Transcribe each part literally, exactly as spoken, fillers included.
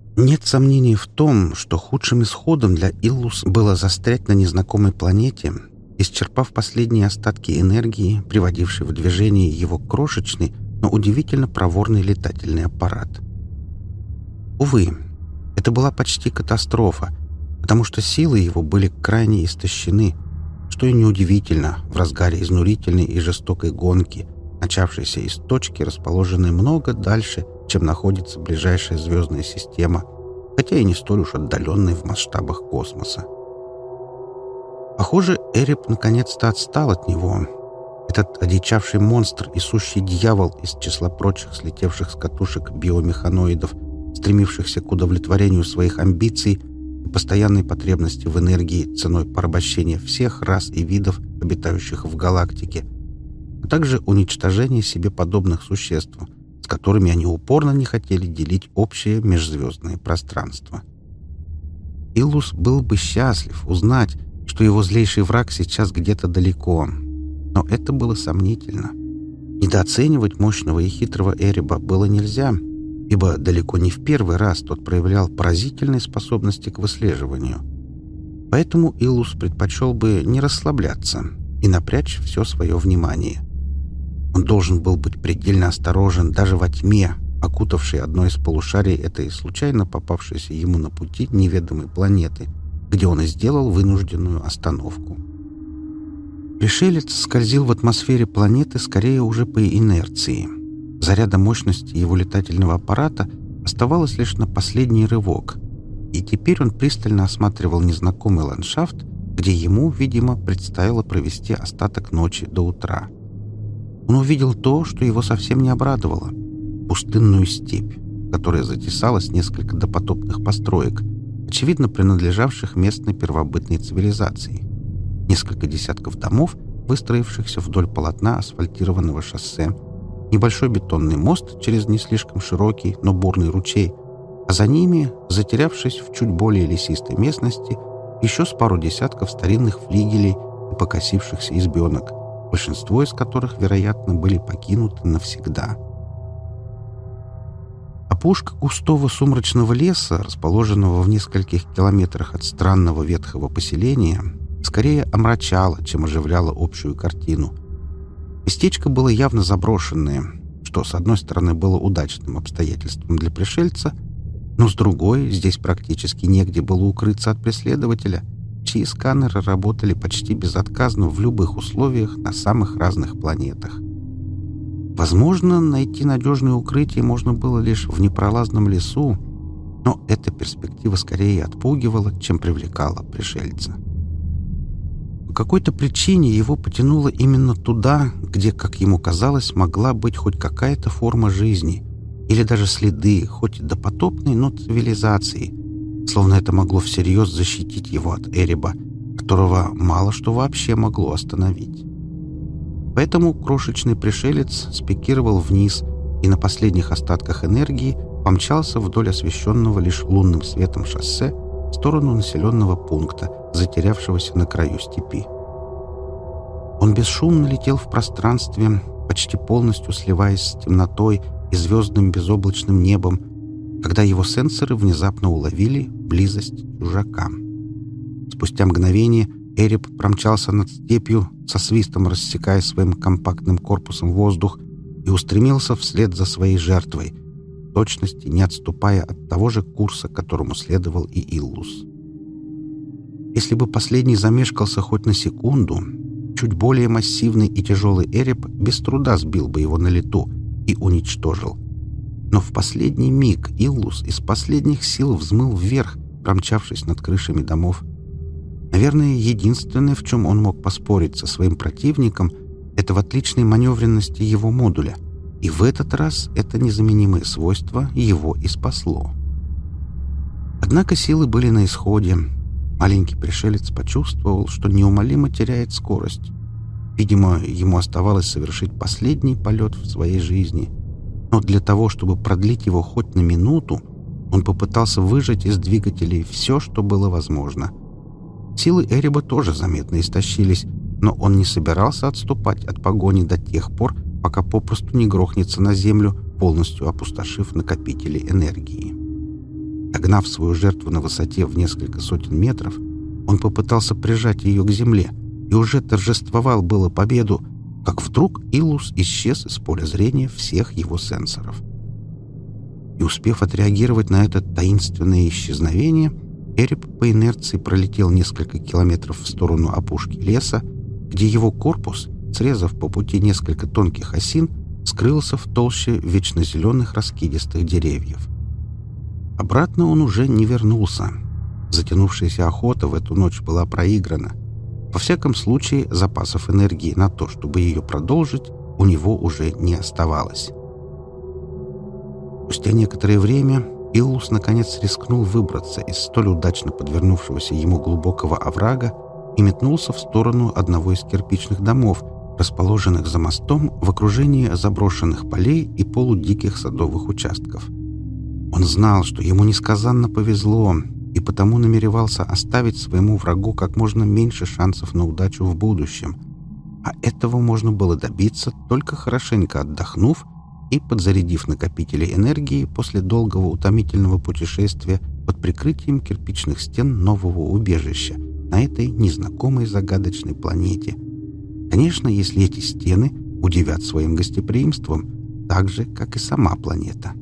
Нет сомнений в том, что худшим исходом для Иллус было застрять на незнакомой планете, исчерпав последние остатки энергии, приводившей в движение его крошечный, но удивительно проворный летательный аппарат. Увы, это была почти катастрофа, потому что силы его были крайне истощены, что и неудивительно в разгаре изнурительной и жестокой гонки, начавшейся из точки, расположенной много дальше, чем находится ближайшая звездная система, хотя и не столь уж отдаленной в масштабах космоса. Похоже, Эреб наконец-то отстал от него. Этот одичавший монстр и сущий дьявол из числа прочих слетевших с катушек биомеханоидов, стремившихся к удовлетворению своих амбиций и постоянной потребности в энергии ценой порабощения всех рас и видов, обитающих в галактике, а также уничтожения себе подобных существ, с которыми они упорно не хотели делить общее межзвездное пространство. Иллус был бы счастлив узнать, что его злейший враг сейчас где-то далеко, но это было сомнительно. Недооценивать мощного и хитрого Эреба было нельзя, ибо далеко не в первый раз тот проявлял поразительные способности к выслеживанию. Поэтому Иллус предпочел бы не расслабляться и напрячь все свое внимание. Он должен был быть предельно осторожен даже во тьме, окутавшей одно из полушарий этой случайно попавшейся ему на пути неведомой планеты, где он и сделал вынужденную остановку. Пришелец скользил в атмосфере планеты скорее уже по инерции. Заряда мощности его летательного аппарата оставалось лишь на последний рывок, и теперь он пристально осматривал незнакомый ландшафт, где ему, видимо, предстояло провести остаток ночи до утра. Он увидел то, что его совсем не обрадовало — пустынную степь, которая затесалась несколько допотопных построек, очевидно принадлежавших местной первобытной цивилизации. Несколько десятков домов, выстроившихся вдоль полотна асфальтированного шоссе, небольшой бетонный мост через не слишком широкий, но бурный ручей, а за ними, затерявшись в чуть более лесистой местности, еще с пару десятков старинных флигелей и покосившихся избенок, большинство из которых, вероятно, были покинуты навсегда. Опушка густого сумрачного леса, расположенного в нескольких километрах от странного ветхого поселения, скорее омрачала, чем оживляла общую картину. Местечко было явно заброшенное, что, с одной стороны, было удачным обстоятельством для пришельца, но, с другой, здесь практически негде было укрыться от преследователя, чьи сканеры работали почти безотказно в любых условиях на самых разных планетах. Возможно, найти надежное укрытие можно было лишь в непролазном лесу, но эта перспектива скорее отпугивала, чем привлекала пришельца. По какой-то причине его потянуло именно туда, где, как ему казалось, могла быть хоть какая-то форма жизни или даже следы, хоть и допотопной, но цивилизации, словно это могло всерьез защитить его от Эреба, которого мало что вообще могло остановить. Поэтому крошечный пришелец спикировал вниз и на последних остатках энергии помчался вдоль освещенного лишь лунным светом шоссе в сторону населенного пункта, затерявшегося на краю степи. Он бесшумно летел в пространстве, почти полностью сливаясь с темнотой и звездным безоблачным небом, когда его сенсоры внезапно уловили близость чужака. Спустя мгновение Эреб промчался над степью, со свистом рассекая своим компактным корпусом воздух, и устремился вслед за своей жертвой, в точности не отступая от того же курса, которому следовал и Иллус. Если бы последний замешкался хоть на секунду, чуть более массивный и тяжелый Эреб без труда сбил бы его на лету и уничтожил. Но в последний миг Иллус из последних сил взмыл вверх, промчавшись над крышами домов. Наверное, единственное, в чем он мог поспорить со своим противником, это в отличной маневренности его модуля. И в этот раз это незаменимое свойство его и спасло. Однако силы были на исходе. Маленький пришелец почувствовал, что неумолимо теряет скорость. Видимо, ему оставалось совершить последний полет в своей жизни. Но для того, чтобы продлить его хоть на минуту, он попытался выжать из двигателей все, что было возможно. Силы Эреба тоже заметно истощились, но он не собирался отступать от погони до тех пор, пока попросту не грохнется на землю, полностью опустошив накопители энергии. Догнав свою жертву на высоте в несколько сотен метров, он попытался прижать ее к земле и уже торжествовал было победу, как вдруг Илус исчез из поля зрения всех его сенсоров. И успев отреагировать на это таинственное исчезновение, Эреб по инерции пролетел несколько километров в сторону опушки леса, где его корпус, срезав по пути несколько тонких осин, скрылся в толще вечно зеленых раскидистых деревьев. Обратно он уже не вернулся. Затянувшаяся охота в эту ночь была проиграна. Во всяком случае, запасов энергии на то, чтобы ее продолжить, у него уже не оставалось. Спустя некоторое время Иллус наконец рискнул выбраться из столь удачно подвернувшегося ему глубокого оврага и метнулся в сторону одного из кирпичных домов, расположенных за мостом в окружении заброшенных полей и полудиких садовых участков. Он знал, что ему несказанно повезло, и потому намеревался оставить своему врагу как можно меньше шансов на удачу в будущем. А этого можно было добиться, только хорошенько отдохнув и подзарядив накопители энергии после долгого утомительного путешествия под прикрытием кирпичных стен нового убежища на этой незнакомой загадочной планете. Конечно, если эти стены удивят своим гостеприимством, так же, как и сама планета.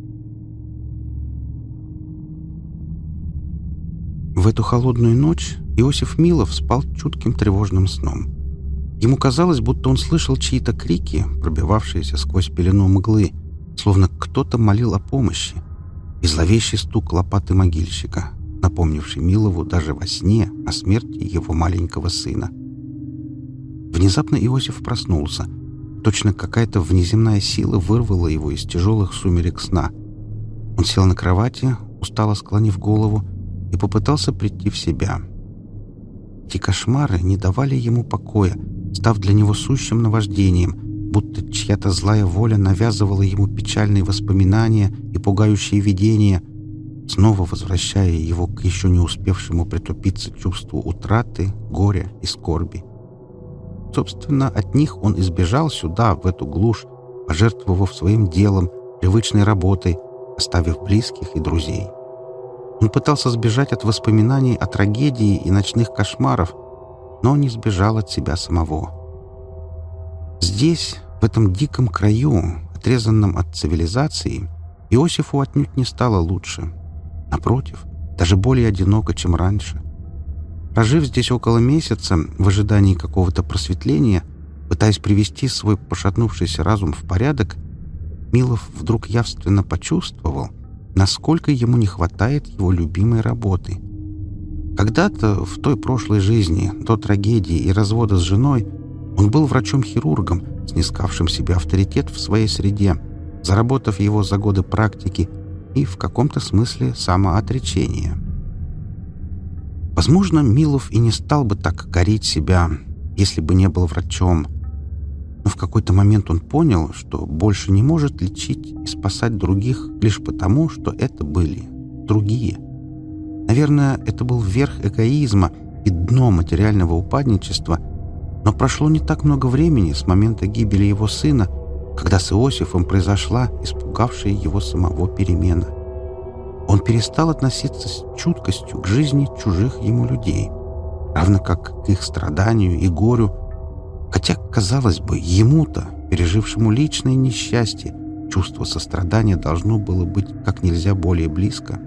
В эту холодную ночь Иосиф Милов спал чутким тревожным сном. Ему казалось, будто он слышал чьи-то крики, пробивавшиеся сквозь пелену мглы, словно кто-то молил о помощи, и зловещий стук лопаты могильщика, напомнивший Милову даже во сне о смерти его маленького сына. Внезапно Иосиф проснулся. Точно какая-то внеземная сила вырвала его из тяжелых сумерек сна. Он сел на кровати, устало склонив голову, и попытался прийти в себя. Эти кошмары не давали ему покоя, став для него сущим наваждением, будто чья-то злая воля навязывала ему печальные воспоминания и пугающие видения, снова возвращая его к еще не успевшему притупиться чувству утраты, горя и скорби. Собственно, от них он избежал сюда, в эту глушь, пожертвовав своим делом, привычной работой, оставив близких и друзей. Он пытался сбежать от воспоминаний о трагедии и ночных кошмаров, но не сбежал от себя самого. Здесь, в этом диком краю, отрезанном от цивилизации, Иосифу отнюдь не стало лучше. Напротив, даже более одиноко, чем раньше. Прожив здесь около месяца в ожидании какого-то просветления, пытаясь привести свой пошатнувшийся разум в порядок, Милов вдруг явственно почувствовал, насколько ему не хватает его любимой работы. Когда-то, в той прошлой жизни, до трагедии и развода с женой, он был врачом-хирургом, снискавшим себе авторитет в своей среде, заработав его за годы практики и в каком-то смысле самоотречения. Возможно, Милов и не стал бы так корить себя, если бы не был врачом. Но в какой-то момент он понял, что больше не может лечить и спасать других лишь потому, что это были другие. Наверное, это был верх эгоизма и дно материального упадничества, но прошло не так много времени с момента гибели его сына, когда с Иосифом произошла испугавшая его самого перемена. Он перестал относиться с чуткостью к жизни чужих ему людей, равно как к их страданию и горю, хотя, казалось бы, ему-то, пережившему личное несчастье, чувство сострадания должно было быть как нельзя более близко.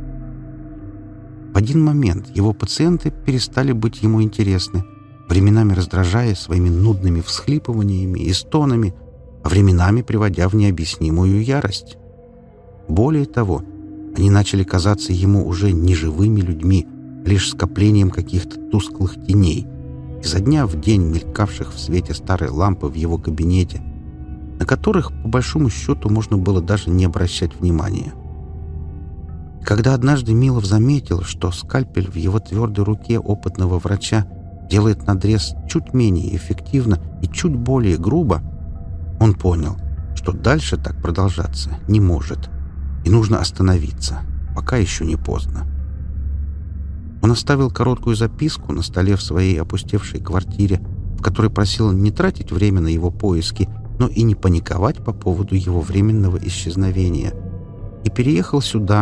В один момент его пациенты перестали быть ему интересны, временами раздражая своими нудными всхлипываниями и стонами, а временами приводя в необъяснимую ярость. Более того, они начали казаться ему уже не живыми людьми, а лишь скоплением каких-то тусклых теней, изо дня в день мелькавших в свете старой лампы в его кабинете, на которых, по большому счету, можно было даже не обращать внимания. Когда однажды Милов заметил, что скальпель в его твердой руке опытного врача делает надрез чуть менее эффективно и чуть более грубо, он понял, что дальше так продолжаться не может, и нужно остановиться, пока еще не поздно. Он оставил короткую записку на столе в своей опустевшей квартире, в которой просил не тратить время на его поиски, но и не паниковать по поводу его временного исчезновения, и переехал сюда,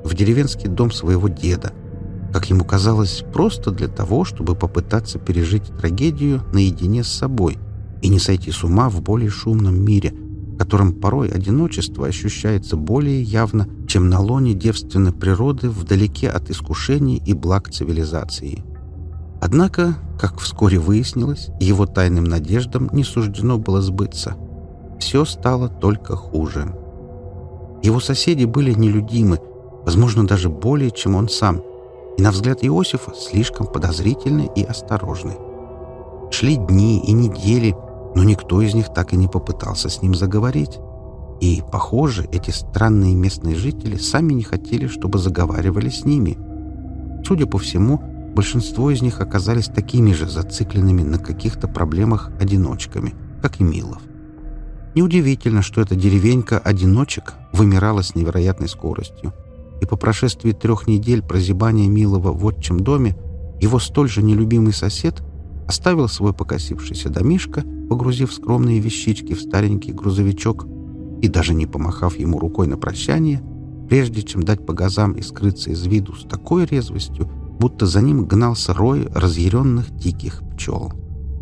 в деревенский дом своего деда, как ему казалось, просто для того, чтобы попытаться пережить трагедию наедине с собой и не сойти с ума в более шумном мире, в котором порой одиночество ощущается более явно, чем на лоне девственной природы вдалеке от искушений и благ цивилизации. Однако, как вскоре выяснилось, его тайным надеждам не суждено было сбыться. Все стало только хуже. Его соседи были нелюдимы, возможно, даже более, чем он сам, и, на взгляд Иосифа, слишком подозрительны и осторожны. Шли дни и недели, но никто из них так и не попытался с ним заговорить. И, похоже, эти странные местные жители сами не хотели, чтобы заговаривали с ними. Судя по всему, большинство из них оказались такими же зацикленными на каких-то проблемах-одиночками, как и Милов. Неудивительно, что эта деревенька одиночек вымирала с невероятной скоростью, и по прошествии трех недель прозябания Милова в отчим доме его столь же нелюбимый сосед оставил свой покосившийся домишко, погрузив скромные вещички в старенький грузовичок и, даже не помахав ему рукой на прощание, прежде чем дать по газам и скрыться из виду с такой резвостью, будто за ним гнался рой разъяренных диких пчел.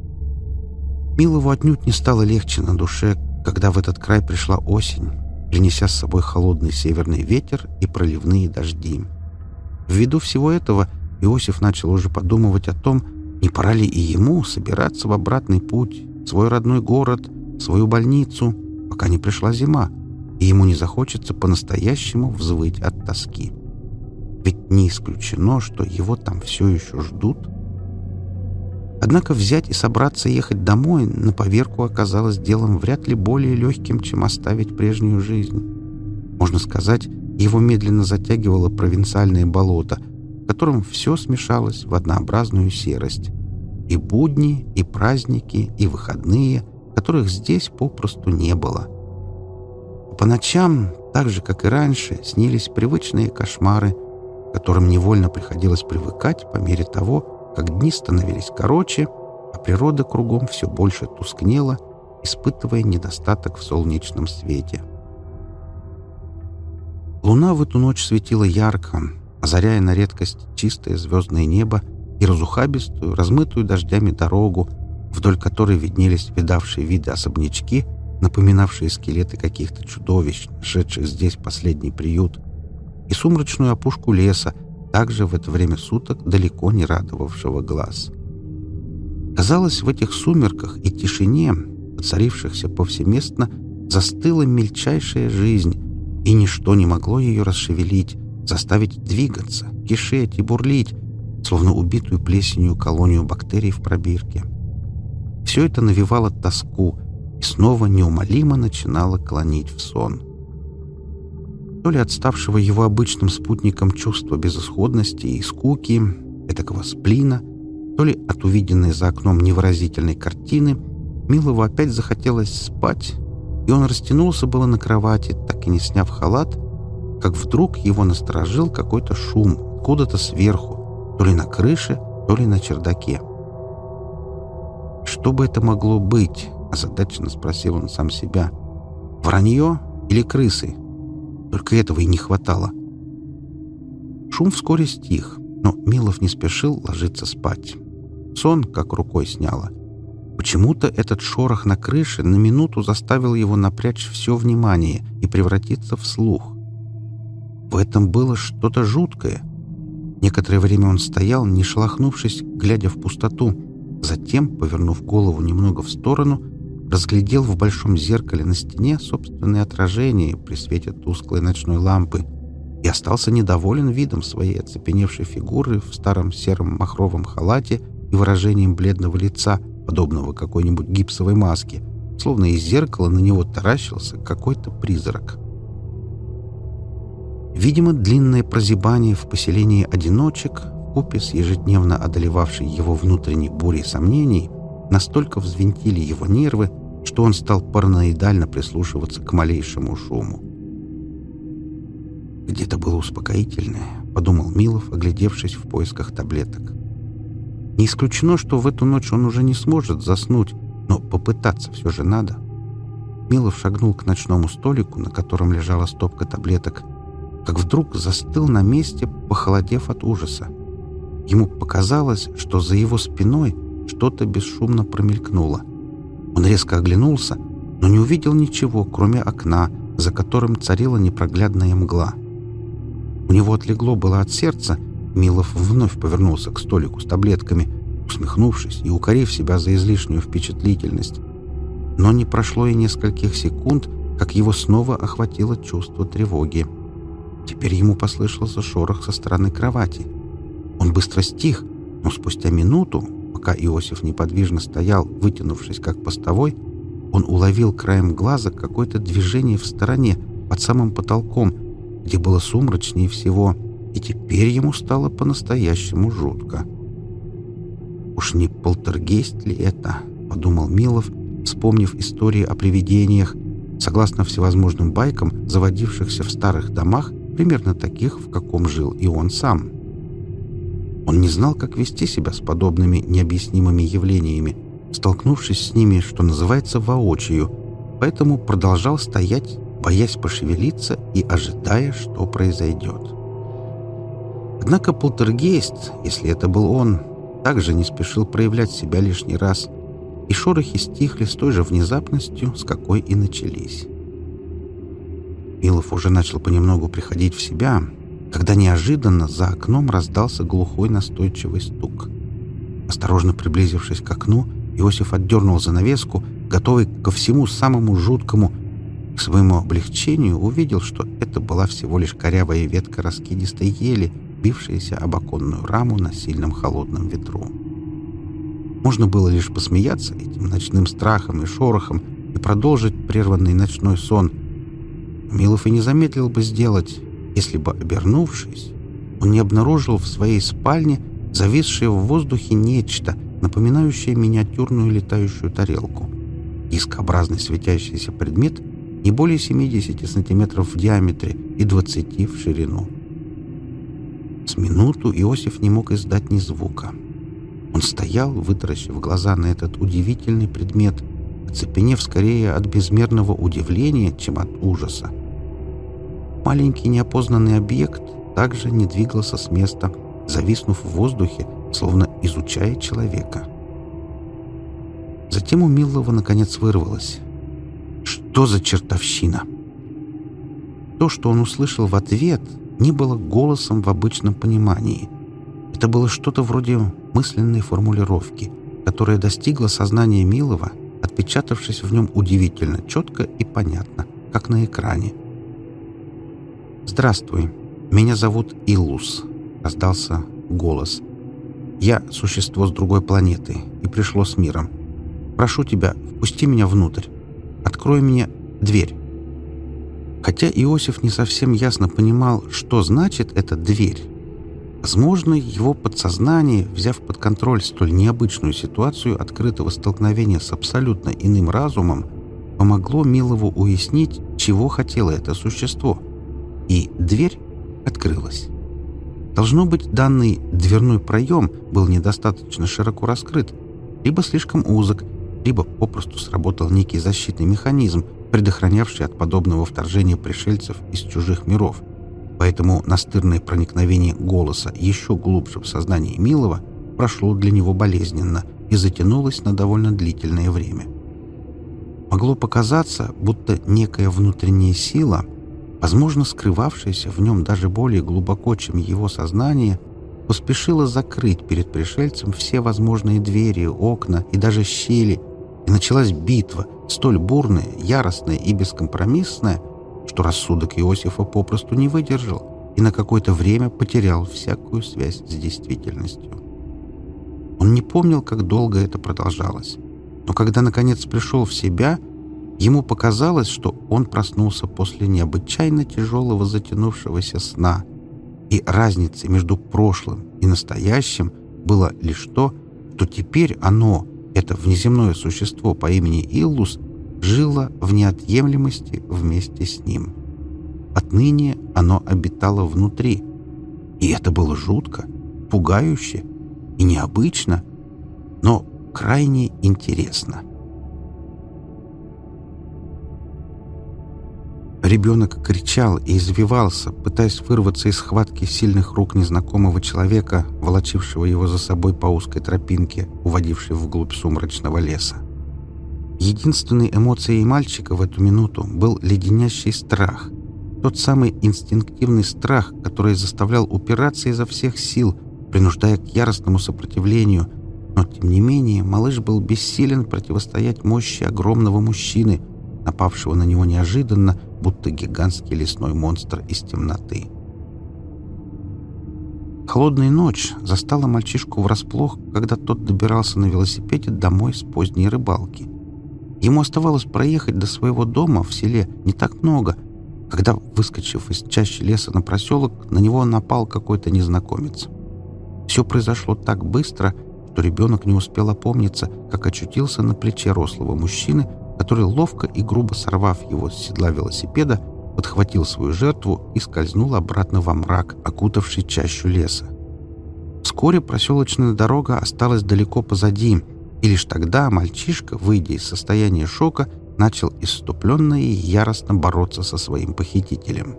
Милову отнюдь не стало легче на душе, когда в этот край пришла осень, принеся с собой холодный северный ветер и проливные дожди. Ввиду всего этого Иосиф начал уже подумывать о том, не пора ли и ему собираться в обратный путь, в свой родной город, в свою больницу, пока не пришла зима, и ему не захочется по-настоящему взвыть от тоски. Ведь не исключено, что его там все еще ждут. Однако взять и собраться ехать домой на поверку оказалось делом вряд ли более легким, чем оставить прежнюю жизнь. Можно сказать, его медленно затягивало провинциальное болото, в котором все смешалось в однообразную серость. И будни, и праздники, и выходные, которых здесь попросту не было. По ночам, так же, как и раньше, снились привычные кошмары, к которым невольно приходилось привыкать по мере того, как дни становились короче, а природа кругом все больше тускнела, испытывая недостаток в солнечном свете. Луна в эту ночь светила ярко, озаряя на редкость чистое звездное небо и разухабистую, размытую дождями дорогу, вдоль которой виднелись видавшие виды особнячки, напоминавшие скелеты каких-то чудовищ, шедших здесь последний приют, и сумрачную опушку леса, также в это время суток далеко не радовавшего глаз. Казалось, в этих сумерках и тишине, воцарившихся повсеместно, застыла мельчайшая жизнь, и ничто не могло ее расшевелить, заставить двигаться, кишеть и бурлить, словно убитую плесенью колонию бактерий в пробирке. Все это навевало тоску и снова неумолимо начинало клонить в сон. То ли отставшего его обычным спутником чувства безысходности и скуки, этакого сплина, то ли от увиденной за окном невыразительной картины, Милову опять захотелось спать, и он растянулся было на кровати, так и не сняв халат, как вдруг его насторожил какой-то шум откуда-то сверху, то ли на крыше, то ли на чердаке. «Что бы это могло быть?» — озадаченно спросил он сам себя. «Вранье или крысы?» Только этого и не хватало. Шум вскоре стих, но Милов не спешил ложиться спать. Сон как рукой сняло. Почему-то этот шорох на крыше на минуту заставил его напрячь все внимание и превратиться в слух. В этом было что-то жуткое. Некоторое время он стоял, не шелохнувшись, глядя в пустоту. Затем, повернув голову немного в сторону, разглядел в большом зеркале на стене собственное отражение при свете тусклой ночной лампы и остался недоволен видом своей оцепеневшей фигуры в старом сером махровом халате и выражением бледного лица, подобного какой-нибудь гипсовой маске, словно из зеркала на него таращился какой-то призрак. Видимо, длинное прозябание в поселении одиночек, вкупе с ежедневно одолевавшей его внутренней бурей сомнений, настолько взвинтили его нервы, что он стал параноидально прислушиваться к малейшему шуму. «Где-то было успокоительное», — подумал Милов, оглядевшись в поисках таблеток. Не исключено, что в эту ночь он уже не сможет заснуть, но попытаться все же надо. Милов шагнул к ночному столику, на котором лежала стопка таблеток, как вдруг застыл на месте, похолодев от ужаса. Ему показалось, что за его спиной что-то бесшумно промелькнуло. Он резко оглянулся, но не увидел ничего, кроме окна, за которым царила непроглядная мгла. У него отлегло было от сердца. Милов вновь повернулся к столику с таблетками, усмехнувшись и укорив себя за излишнюю впечатлительность. Но не прошло и нескольких секунд, как его снова охватило чувство тревоги. Теперь ему послышался шорох со стороны кровати. Он быстро стих, но спустя минуту, пока Иосиф неподвижно стоял, вытянувшись как постовой, он уловил краем глаза какое-то движение в стороне, под самым потолком, где было сумрачнее всего, и теперь ему стало по-настоящему жутко. «Уж не полтергейст ли это?» — подумал Милов, вспомнив истории о привидениях, согласно всевозможным байкам, заводившихся в старых домах, примерно таких, в каком жил и он сам. Он не знал, как вести себя с подобными необъяснимыми явлениями, столкнувшись с ними, что называется, воочию, поэтому продолжал стоять, боясь пошевелиться и ожидая, что произойдет. Однако полтергейст, если это был он, также не спешил проявлять себя лишний раз, и шорохи стихли с той же внезапностью, с какой и начались. Милов уже начал понемногу приходить в себя, когда неожиданно за окном раздался глухой настойчивый стук. Осторожно приблизившись к окну, Иосиф отдернул занавеску, готовый ко всему самому жуткому. К своему облегчению увидел, что это была всего лишь корявая ветка раскидистой ели, бившаяся об оконную раму на сильном холодном ветру. Можно было лишь посмеяться этим ночным страхом и шорохом и продолжить прерванный ночной сон. Милов и не замедлил бы сделать, если бы, обернувшись, он не обнаружил в своей спальне зависшее в воздухе нечто, напоминающее миниатюрную летающую тарелку. Дискообразный светящийся предмет не более семидесяти сантиметров в диаметре и двадцати в ширину. С минуту Иосиф не мог издать ни звука. Он стоял, вытаращив глаза на этот удивительный предмет, оцепенев скорее от безмерного удивления, чем от ужаса. Маленький неопознанный объект также не двигался с места, зависнув в воздухе, словно изучая человека. Затем у Милова наконец вырвалось: «Что за чертовщина?» То, что он услышал в ответ, не было голосом в обычном понимании. Это было что-то вроде мысленной формулировки, которая достигла сознания Милова, отпечатавшись в нем удивительно четко и понятно, как на экране. «Здравствуй, меня зовут Иллус», — раздался голос. «Я — существо с другой планеты и пришло с миром. Прошу тебя, впусти меня внутрь. Открой мне дверь». Хотя Иосиф не совсем ясно понимал, что значит эта дверь, возможно, его подсознание, взяв под контроль столь необычную ситуацию открытого столкновения с абсолютно иным разумом, помогло Милову уяснить, чего хотело это существо. И дверь открылась. Должно быть, данный дверной проем был недостаточно широко раскрыт, либо слишком узок, либо попросту сработал некий защитный механизм, предохранявший от подобного вторжения пришельцев из чужих миров. Поэтому настырное проникновение голоса еще глубже в сознание Милова прошло для него болезненно и затянулось на довольно длительное время. Могло показаться, будто некая внутренняя сила, возможно, скрывавшаяся в нем даже более глубоко, чем его сознание, поспешила закрыть перед пришельцем все возможные двери, окна и даже щели, и началась битва, столь бурная, яростная и бескомпромиссная, что рассудок Иосифа попросту не выдержал и на какое-то время потерял всякую связь с действительностью. Он не помнил, как долго это продолжалось, но когда, наконец, пришел в себя, ему показалось, что он проснулся после необычайно тяжелого затянувшегося сна, и разницей между прошлым и настоящим было лишь то, что теперь оно, это внеземное существо по имени Иллус, жило в неотъемлемости вместе с ним. Отныне оно обитало внутри, и это было жутко, пугающе и необычно, но крайне интересно. Ребенок кричал и извивался, пытаясь вырваться из схватки сильных рук незнакомого человека, волочившего его за собой по узкой тропинке, уводившей вглубь сумрачного леса. Единственной эмоцией мальчика в эту минуту был леденящий страх. Тот самый инстинктивный страх, который заставлял упираться изо всех сил, принуждая к яростному сопротивлению. Но, тем не менее, малыш был бессилен противостоять мощи огромного мужчины, напавшего на него неожиданно, будто гигантский лесной монстр из темноты. Холодная ночь застала мальчишку врасплох, когда тот добирался на велосипеде домой с поздней рыбалки. Ему оставалось проехать до своего дома в селе не так много, когда, выскочив из чащи леса на проселок, на него напал какой-то незнакомец. Все произошло так быстро, что ребенок не успел опомниться, как очутился на плече рослого мужчины, который, ловко и грубо сорвав его с седла велосипеда, подхватил свою жертву и скользнул обратно во мрак, окутавший чащу леса. Вскоре проселочная дорога осталась далеко позади, и лишь тогда мальчишка, выйдя из состояния шока, начал исступленно и яростно бороться со своим похитителем.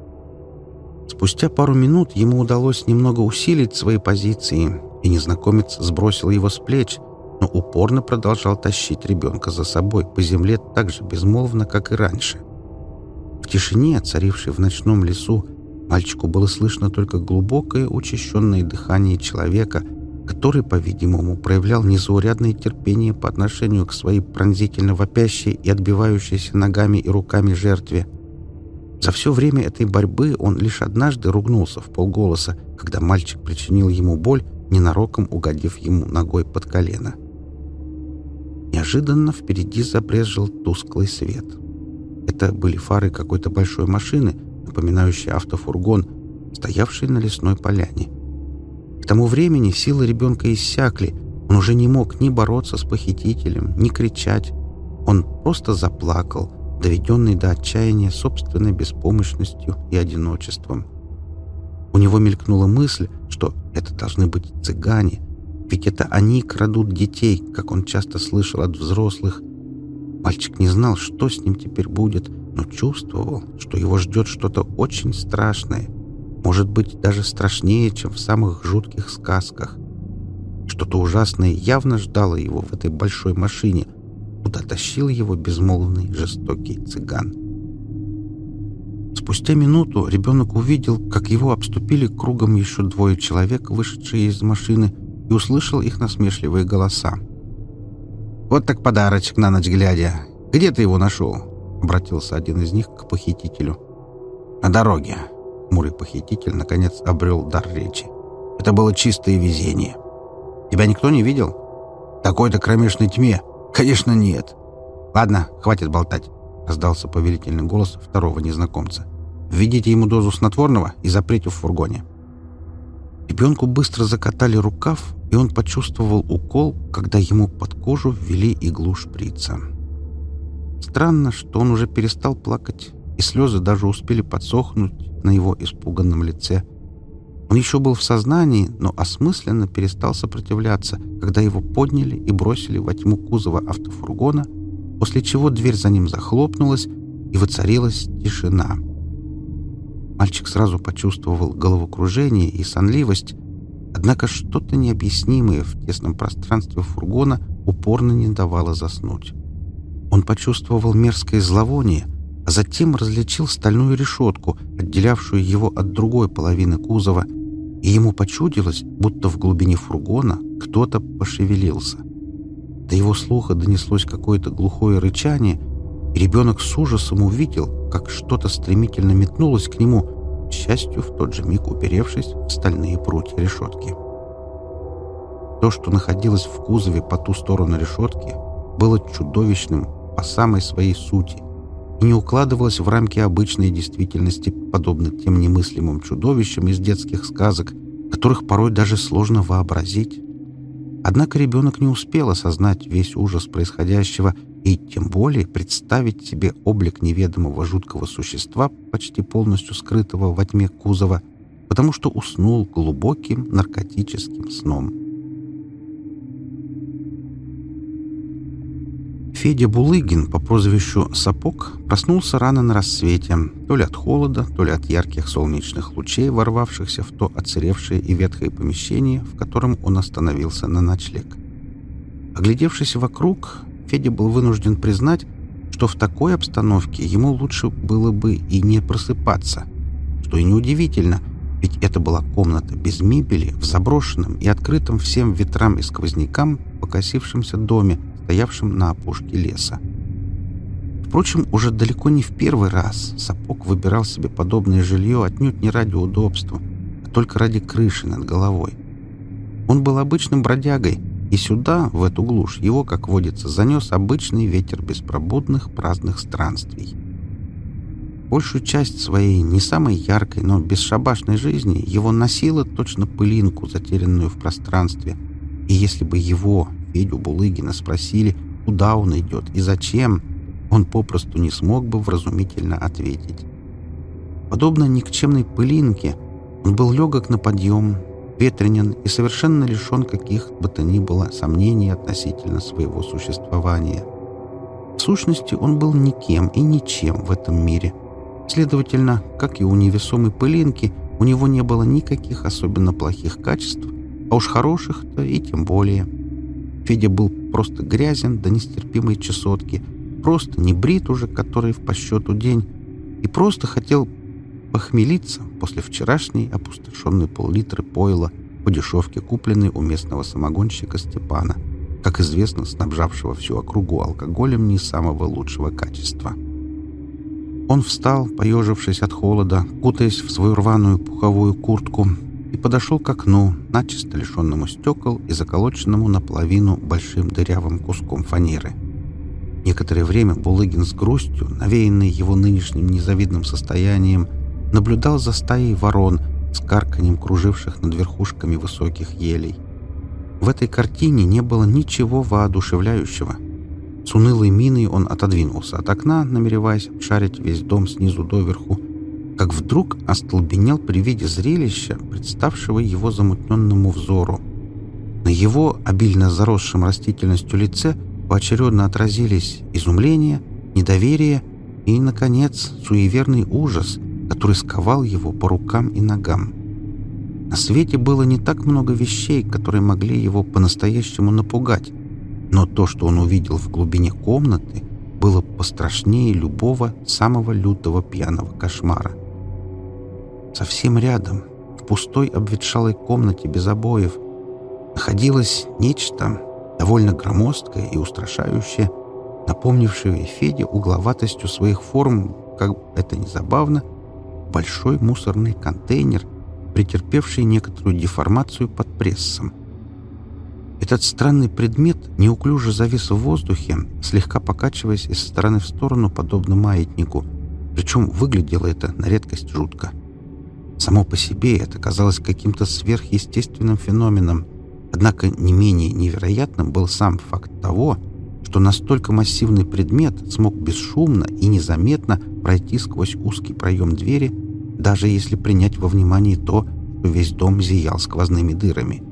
Спустя пару минут ему удалось немного усилить свои позиции, и незнакомец сбросил его с плеч, но упорно продолжал тащить ребенка за собой по земле так же безмолвно, как и раньше. В тишине, царившей в ночном лесу, мальчику было слышно только глубокое учащенное дыхание человека, который, по-видимому, проявлял незаурядное терпение по отношению к своей пронзительно вопящей и отбивающейся ногами и руками жертве. За все время этой борьбы он лишь однажды ругнулся в полголоса, когда мальчик причинил ему боль, ненароком угодив ему ногой под колено. Неожиданно впереди забрезжил тусклый свет. Это были фары какой-то большой машины, напоминающей автофургон, стоявший на лесной поляне. К тому времени силы ребенка иссякли. Он уже не мог ни бороться с похитителем, ни кричать. Он просто заплакал, доведенный до отчаяния собственной беспомощностью и одиночеством. У него мелькнула мысль, что это должны быть цыгане, ведь это они крадут детей, как он часто слышал от взрослых. Мальчик не знал, что с ним теперь будет, но чувствовал, что его ждет что-то очень страшное, может быть, даже страшнее, чем в самых жутких сказках. Что-то ужасное явно ждало его в этой большой машине, куда тащил его безмолвный жестокий цыган. Спустя минуту ребенок увидел, как его обступили кругом еще двое человек, вышедшие из машины, и услышал их насмешливые голоса. «Вот так подарочек на ночь глядя! Где ты его нашел?» — обратился один из них к похитителю. «На дороге». Хмурый похититель наконец обрел дар речи. «Это было чистое везение. Тебя никто не видел? В такой-то кромешной тьме? Конечно, нет. Ладно, хватит болтать», — раздался повелительный голос второго незнакомца. «Введите ему дозу снотворного и запрете в фургоне». Ребенку быстро закатали рукав, и он почувствовал укол, когда ему под кожу ввели иглу шприца. Странно, что он уже перестал плакать, и слезы даже успели подсохнуть на его испуганном лице. Он еще был в сознании, но осмысленно перестал сопротивляться, когда его подняли и бросили во тьму кузова автофургона, после чего дверь за ним захлопнулась, и воцарилась тишина. Мальчик сразу почувствовал головокружение и сонливость, однако что-то необъяснимое в тесном пространстве фургона упорно не давало заснуть. Он почувствовал мерзкое зловоние, а затем различил стальную решетку, отделявшую его от другой половины кузова, и ему почудилось, будто в глубине фургона кто-то пошевелился. До его слуха донеслось какое-то глухое рычание, и ребенок с ужасом увидел, как что-то стремительно метнулось к нему, к счастью, в тот же миг уперевшись в стальные прутья решетки. То, что находилось в кузове по ту сторону решетки, было чудовищным по самой своей сути и не укладывалось в рамки обычной действительности, подобно тем немыслимым чудовищам из детских сказок, которых порой даже сложно вообразить. Однако ребенок не успел осознать весь ужас происходящего и тем более представить себе облик неведомого жуткого существа, почти полностью скрытого во тьме кузова, потому что уснул глубоким наркотическим сном. Федя Булыгин по прозвищу Сапог проснулся рано на рассвете, то ли от холода, то ли от ярких солнечных лучей, ворвавшихся в то оцаревшее и ветхое помещение, в котором он остановился на ночлег. Оглядевшись вокруг, Федя был вынужден признать, что в такой обстановке ему лучше было бы и не просыпаться, что и неудивительно, ведь это была комната без мебели в заброшенном и открытом всем ветрам и сквознякам покосившемся доме, стоявшем на опушке леса. Впрочем, уже далеко не в первый раз Сапог выбирал себе подобное жилье отнюдь не ради удобства, а только ради крыши над головой. Он был обычным бродягой, и сюда, в эту глушь, его, как водится, занес обычный ветер беспробудных праздных странствий. Большую часть своей не самой яркой, но бесшабашной жизни его носило точно пылинку, затерянную в пространстве, и если бы его, Федю Булыгина, спросили, куда он идет и зачем, он попросту не смог бы вразумительно ответить. Подобно никчемной пылинке, он был легок на подъем, ветренен и совершенно лишен каких бы то ни было сомнений относительно своего существования. В сущности, он был никем и ничем в этом мире. Следовательно, как и у невесомой пылинки, у него не было никаких особенно плохих качеств, а уж хороших-то и тем более. Федя был просто грязен до нестерпимой чесотки, просто не брит уже который в по счету день, и просто хотел похмелиться после вчерашней опустошенной пол-литры пойла по дешевке, купленной у местного самогонщика Степана, как известно, снабжавшего всю округу алкоголем не самого лучшего качества. Он встал, поежившись от холода, кутаясь в свою рваную пуховую куртку, и подошел к окну, начисто лишенному стекол и заколоченному наполовину большим дырявым куском фанеры. Некоторое время Булыгин с грустью, навеянной его нынешним незавидным состоянием, наблюдал за стаей ворон с карканьем круживших над верхушками высоких елей. В этой картине не было ничего воодушевляющего. С унылой миной он отодвинулся от окна, намереваясь обшарить весь дом снизу доверху, как вдруг остолбенел при виде зрелища, представшего его замутненному взору. На его обильно заросшем растительностью лице поочередно отразились изумление, недоверие и, наконец, суеверный ужас, который сковал его по рукам и ногам. На свете было не так много вещей, которые могли его по-настоящему напугать, но то, что он увидел в глубине комнаты, было пострашнее любого самого лютого пьяного кошмара. Совсем рядом, в пустой обветшалой комнате без обоев, находилось нечто довольно громоздкое и устрашающее, напомнившее Феде угловатостью своих форм, как это ни забавно, большой мусорный контейнер, претерпевший некоторую деформацию под прессом. Этот странный предмет неуклюже завис в воздухе, слегка покачиваясь из стороны в сторону, подобно маятнику, причем выглядело это на редкость жутко. Само по себе это казалось каким-то сверхъестественным феноменом, однако не менее невероятным был сам факт того, что настолько массивный предмет смог бесшумно и незаметно пройти сквозь узкий проем двери, даже если принять во внимание то, что весь дом зиял сквозными дырами.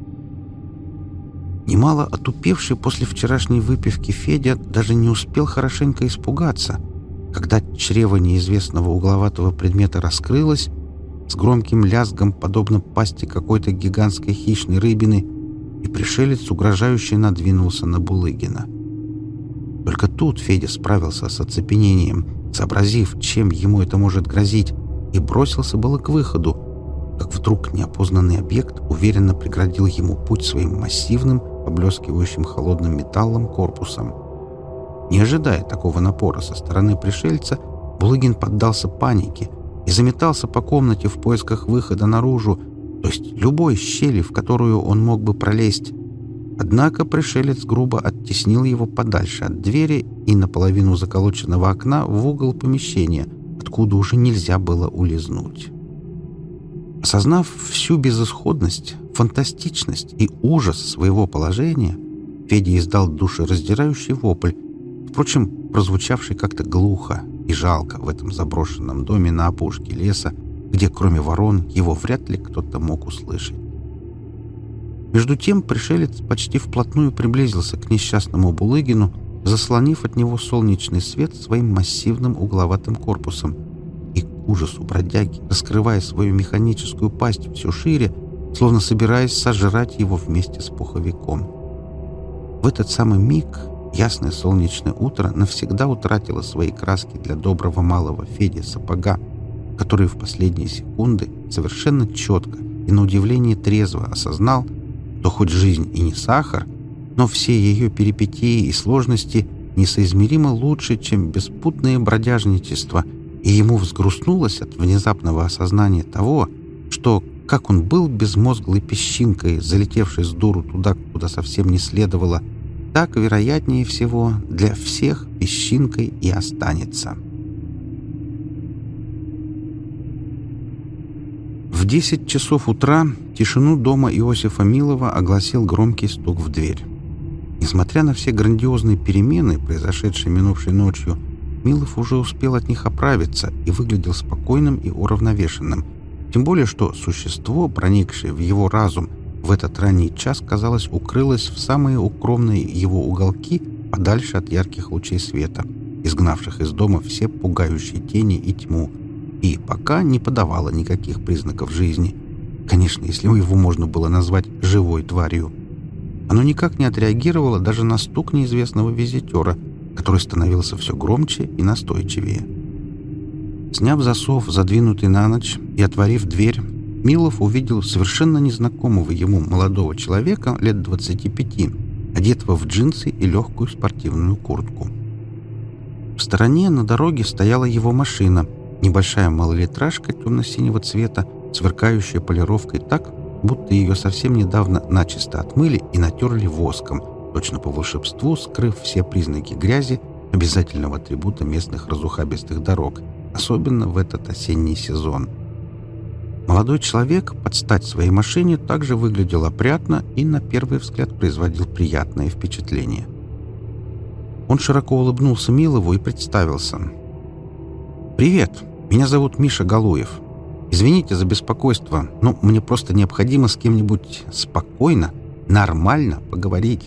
Немало отупевший после вчерашней выпивки Федя даже не успел хорошенько испугаться, когда чрево неизвестного угловатого предмета раскрылось, с громким лязгом, подобно пасти какой-то гигантской хищной рыбины, и пришелец угрожающе надвинулся на Булыгина. Только тут Федя справился с оцепенением, сообразив, чем ему это может грозить, и бросился было к выходу, как вдруг неопознанный объект уверенно преградил ему путь своим массивным, поблескивающим холодным металлом корпусом. Не ожидая такого напора со стороны пришельца, Булыгин поддался панике и заметался по комнате в поисках выхода наружу, то есть любой щели, в которую он мог бы пролезть. Однако пришелец грубо оттеснил его подальше от двери и наполовину заколоченного окна в угол помещения, откуда уже нельзя было улизнуть. Осознав всю безысходность, фантастичность и ужас своего положения, Федя издал душераздирающий вопль, впрочем, прозвучавший как-то глухо и жалко в этом заброшенном доме на опушке леса, где кроме ворон его вряд ли кто-то мог услышать. Между тем пришелец почти вплотную приблизился к несчастному Булыгину заслонив от него солнечный свет своим массивным угловатым корпусом. И к ужасу бродяги, раскрывая свою механическую пасть все шире, словно собираясь сожрать его вместе с пуховиком. В этот самый миг ясное солнечное утро навсегда утратило свои краски для доброго малого Феди Сапога, который в последние секунды совершенно четко и на удивление трезво осознал, что хоть жизнь и не сахар, но все ее перипетии и сложности несоизмеримо лучше, чем беспутное бродяжничество, и ему взгрустнулось от внезапного осознания того, что, как он был безмозглой песчинкой, залетевшей с дуру туда, куда совсем не следовало, так, вероятнее всего, для всех песчинкой и останется. В десять часов утра тишину дома Иосифа Милова огласил громкий стук в дверь. Несмотря на все грандиозные перемены, произошедшие минувшей ночью, Милов уже успел от них оправиться и выглядел спокойным и уравновешенным. Тем более, что существо, проникшее в его разум, в этот ранний час, казалось, укрылось в самые укромные его уголки подальше от ярких лучей света, изгнавших из дома все пугающие тени и тьму, и пока не подавало никаких признаков жизни. Конечно, если его можно было назвать живой тварью. Оно никак не отреагировало даже на стук неизвестного визитера, который становился все громче и настойчивее. Сняв засов, задвинутый на ночь, и отворив дверь, Милов увидел совершенно незнакомого ему молодого человека лет двадцати пяти, одетого в джинсы и легкую спортивную куртку. В стороне на дороге стояла его машина, небольшая малолитражка темно-синего цвета, сверкающая полировкой так, будто ее совсем недавно начисто отмыли и натерли воском, точно по волшебству скрыв все признаки грязи, обязательного атрибута местных разухабистых дорог, особенно в этот осенний сезон. Молодой человек под стать своей машине также выглядел опрятно и на первый взгляд производил приятное впечатление. Он широко улыбнулся Милову и представился. «Привет, меня зовут Миша Галуев. Извините за беспокойство, но мне просто необходимо с кем-нибудь спокойно, нормально поговорить.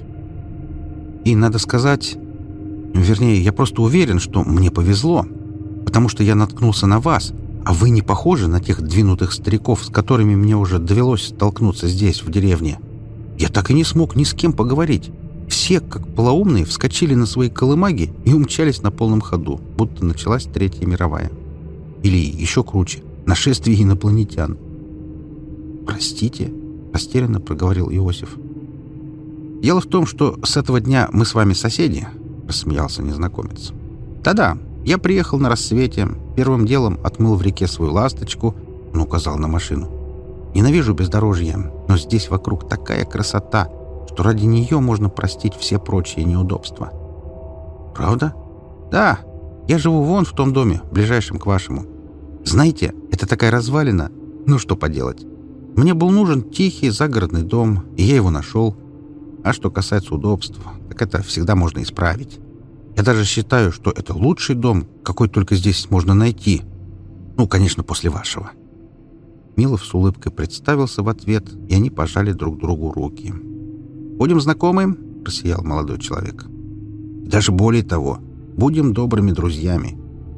И надо сказать, вернее, я просто уверен, что мне повезло, потому что я наткнулся на вас, а вы не похожи на тех двинутых стариков, с которыми мне уже довелось столкнуться здесь, в деревне. Я так и не смог ни с кем поговорить. Все, как полоумные, вскочили на свои колымаги и умчались на полном ходу, будто началась Третья мировая. Или еще круче — нашествие инопланетян. «Простите», — растерянно проговорил Иосиф. «Дело в том, что с этого дня мы с вами соседи», — рассмеялся незнакомец. «Да-да, я приехал на рассвете, первым делом отмыл в реке свою ласточку», — он указал на машину. «Ненавижу бездорожье, но здесь вокруг такая красота, что ради нее можно простить все прочие неудобства». «Правда?» «Да, я живу вон в том доме, ближайшем к вашему. Знаете, это такая развалина. Ну что поделать. Мне был нужен тихий загородный дом, и я его нашел. А что касается удобств, так это всегда можно исправить. Я даже считаю, что это лучший дом, какой только здесь можно найти. Ну, конечно, после вашего». Милов с улыбкой представился в ответ, и они пожали друг другу руки. «Будем знакомы?» — просиял молодой человек. «Даже более того, будем добрыми друзьями».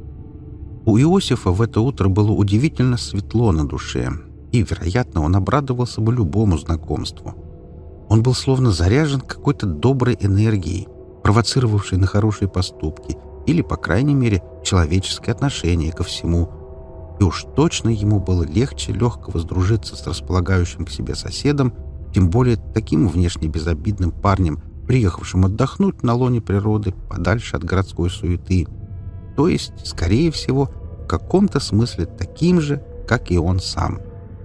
У Иосифа в это утро было удивительно светло на душе, и, вероятно, он обрадовался бы любому знакомству. Он был словно заряжен какой-то доброй энергией, провоцировавшей на хорошие поступки или, по крайней мере, человеческое отношение ко всему. И уж точно ему было легче легкого сдружиться с располагающим к себе соседом, тем более таким внешне безобидным парнем, приехавшим отдохнуть на лоне природы подальше от городской суеты. То есть, скорее всего, в каком-то смысле таким же, как и он сам.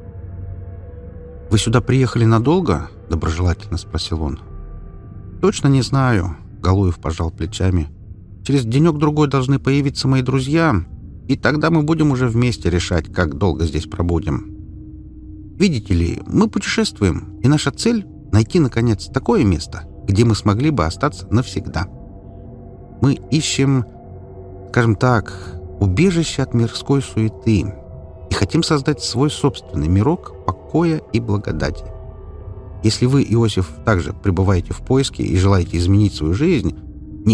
«Вы сюда приехали надолго?» — доброжелательно спросил он. «Точно не знаю», — Галуев пожал плечами. «Через денек-другой должны появиться мои друзья, и тогда мы будем уже вместе решать, как долго здесь пробудем. Видите ли, мы путешествуем, и наша цель — найти, наконец, такое место, где мы смогли бы остаться навсегда. Мы ищем, скажем так, убежище от мирской суеты и хотим создать свой собственный мирок покоя и благодати. Если вы, Иосиф, также пребываете в поиске и желаете изменить свою жизнь, нет,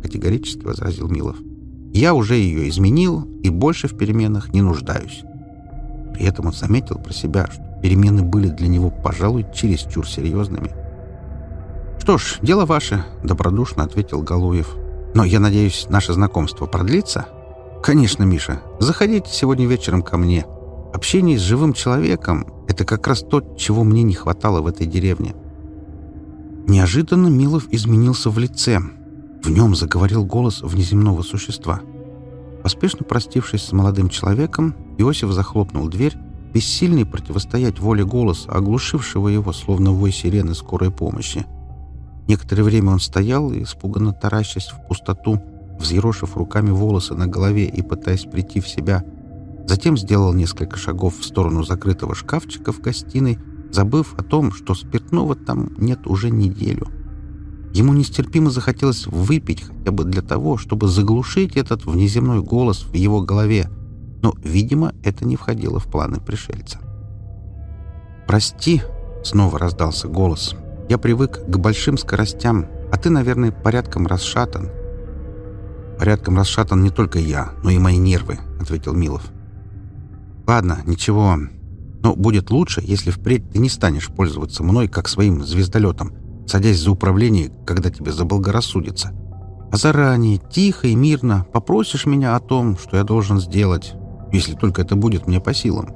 категорически возразил Милов. «Я уже ее изменил и больше в переменах не нуждаюсь». При этом он заметил про себя, что перемены были для него, пожалуй, чересчур серьезными. «Что ж, дело ваше», — добродушно ответил Галуев. «Но, я надеюсь, наше знакомство продлится?» «Конечно, Миша. Заходите сегодня вечером ко мне. Общение с живым человеком — это как раз то, чего мне не хватало в этой деревне». Неожиданно Милов изменился в лице. В нем заговорил голос внеземного существа. Поспешно простившись с молодым человеком, Иосиф захлопнул дверь, бессильный противостоять воле голоса, оглушившего его, словно вой сирены скорой помощи. Некоторое время он стоял, испуганно таращась в пустоту, взъерошив руками волосы на голове и пытаясь прийти в себя. Затем сделал несколько шагов в сторону закрытого шкафчика в гостиной, забыв о том, что спиртного там нет уже неделю. Ему нестерпимо захотелось выпить хотя бы для того, чтобы заглушить этот внеземной голос в его голове, но, видимо, это не входило в планы пришельца. «Прости», — снова раздался голос, — «я привык к большим скоростям, а ты, наверное, порядком расшатан». «Порядком расшатан не только я, но и мои нервы», — ответил Милов. «Ладно, ничего, но будет лучше, если впредь ты не станешь пользоваться мной как своим звездолетом, садясь за управление, когда тебе заблагорассудится, а заранее, тихо и мирно попросишь меня о том, что я должен сделать, если только это будет мне по силам».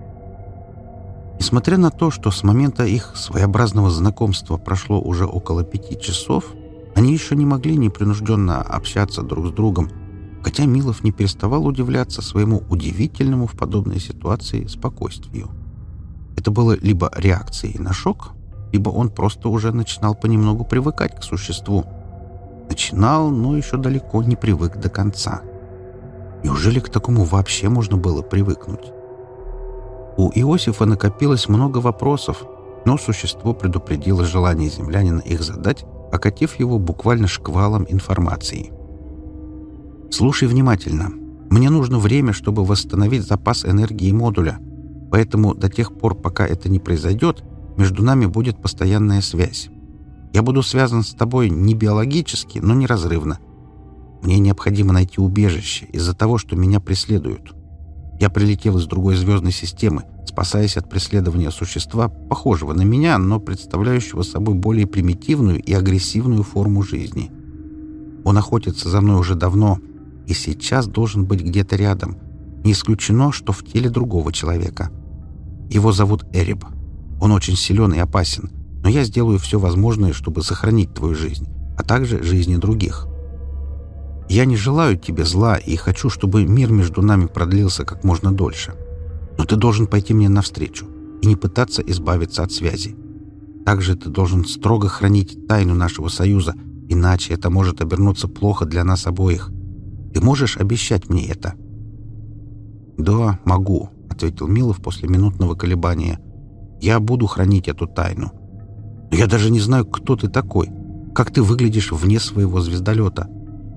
Несмотря на то, что с момента их своеобразного знакомства прошло уже около пяти часов, они еще не могли непринужденно общаться друг с другом, хотя Милов не переставал удивляться своему удивительному в подобной ситуации спокойствию. Это было либо реакцией на шок, либо он просто уже начинал понемногу привыкать к существу. Начинал, но еще далеко не привык до конца. Неужели к такому вообще можно было привыкнуть? У Иосифа накопилось много вопросов, но существо предупредило желание землянина их задать, окатив его буквально шквалом информации. «Слушай внимательно. Мне нужно время, чтобы восстановить запас энергии модуля, поэтому до тех пор, пока это не произойдет, между нами будет постоянная связь. Я буду связан с тобой не биологически, но неразрывно. Мне необходимо найти убежище из-за того, что меня преследуют. Я прилетел из другой звездной системы, спасаясь от преследования существа, похожего на меня, но представляющего собой более примитивную и агрессивную форму жизни. Он охотится за мной уже давно и сейчас должен быть где-то рядом. Не исключено, что в теле другого человека. Его зовут Эреб. Он очень силен и опасен, но я сделаю все возможное, чтобы сохранить твою жизнь, а также жизни других. Я не желаю тебе зла и хочу, чтобы мир между нами продлился как можно дольше. Но ты должен пойти мне навстречу и не пытаться избавиться от связи. Также ты должен строго хранить тайну нашего союза, иначе это может обернуться плохо для нас обоих. Ты можешь обещать мне это?» «Да, могу», — ответил Милов после минутного колебания. «Я буду хранить эту тайну. Но я даже не знаю, кто ты такой, как ты выглядишь вне своего звездолета».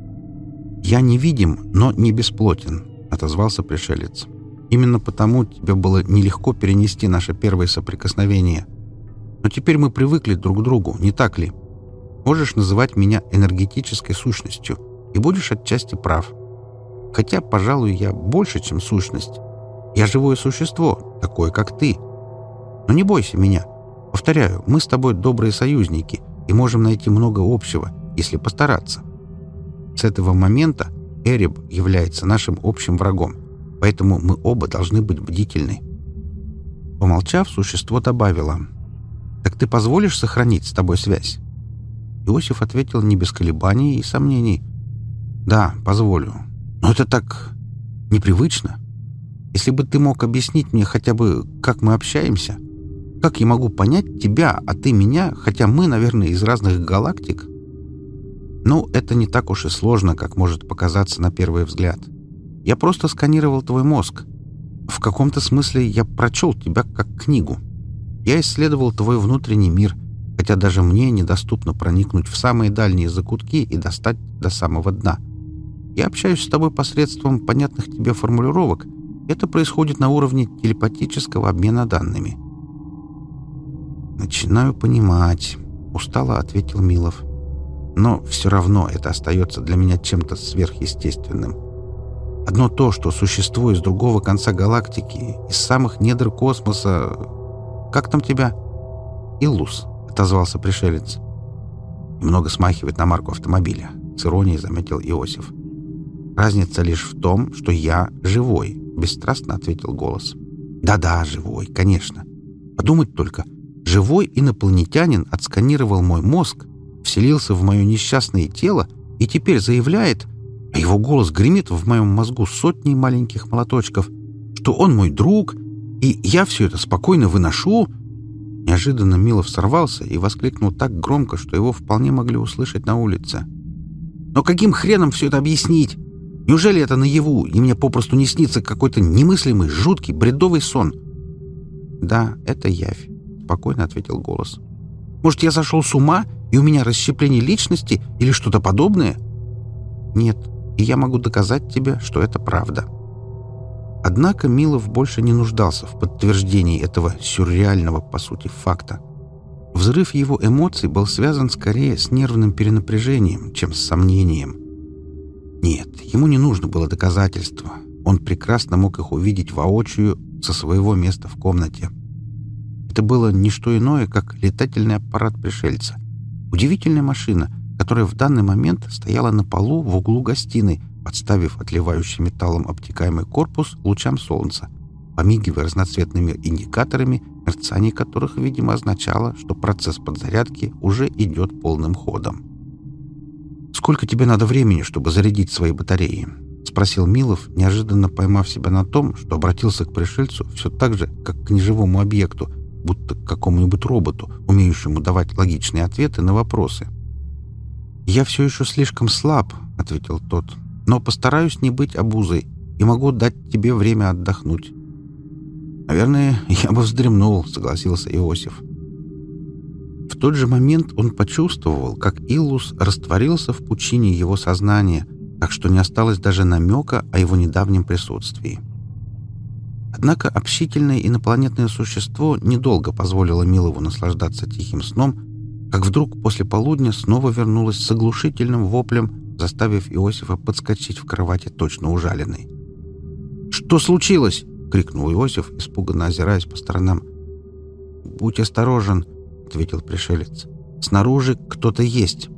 «Я невидим, но не бесплотен», — отозвался пришелец. «Именно потому тебе было нелегко перенести наше первое соприкосновение. Но теперь мы привыкли друг к другу, не так ли? Можешь называть меня энергетической сущностью, и будешь отчасти прав. Хотя, пожалуй, я больше, чем сущность. Я живое существо, такое, как ты. Но не бойся меня. Повторяю, мы с тобой добрые союзники и можем найти много общего, если постараться. С этого момента Эреб является нашим общим врагом, поэтому мы оба должны быть бдительны». Помолчав, существо добавило: «Так ты позволишь сохранить с тобой связь?» Иосиф ответил не без колебаний и сомнений: «Да, позволю. Но это так непривычно. Если бы ты мог объяснить мне хотя бы, как мы общаемся, как я могу понять тебя, а ты меня, хотя мы, наверное, из разных галактик?» «Ну, это не так уж и сложно, как может показаться на первый взгляд. Я просто сканировал твой мозг. В каком-то смысле я прочел тебя как книгу. Я исследовал твой внутренний мир, хотя даже мне недоступно проникнуть в самые дальние закутки и достать до самого дна. Я общаюсь с тобой посредством понятных тебе формулировок. Это происходит на уровне телепатического обмена данными». «Начинаю понимать», — устало ответил Милов. но все равно это остается для меня чем-то сверхъестественным. Одно то, что существо из другого конца галактики, из самых недр космоса... Как там тебя? «Иллус», — отозвался пришелец. «Немного смахивает на марку автомобиля», — с иронией заметил Иосиф. «Разница лишь в том, что я живой», — бесстрастно ответил голос. «Да-да, живой, конечно. Подумать только, живой инопланетянин отсканировал мой мозг, вселился в мое несчастное тело и теперь заявляет, а его голос гремит в моем мозгу сотней маленьких молоточков, что он мой друг, и я все это спокойно выношу». Неожиданно Милов сорвался и воскликнул так громко, что его вполне могли услышать на улице. «Но каким хреном все это объяснить? Неужели это наяву, и мне попросту не снится какой-то немыслимый, жуткий, бредовый сон?» «Да, это явь», — спокойно ответил голос. «Может, я сошел с ума, и у меня расщепление личности или что-то подобное?» «Нет, и я могу доказать тебе, что это правда». Однако Милов больше не нуждался в подтверждении этого сюрреального, по сути, факта. Взрыв его эмоций был связан скорее с нервным перенапряжением, чем с сомнением. Нет, ему не нужно было доказательства. Он прекрасно мог их увидеть воочию со своего места в комнате. Это было не что иное, как летательный аппарат пришельца. Удивительная машина, которая в данный момент стояла на полу в углу гостиной, подставив отливающий металлом обтекаемый корпус лучам солнца, помигивая разноцветными индикаторами, мерцание которых, видимо, означало, что процесс подзарядки уже идет полным ходом. «Сколько тебе надо времени, чтобы зарядить свои батареи?» — спросил Милов, неожиданно поймав себя на том, что обратился к пришельцу все так же, как к неживому объекту, будто к какому-нибудь роботу, умеющему давать логичные ответы на вопросы. «Я все еще слишком слаб», — ответил тот, «но постараюсь не быть обузой и могу дать тебе время отдохнуть». «Наверное, я бы вздремнул», — согласился Иосиф. В тот же момент он почувствовал, как Иллус растворился в пучине его сознания, так что не осталось даже намека о его недавнем присутствии. Однако общительное инопланетное существо недолго позволило Милову наслаждаться тихим сном, как вдруг после полудня снова вернулось с оглушительным воплем, заставив Иосифа подскочить в кровати точно ужаленный. «Что случилось?» — крикнул Иосиф, испуганно озираясь по сторонам. «Будь осторожен», — ответил пришелец. «Снаружи кто-то есть».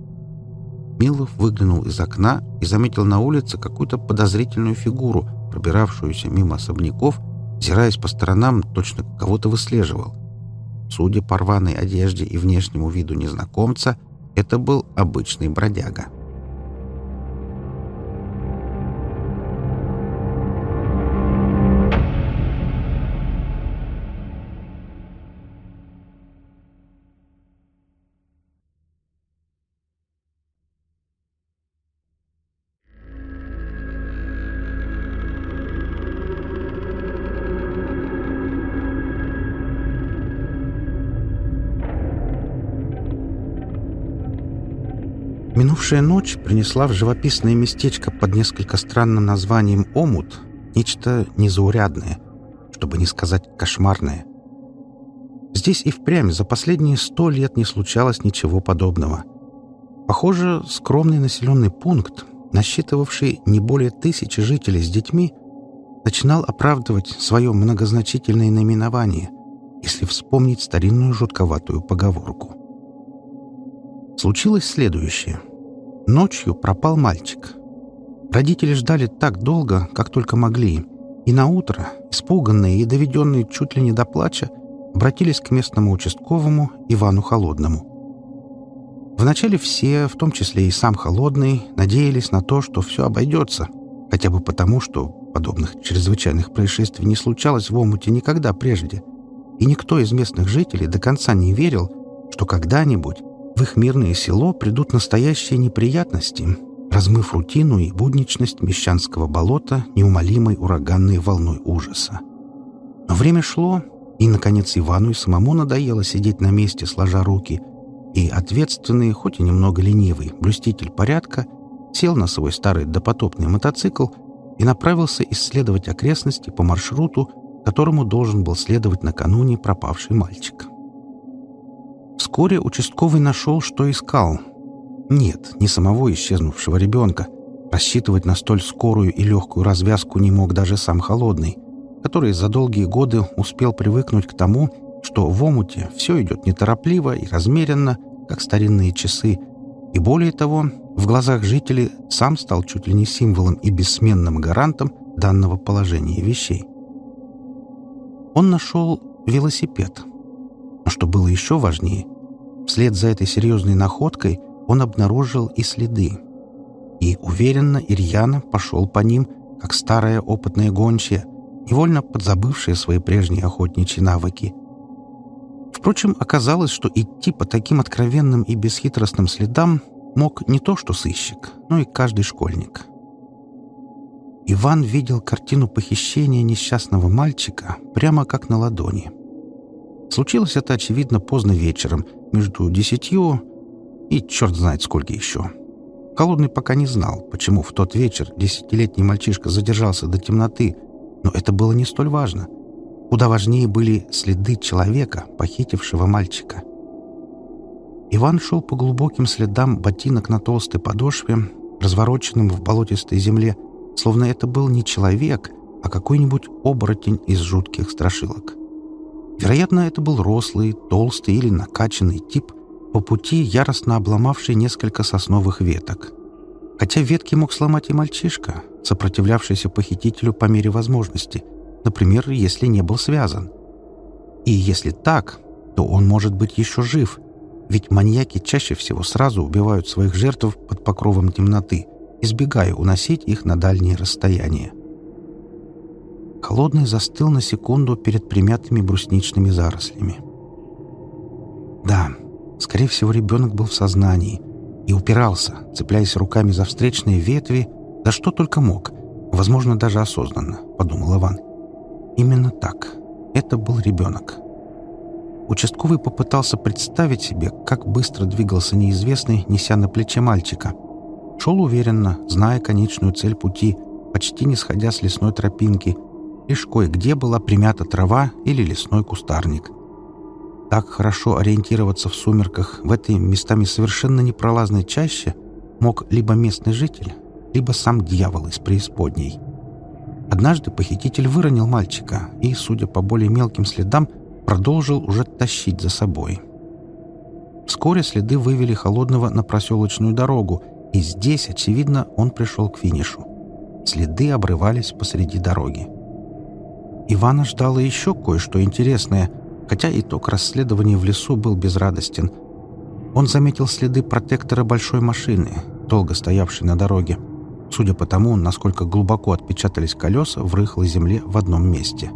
Милов выглянул из окна и заметил на улице какую-то подозрительную фигуру, пробиравшуюся мимо особняков, озираясь по сторонам, точно кого-то выслеживал. Судя по рваной одежде и внешнему виду незнакомца, это был обычный бродяга. Минувшая ночь принесла в живописное местечко под несколько странным названием «Омут» нечто незаурядное, чтобы не сказать кошмарное. Здесь и впрямь за последние сто лет не случалось ничего подобного. Похоже, скромный населенный пункт, насчитывавший не более тысячи жителей с детьми, начинал оправдывать свое многозначительное наименование, если вспомнить старинную жутковатую поговорку. Случилось следующее. Ночью пропал мальчик. Родители ждали так долго, как только могли, и наутро, испуганные и доведенные чуть ли не до плача, обратились к местному участковому Ивану Холодному. Вначале все, в том числе и сам Холодный, надеялись на то, что все обойдется, хотя бы потому, что подобных чрезвычайных происшествий не случалось в Омуте никогда прежде, и никто из местных жителей до конца не верил, что когда-нибудь в их мирное село придут настоящие неприятности, размыв рутину и будничность мещанского болота неумолимой ураганной волной ужаса. Но время шло, и, наконец, Ивану и самому надоело сидеть на месте, сложа руки, и ответственный, хоть и немного ленивый, блюститель порядка сел на свой старый допотопный мотоцикл и направился исследовать окрестности по маршруту, которому должен был следовать накануне пропавший мальчик. Вскоре участковый нашел, что искал. Нет, не самого исчезнувшего ребенка. Рассчитывать на столь скорую и легкую развязку не мог даже сам Холодный, который за долгие годы успел привыкнуть к тому, что в омуте все идет неторопливо и размеренно, как старинные часы, и более того, в глазах жителей сам стал чуть ли не символом и бессменным гарантом данного положения вещей. Он нашел велосипед. Но что было еще важнее, вслед за этой серьезной находкой он обнаружил и следы. И уверенно и рьяно пошел по ним, как старая опытная гончая, невольно подзабывшая свои прежние охотничьи навыки. Впрочем, оказалось, что идти по таким откровенным и бесхитростным следам мог не то что сыщик, но и каждый школьник. Иван видел картину похищения несчастного мальчика прямо как на ладони. Случилось это, очевидно, поздно вечером, между десятью и черт знает сколько еще. Холодный пока не знал, почему в тот вечер десятилетний мальчишка задержался до темноты, но это было не столь важно. Куда важнее были следы человека, похитившего мальчика. Иван шел по глубоким следам ботинок на толстой подошве, развороченным в болотистой земле, словно это был не человек, а какой-нибудь оборотень из жутких страшилок. Вероятно, это был рослый, толстый или накачанный тип, по пути яростно обломавший несколько сосновых веток. Хотя ветки мог сломать и мальчишка, сопротивлявшийся похитителю по мере возможности, например, если не был связан. И если так, то он может быть еще жив, ведь маньяки чаще всего сразу убивают своих жертв под покровом темноты, избегая уносить их на дальние расстояния. Холодный застыл на секунду перед примятыми брусничными зарослями. Да, скорее всего, ребенок был в сознании и упирался, цепляясь руками за встречные ветви, да что только мог, возможно, даже осознанно, подумал Иван. Именно так. Это был ребенок. Участковый попытался представить себе, как быстро двигался неизвестный, неся на плече мальчика. Шел уверенно, зная конечную цель пути, почти не сходя с лесной тропинки, лишь кое-где была примята трава или лесной кустарник. Так хорошо ориентироваться в сумерках в этой местами совершенно непролазной чаще мог либо местный житель, либо сам дьявол из преисподней. Однажды похититель выронил мальчика и, судя по более мелким следам, продолжил уже тащить за собой. Вскоре следы вывели Холодного на проселочную дорогу, и здесь, очевидно, он пришел к финишу. Следы обрывались посреди дороги. Ивана ждало еще кое-что интересное, хотя итог расследования в лесу был безрадостен. Он заметил следы протектора большой машины, долго стоявшей на дороге, судя по тому, насколько глубоко отпечатались колеса в рыхлой земле в одном месте.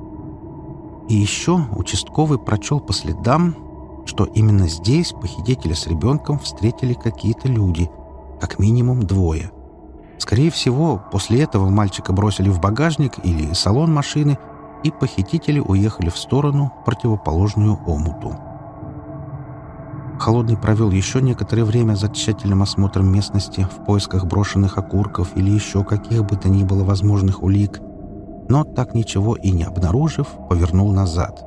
И еще участковый прочел по следам, что именно здесь похитителя с ребенком встретили какие-то люди, как минимум двое. Скорее всего, после этого мальчика бросили в багажник или салон машины, и похитители уехали в сторону, противоположную омуту. Холодный провел еще некоторое время за тщательным осмотром местности в поисках брошенных окурков или еще каких бы то ни было возможных улик, но, так ничего и не обнаружив, повернул назад.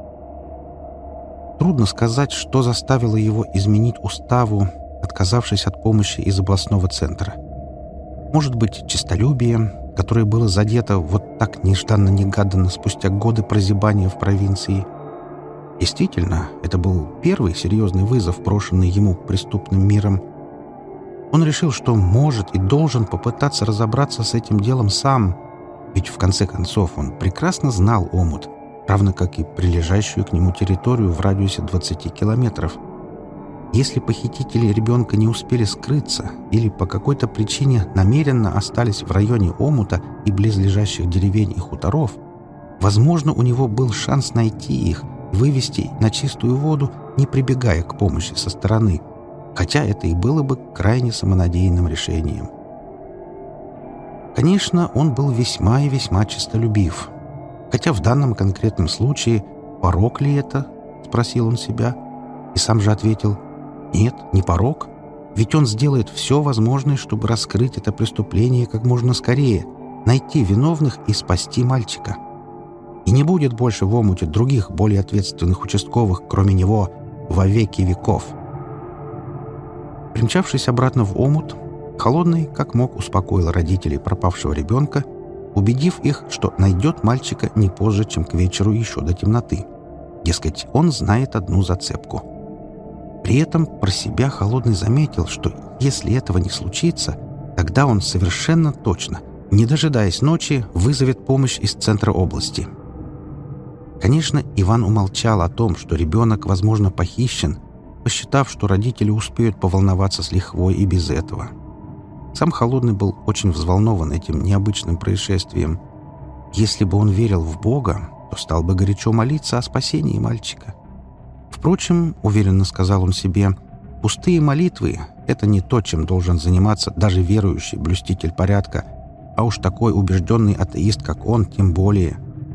Трудно сказать, что заставило его изменить уставу, отказавшись от помощи из областного центра. Может быть, честолюбие, которое было задето вот так нежданно-негаданно спустя годы прозябания в провинции. Действительно, это был первый серьезный вызов, брошенный ему преступным миром. Он решил, что может и должен попытаться разобраться с этим делом сам, ведь в конце концов он прекрасно знал омут, равно как и прилежащую к нему территорию в радиусе двадцати километров. Если похитители ребенка не успели скрыться или по какой-то причине намеренно остались в районе омута и близлежащих деревень и хуторов, возможно, у него был шанс найти их, вывести на чистую воду, не прибегая к помощи со стороны, хотя это и было бы крайне самонадеянным решением. Конечно, он был весьма и весьма честолюбив. Хотя в данном конкретном случае порок ли это? — спросил он себя. И сам же ответил: нет, не порок. Ведь он сделает все возможное, чтобы раскрыть это преступление как можно скорее, найти виновных и спасти мальчика. И не будет больше в омуте других, более ответственных участковых, кроме него, во веки веков. Примчавшись обратно в омут, Холодный как мог успокоил родителей пропавшего ребенка, убедив их, что найдет мальчика не позже, чем к вечеру еще до темноты. Дескать, он знает одну зацепку. При этом про себя Холодный заметил, что если этого не случится, тогда он совершенно точно, не дожидаясь ночи, вызовет помощь из центра области. Конечно, Иван умолчал о том, что ребенок, возможно, похищен, посчитав, что родители успеют поволноваться с лихвой и без этого. Сам Холодный был очень взволнован этим необычным происшествием. Если бы он верил в Бога, то стал бы горячо молиться о спасении мальчика. Впрочем, уверенно сказал он себе, пустые молитвы — это не то, чем должен заниматься даже верующий блюститель порядка, а уж такой убежденный атеист, как он, тем более.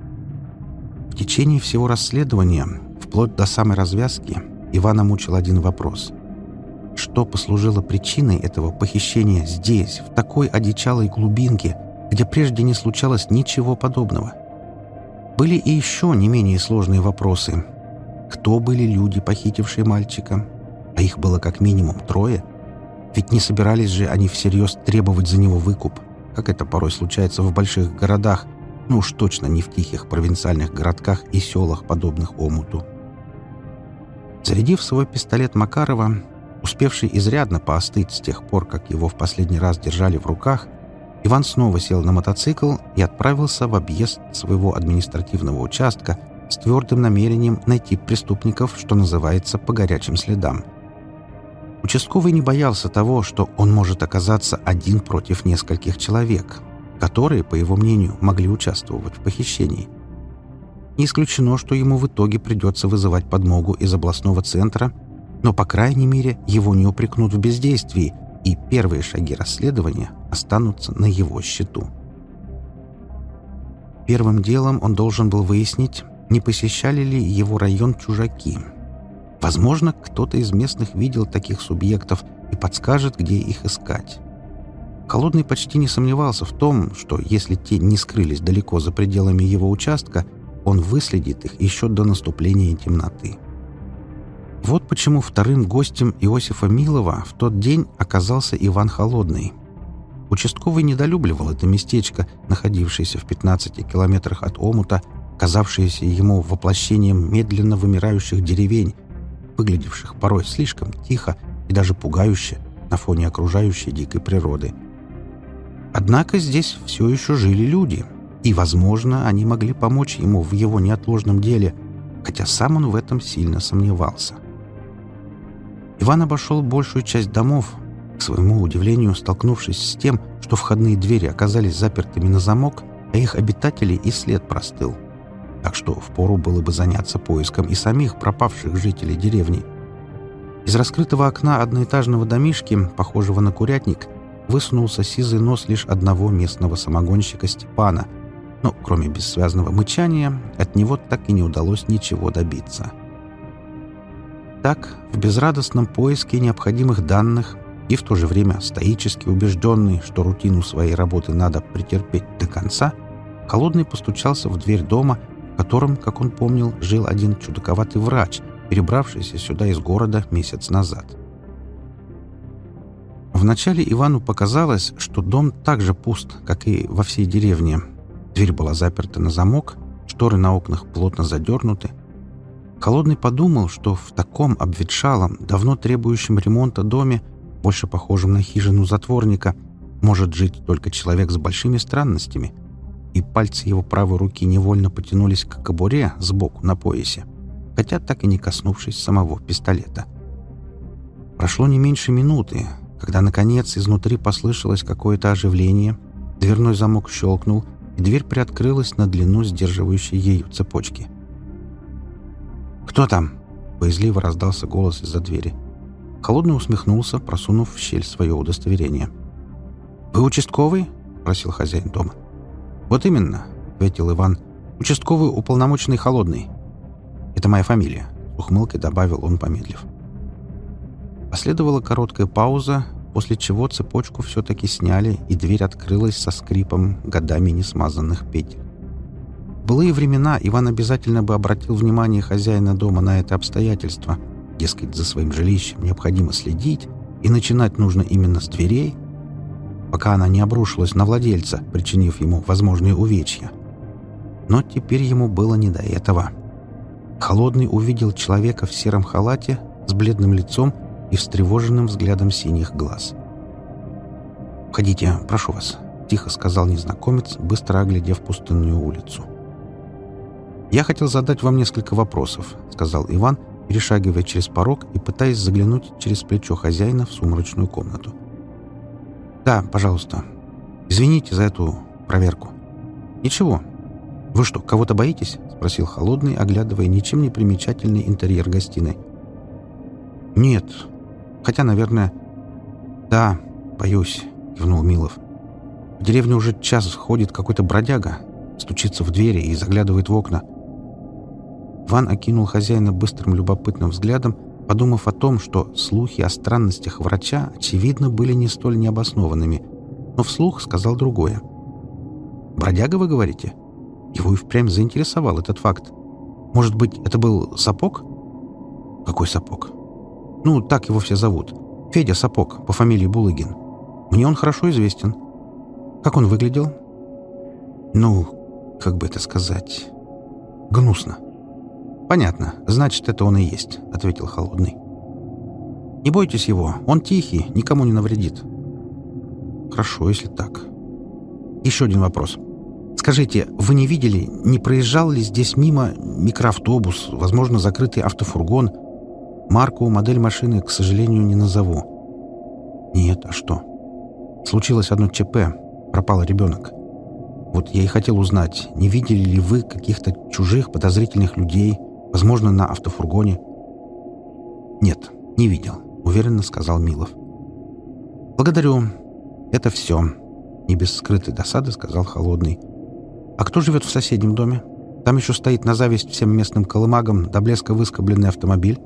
В течение всего расследования, вплоть до самой развязки, Ивана мучил один вопрос. Что послужило причиной этого похищения здесь, в такой одичалой глубинке, где прежде не случалось ничего подобного? Были и еще не менее сложные вопросы. Кто были люди, похитившие мальчика? А их было как минимум трое. Ведь не собирались же они всерьез требовать за него выкуп, как это порой случается в больших городах, ну уж точно не в тихих провинциальных городках и селах, подобных омуту. Зарядив свой пистолет Макарова, успевший изрядно поостыть с тех пор, как его в последний раз держали в руках, Иван снова сел на мотоцикл и отправился в объезд своего административного участка с твердым намерением найти преступников, что называется, по горячим следам. Участковый не боялся того, что он может оказаться один против нескольких человек, которые, по его мнению, могли участвовать в похищении. Не исключено, что ему в итоге придется вызывать подмогу из областного центра, но, по крайней мере, его не упрекнут в бездействии, и первые шаги расследования останутся на его счету. Первым делом он должен был выяснить, не посещали ли его район чужаки. Возможно, кто-то из местных видел таких субъектов и подскажет, где их искать. Холодный почти не сомневался в том, что если те не скрылись далеко за пределами его участка, он выследит их еще до наступления темноты. Вот почему вторым гостем Иосифа Милова в тот день оказался Иван Холодный. Участковый недолюбливал это местечко, находившееся в пятнадцати километрах от омута, казавшееся ему воплощением медленно вымирающих деревень, выглядевших порой слишком тихо и даже пугающе на фоне окружающей дикой природы. Однако здесь все еще жили люди, и, возможно, они могли помочь ему в его неотложном деле, хотя сам он в этом сильно сомневался. Иван обошел большую часть домов, к своему удивлению столкнувшись с тем, что входные двери оказались запертыми на замок, а их обитателей и след простыл. Так что впору было бы заняться поиском и самих пропавших жителей деревни. Из раскрытого окна одноэтажного домишки, похожего на курятник, высунулся сизый нос лишь одного местного самогонщика Степана, но кроме бессвязного мычания от него так и не удалось ничего добиться. Так, в безрадостном поиске необходимых данных и в то же время стоически убежденный, что рутину своей работы надо претерпеть до конца, Холодный постучался в дверь дома, в котором, как он помнил, жил один чудаковатый врач, перебравшийся сюда из города месяц назад. Вначале Ивану показалось, что дом так же пуст, как и во всей деревне. Дверь была заперта на замок, шторы на окнах плотно задернуты. Холодный подумал, что в таком обветшалом, давно требующем ремонта доме, больше похожем на хижину затворника, может жить только человек с большими странностями, и пальцы его правой руки невольно потянулись к кобуре сбоку на поясе, хотя так и не коснувшись самого пистолета. Прошло не меньше минуты, когда, наконец, изнутри послышалось какое-то оживление, дверной замок щелкнул, и дверь приоткрылась на длину сдерживающей ее цепочки. «Кто там?» — боязливо раздался голос из-за двери. Холодный усмехнулся, просунув в щель свое удостоверение. «Вы участковый?» — спросил хозяин дома. «Вот именно», — ответил Иван. «Участковый уполномоченный Холодный. Это моя фамилия», — ухмылкой добавил он, помедлив. Последовала короткая пауза, после чего цепочку все-таки сняли, и дверь открылась со скрипом годами несмазанных петель. В былые времена Иван обязательно бы обратил внимание хозяина дома на это обстоятельство. Дескать, за своим жилищем необходимо следить, И начинать нужно именно с дверей, пока она не обрушилась на владельца, причинив ему возможные увечья. Но теперь ему было не до этого. Холодный увидел человека в сером халате с бледным лицом и встревоженным взглядом синих глаз. «Входите, прошу вас», — тихо сказал незнакомец, быстро оглядев пустынную улицу. «Я хотел задать вам несколько вопросов», — сказал Иван, перешагивая через порог и пытаясь заглянуть через плечо хозяина в сумрачную комнату. «Да, пожалуйста. Извините за эту проверку». «Ничего. Вы что, кого-то боитесь?» — спросил Холодный, оглядывая ничем не примечательный интерьер гостиной. «Нет. Хотя, наверное...» «Да, боюсь», — кивнул Милов. «В деревне уже час ходит какой-то бродяга, стучится в двери и заглядывает в окна». Иван окинул хозяина быстрым любопытным взглядом, подумав о том, что слухи о странностях врача, очевидно, были не столь необоснованными, но вслух сказал другое. «Бродяга, вы говорите?» Его и впрямь заинтересовал этот факт. «Может быть, это был Сапог?» «Какой Сапог?» «Ну, так его все зовут. Федя Сапог, по фамилии Булыгин. Мне он хорошо известен». «Как он выглядел?» «Ну, как бы это сказать... гнусно». «Понятно. Значит, это он и есть», — ответил Холодный. «Не бойтесь его. Он тихий, никому не навредит». «Хорошо, если так. Еще один вопрос. Скажите, вы не видели, не проезжал ли здесь мимо микроавтобус, возможно, закрытый автофургон? Марку, модель машины, к сожалению, не назову». «Нет, а что?» «Случилось одно ЧП. Пропал ребенок. Вот я и хотел узнать, не видели ли вы каких-то чужих подозрительных людей, возможно, на автофургоне?» «Нет, не видел», — уверенно сказал Милов. «Благодарю. Это все», — не без скрытой досады сказал Холодный. «А кто живет в соседнем доме? Там еще стоит на зависть всем местным колымагам до блеска выскобленный автомобиль».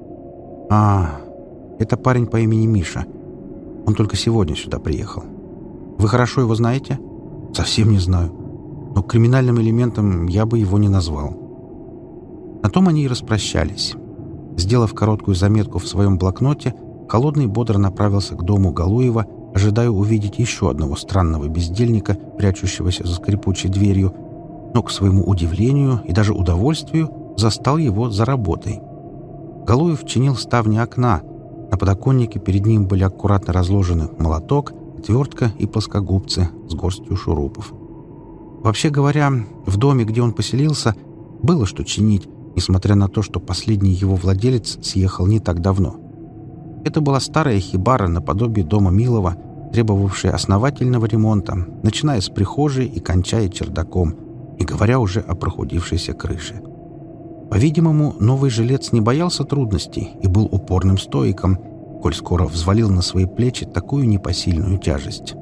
«А, это парень по имени Миша. Он только сегодня сюда приехал. Вы хорошо его знаете?» «Совсем не знаю. Но криминальным элементом я бы его не назвал». На том они и распрощались. Сделав короткую заметку в своем блокноте, Холодный бодро направился к дому Галуева, ожидая увидеть еще одного странного бездельника, прячущегося за скрипучей дверью, но, к своему удивлению и даже удовольствию, застал его за работой. Галуев чинил ставни окна. На подоконнике перед ним были аккуратно разложены молоток, отвертка и плоскогубцы с горстью шурупов. Вообще говоря, в доме, где он поселился, было что чинить, несмотря на то, что последний его владелец съехал не так давно. Это была старая хибара наподобие дома Милова, требовавшая основательного ремонта, начиная с прихожей и кончая чердаком, не говоря уже о прохудившейся крыше. По-видимому, новый жилец не боялся трудностей и был упорным стоиком, коль скоро взвалил на свои плечи такую непосильную тяжесть.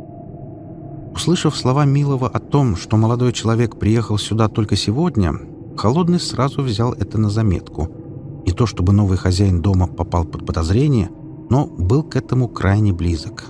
Услышав слова Милова о том, что молодой человек приехал сюда только сегодня, Холодный сразу взял это на заметку. Не то чтобы новый хозяин дома попал под подозрение, но был к этому крайне близок.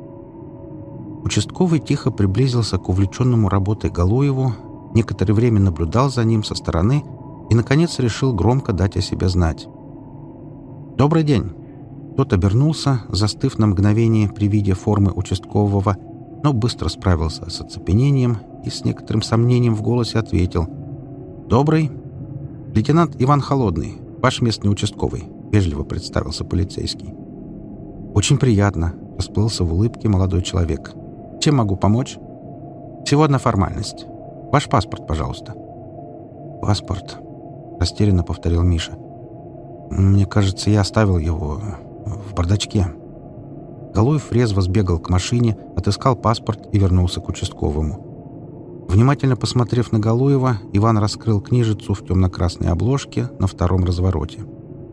Участковый тихо приблизился к увлеченному работой Галуеву, некоторое время наблюдал за ним со стороны и, наконец, решил громко дать о себе знать. «Добрый день!» Тот обернулся, застыв на мгновение при виде формы участкового, но быстро справился с оцепенением и с некоторым сомнением в голосе ответил: «Добрый. Лейтенант Иван Холодный, ваш местный участковый», — вежливо представился полицейский. «Очень приятно», — расплылся в улыбке молодой человек. «Чем могу помочь?» «Всего одна формальность. Ваш паспорт, пожалуйста». «Паспорт», — растерянно повторил Миша. «Мне кажется, я оставил его в бардачке». Галуев резво сбегал к машине, отыскал паспорт и вернулся к участковому. Внимательно посмотрев на Галуева, Иван раскрыл книжицу в темно-красной обложке на втором развороте.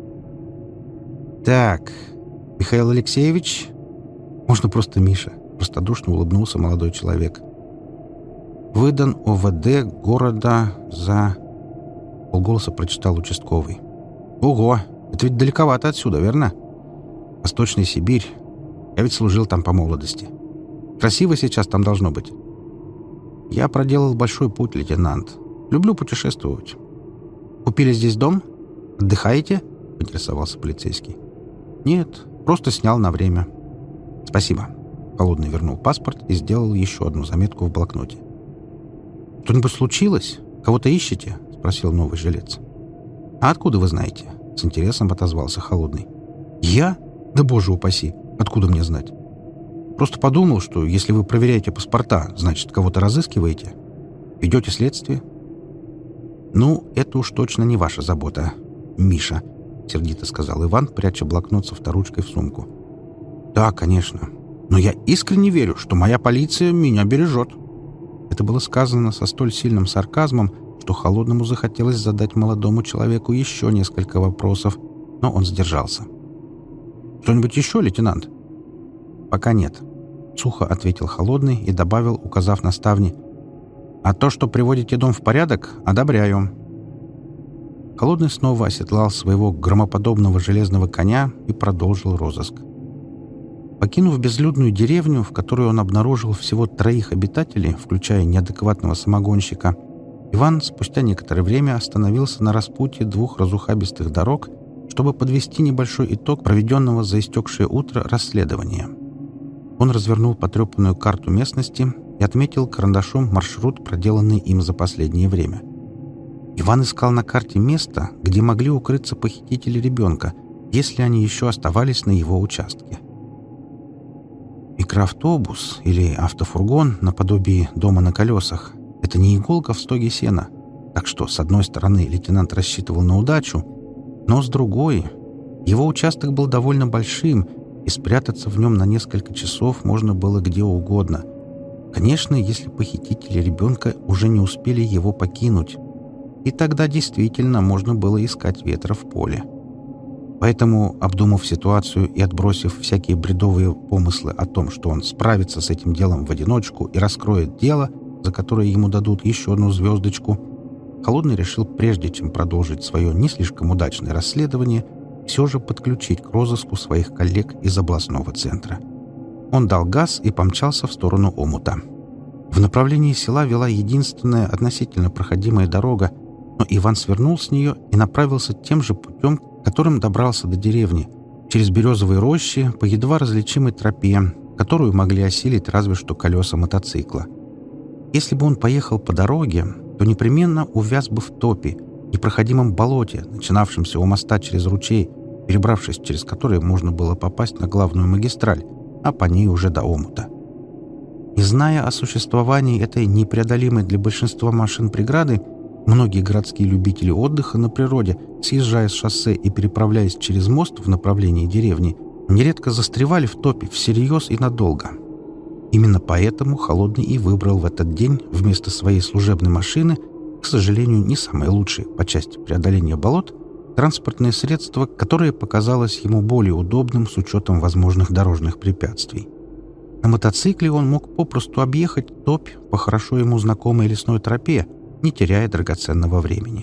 «Так, Михаил Алексеевич...» «Можно просто Миша», — простодушно улыбнулся молодой человек. «Выдан ОВД города за...» Полголоса прочитал участковый. «Ого! Это ведь далековато отсюда, верно? Восточная Сибирь. Я ведь служил там по молодости. Красиво сейчас там должно быть». «Я проделал большой путь, лейтенант. Люблю путешествовать». «Купили здесь дом? Отдыхаете?» — поинтересовался полицейский. «Нет, Просто снял на время». «Спасибо». Холодный вернул паспорт и сделал еще одну заметку в блокноте. «Что-нибудь случилось? Кого-то ищете?» — спросил новый жилец. «А откуда вы знаете?» — с интересом отозвался Холодный. «Я? Да боже упаси! Откуда мне знать? Просто подумал, что если вы проверяете паспорта, значит, кого-то разыскиваете. Ведете следствие?» «Ну, это уж точно не ваша забота, Миша», — сердито сказал Иван, пряча блокнот со авторучкой в сумку. «Да, конечно. Но я искренне верю, что моя полиция меня бережет». Это было сказано со столь сильным сарказмом, что Холодному захотелось задать молодому человеку еще несколько вопросов, но он сдержался. «Что-нибудь еще, лейтенант?» «Пока нет», — сухо ответил Холодный и добавил, указав на ставни. «А то, что приводите дом в порядок, одобряю». Холодный снова оседлал своего громоподобного железного коня и продолжил розыск. Покинув безлюдную деревню, в которой он обнаружил всего троих обитателей, включая неадекватного самогонщика, Иван спустя некоторое время остановился на распутье двух разухабистых дорог, чтобы подвести небольшой итог проведенного за истекшее утро расследования. Он развернул потрепанную карту местности и отметил карандашом маршрут, проделанный им за последнее время. Иван искал на карте место, где могли укрыться похитители ребенка, если они еще оставались на его участке. Микроавтобус или автофургон наподобие дома на колесах — это не иголка в стоге сена, так что, с одной стороны, лейтенант рассчитывал на удачу, но с другой, его участок был довольно большим, и спрятаться в нем на несколько часов можно было где угодно. Конечно, если похитители ребенка уже не успели его покинуть, и тогда действительно можно было искать ветра в поле. Поэтому, обдумав ситуацию и отбросив всякие бредовые помыслы о том, что он справится с этим делом в одиночку и раскроет дело, за которое ему дадут еще одну звездочку, Холодный решил, прежде чем продолжить свое не слишком удачное расследование, все же подключить к розыску своих коллег из областного центра. Он дал газ и помчался в сторону омута. В направлении села вела единственная относительно проходимая дорога, но Иван свернул с нее и направился тем же путем, которым добрался до деревни, через березовые рощи по едва различимой тропе, которую могли осилить разве что колеса мотоцикла. Если бы он поехал по дороге, то непременно увяз бы в топе, непроходимом болоте, начинавшемся у моста через ручей, перебравшись через который можно было попасть на главную магистраль, а по ней уже до омута. Не зная о существовании этой непреодолимой для большинства машин преграды, многие городские любители отдыха на природе, съезжая с шоссе и переправляясь через мост в направлении деревни, нередко застревали в топе всерьез и надолго. Именно поэтому Холодный и выбрал в этот день вместо своей служебной машины, к сожалению, не самое лучшее по части преодоления болот, транспортное средство, которое показалось ему более удобным с учетом возможных дорожных препятствий. На мотоцикле он мог попросту объехать топь по хорошо ему знакомой лесной тропе, не теряя драгоценного времени.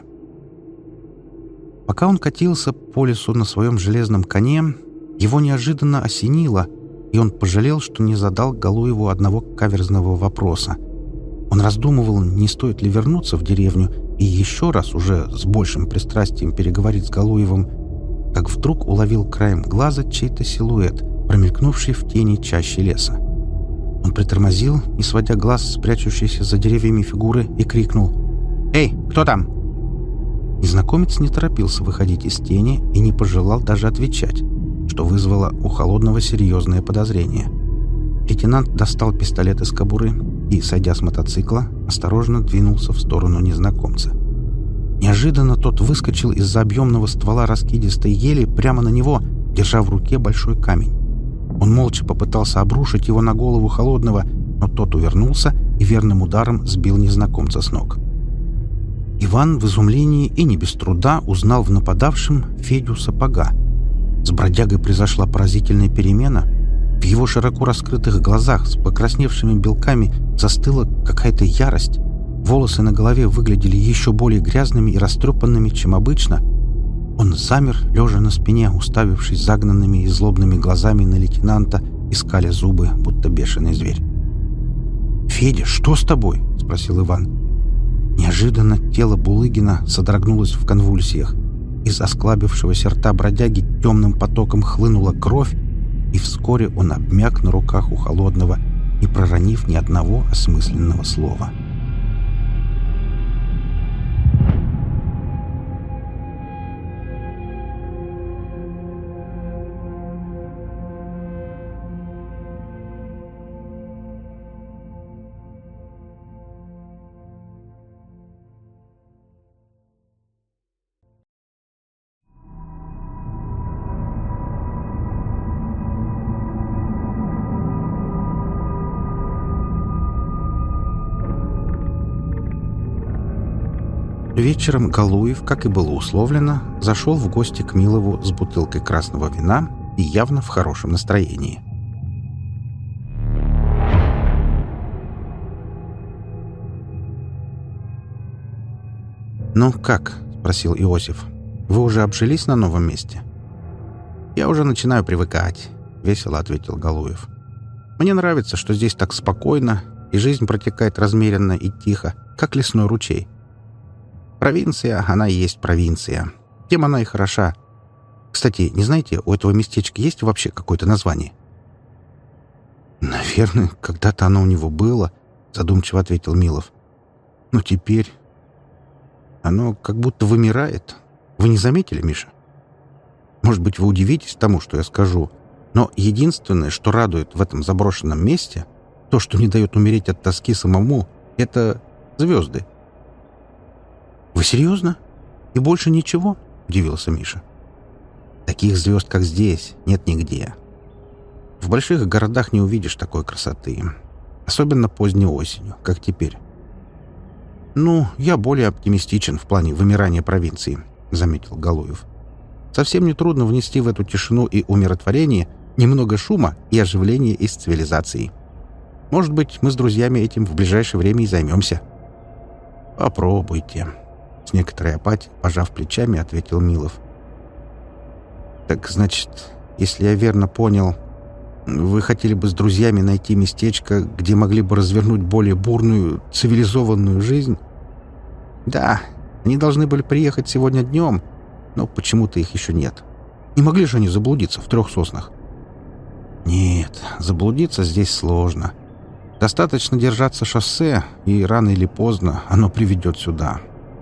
Пока он катился по лесу на своем железном коне, его неожиданно осенило, и он пожалел, что не задал Галуеву одного каверзного вопроса. Он раздумывал, не стоит ли вернуться в деревню и еще раз уже с большим пристрастием переговорить с Галуевым, как вдруг уловил краем глаза чей-то силуэт, промелькнувший в тени чащи леса. Он притормозил, не сводя глаз с прячущейся за деревьями фигуры, и крикнул: «Эй, кто там?» Незнакомец не торопился выходить из тени и не пожелал даже отвечать, что вызвало у Холодного серьезное подозрение. Лейтенант достал пистолет из кобуры и, сойдя с мотоцикла, осторожно двинулся в сторону незнакомца. Неожиданно тот выскочил из-за объемного ствола раскидистой ели прямо на него, держа в руке большой камень. Он молча попытался обрушить его на голову Холодного, но тот увернулся и верным ударом сбил незнакомца с ног. Иван в изумлении и не без труда узнал в нападавшем Федю Сапога. С бродягой произошла поразительная перемена. В его широко раскрытых глазах с покрасневшими белками застыла какая-то ярость. Волосы на голове выглядели еще более грязными и растрепанными, чем обычно. Он замер, лежа на спине, уставившись загнанными и злобными глазами на лейтенанта, искали зубы, будто бешеный зверь. «Федя, что с тобой?» — спросил Иван. Неожиданно тело Булыгина содрогнулось в конвульсиях. Из осклабившегося рта бродяги темным потоком хлынула кровь, и вскоре он обмяк на руках у холодного, не проронив ни одного осмысленного слова. Вечером Галуев, как и было условлено, зашел в гости к Милову с бутылкой красного вина и явно в хорошем настроении. «Ну как?» — спросил Иосиф. «Вы уже обжились на новом месте?» «Я уже начинаю привыкать», — весело ответил Галуев. «Мне нравится, что здесь так спокойно, и жизнь протекает размеренно и тихо, как лесной ручей. Провинция, она и есть провинция. Тем она и хороша. Кстати, не знаете, у этого местечка есть вообще какое-то название?» «Наверное, когда-то оно у него было», — задумчиво ответил Милов. «Но теперь оно как будто вымирает. Вы не заметили, Миша? Может быть, вы удивитесь тому, что я скажу, но единственное, что радует в этом заброшенном месте, то, что не дает умереть от тоски самому, — это звезды». «Вы серьезно? И больше ничего?» — удивился Миша. «Таких звезд, как здесь, нет нигде. В больших городах не увидишь такой красоты. Особенно поздней осенью, как теперь». «Ну, я более оптимистичен в плане вымирания провинции», — заметил Галуев. «Совсем нетрудно внести в эту тишину и умиротворение немного шума и оживления из цивилизации. Может быть, мы с друзьями этим в ближайшее время и займемся». «Попробуйте», — с некоторой апатией, пожав плечами, ответил Милов. «Так, значит, если я верно понял, вы хотели бы с друзьями найти местечко, где могли бы развернуть более бурную, цивилизованную жизнь?» «Да, они должны были приехать сегодня днем, но почему-то их еще нет. Не могли же они заблудиться в трех соснах?» «Нет, заблудиться здесь сложно. Достаточно держаться шоссе, и рано или поздно оно приведет сюда.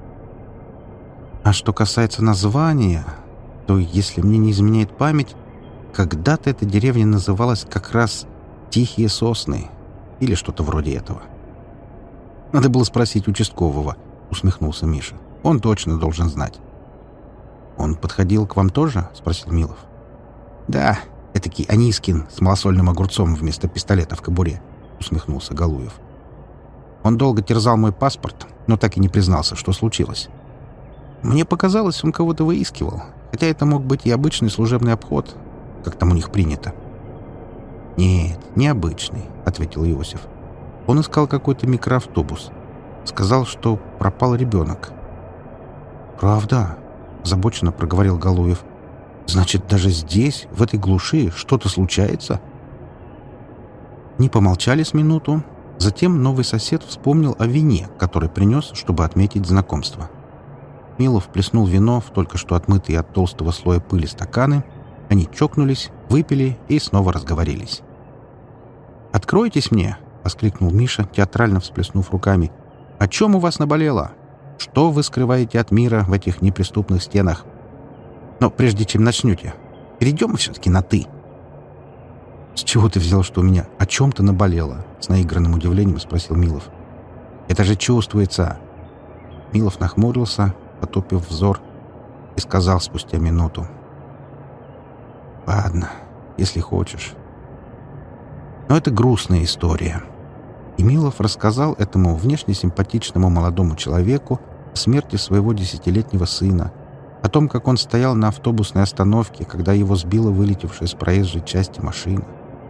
А что касается названия, то, если мне не изменяет память, когда-то эта деревня называлась как раз «Тихие сосны» или что-то вроде этого». «Надо было спросить участкового», — усмехнулся Миша. «Он точно должен знать». «Он подходил к вам тоже?» — спросил Милов. «Да, этакий Анискин с малосольным огурцом вместо пистолета в кобуре», — усмехнулся Галуев. «Он долго терзал мой паспорт, но так и не признался, что случилось. Мне показалось, он кого-то выискивал, хотя это мог быть и обычный служебный обход, как там у них принято». «Нет, не обычный», — ответил Иосиф. «Он искал какой-то микроавтобус. Сказал, что пропал ребенок». «Правда?» — озабоченно проговорил Галуев. «Значит, даже здесь, в этой глуши, что-то случается?» Не помолчали с минуту. Затем новый сосед вспомнил о вине, который принес, чтобы отметить знакомство. Милов плеснул вино в только что отмытые от толстого слоя пыли стаканы. Они чокнулись, выпили и снова разговорились. «Откройтесь мне!» — воскликнул Миша, театрально всплеснув руками. «О чем у вас наболело? Что вы скрываете от мира в этих неприступных стенах? Но прежде чем начнете, перейдем все-таки на «ты». «С чего ты взял, что у меня о чем-то наболело?» — с наигранным удивлением спросил Милов. «Это же чувствуется!» Милов нахмурился, потупив взор, и сказал спустя минуту. «Ладно, если хочешь. Но это грустная история». И Милов рассказал этому внешне симпатичному молодому человеку о смерти своего десятилетнего сына, о том, как он стоял на автобусной остановке, когда его сбила вылетевшая с проезжей части машина.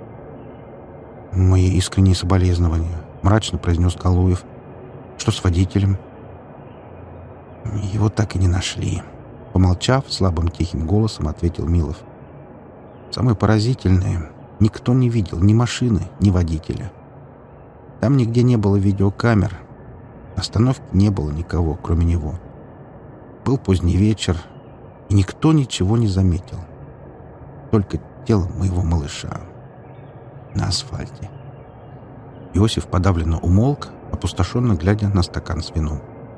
«Мои искренние соболезнования», — мрачно произнес Галуев. «Что с водителем?» «Его так и не нашли», — помолчав, слабым тихим голосом ответил Милов. «Самое поразительное — никто не видел ни машины, ни водителя. Там нигде не было видеокамер. На остановке не было никого, кроме него. Был поздний вечер, и никто ничего не заметил. Только тело моего малыша на асфальте. Иосиф подавленно умолк, опустошенно глядя на стакан с вином.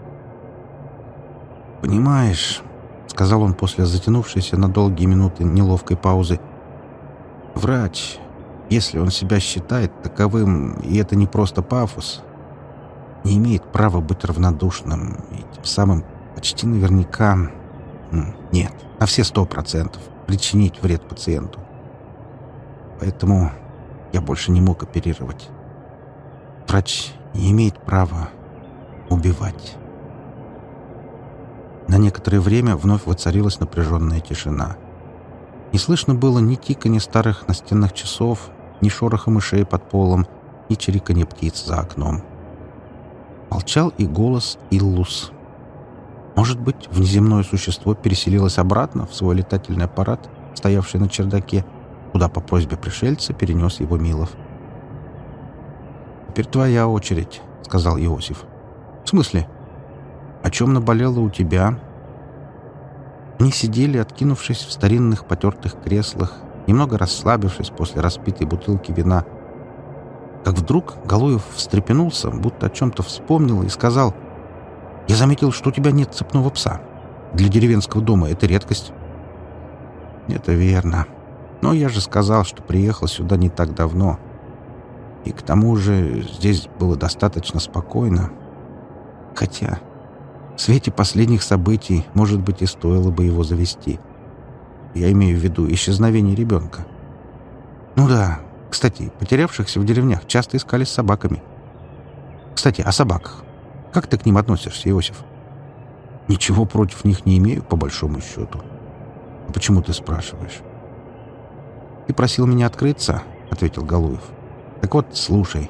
«Понимаешь», — сказал он после затянувшейся на долгие минуты неловкой паузы, «врач, если он себя считает таковым, и это не просто пафос, не имеет права быть равнодушным и тем самым почти наверняка, нет, на все сто процентов причинить вред пациенту. Поэтому я больше не мог оперировать. Врач не имеет права убивать». На некоторое время вновь воцарилась напряженная тишина. Не слышно было ни тиканья старых настенных часов, ни шороха мышей под полом, ни чириканья птиц за окном. Молчал и голос Иллус. Может быть, внеземное существо переселилось обратно в свой летательный аппарат, стоявший на чердаке, куда по просьбе пришельца перенес его Милов. «Теперь твоя очередь», — сказал Иосиф. «В смысле? О чем наболело у тебя?» Они сидели, откинувшись в старинных потертых креслах, немного расслабившись после распитой бутылки вина. Как вдруг Галуев встрепенулся, будто о чем-то вспомнил, и сказал: «Я заметил, что у тебя нет цепного пса. Для деревенского дома это редкость». «Это верно. Но я же сказал, что приехал сюда не так давно. И к тому же здесь было достаточно спокойно. Хотя в свете последних событий, может быть, и стоило бы его завести. Я имею в виду исчезновение ребенка. Ну да, кстати, потерявшихся в деревнях часто искали с собаками. Кстати, о собаках. Как ты к ним относишься, Иосиф?» «Ничего против них не имею, по большому счету». «А почему ты спрашиваешь?» «Ты просил меня открыться», — ответил Галуев. «Так вот, слушай.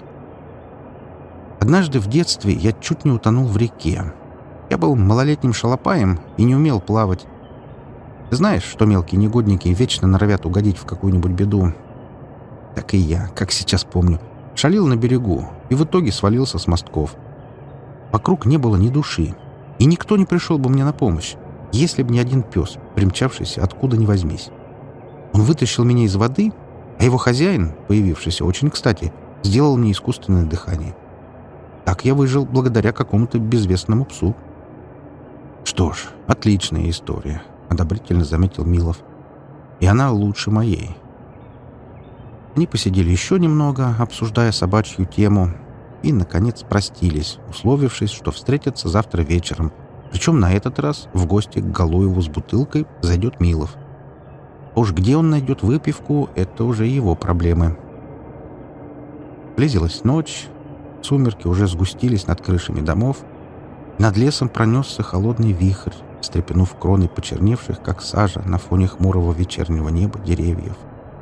Однажды в детстве я чуть не утонул в реке. Я был малолетним шалопаем и не умел плавать. Ты знаешь, что мелкие негодники вечно норовят угодить в какую-нибудь беду. Так и я, как сейчас помню, шалил на берегу и в итоге свалился с мостков. Вокруг не было ни души, и никто не пришел бы мне на помощь, если бы не один пес, примчавшийся откуда ни возьмись. Он вытащил меня из воды, а его хозяин, появившийся очень кстати, сделал мне искусственное дыхание. Так я выжил благодаря какому-то безвестному псу». «Что ж, отличная история», — одобрительно заметил Милов. «И она лучше моей». Они посидели еще немного, обсуждая собачью тему, и, наконец, простились, условившись, что встретятся завтра вечером. Причем на этот раз в гости к Галуеву с бутылкой зайдет Милов. Уж где он найдет выпивку, это уже его проблемы. Близилась ночь, сумерки уже сгустились над крышами домов, над лесом пронесся холодный вихрь, стрепенув кроны почерневших, как сажа, на фоне хмурого вечернего неба деревьев.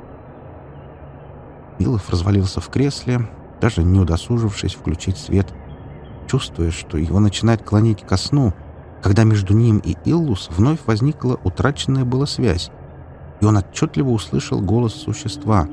Милов развалился в кресле, даже не удосужившись включить свет, чувствуя, что его начинает клонить ко сну, когда между ним и Иллус вновь возникла утраченная была связь, и он отчетливо услышал голос существа.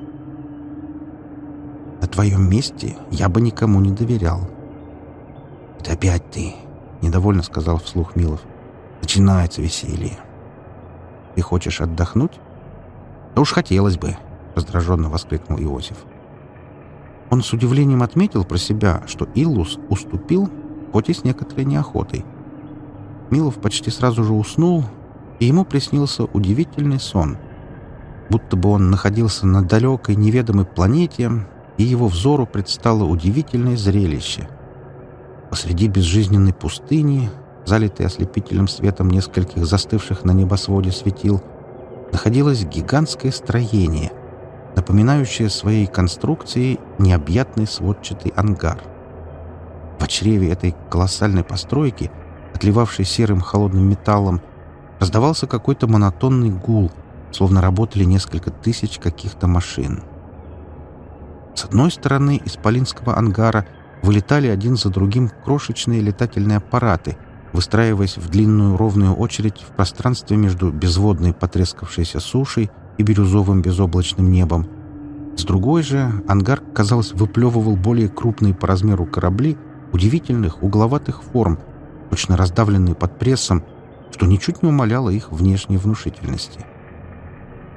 «На твоем месте я бы никому не доверял». «Это опять ты», — недовольно сказал вслух Милов. «Начинается веселье». «Ты хочешь отдохнуть?» «Да уж хотелось бы», — раздраженно воскликнул Иосиф. Он с удивлением отметил про себя, что Иллус уступил, хоть и с некоторой неохотой. Милов почти сразу же уснул, и ему приснился удивительный сон. Будто бы он находился на далекой неведомой планете, и его взору предстало удивительное зрелище. Посреди безжизненной пустыни, залитой ослепительным светом нескольких застывших на небосводе светил, находилось гигантское строение, напоминающее своей конструкцией необъятный сводчатый ангар. В чреве этой колоссальной постройки, отливавшей серым холодным металлом, раздавался какой-то монотонный гул, словно работали несколько тысяч каких-то машин. С одной стороны исполинского ангара вылетали один за другим крошечные летательные аппараты, выстраиваясь в длинную ровную очередь в пространстве между безводной потрескавшейся сушей и бирюзовым безоблачным небом. С другой же ангар, казалось, выплевывал более крупные по размеру корабли удивительных угловатых форм, точно раздавленные под прессом, что ничуть не умаляло их внешней внушительности.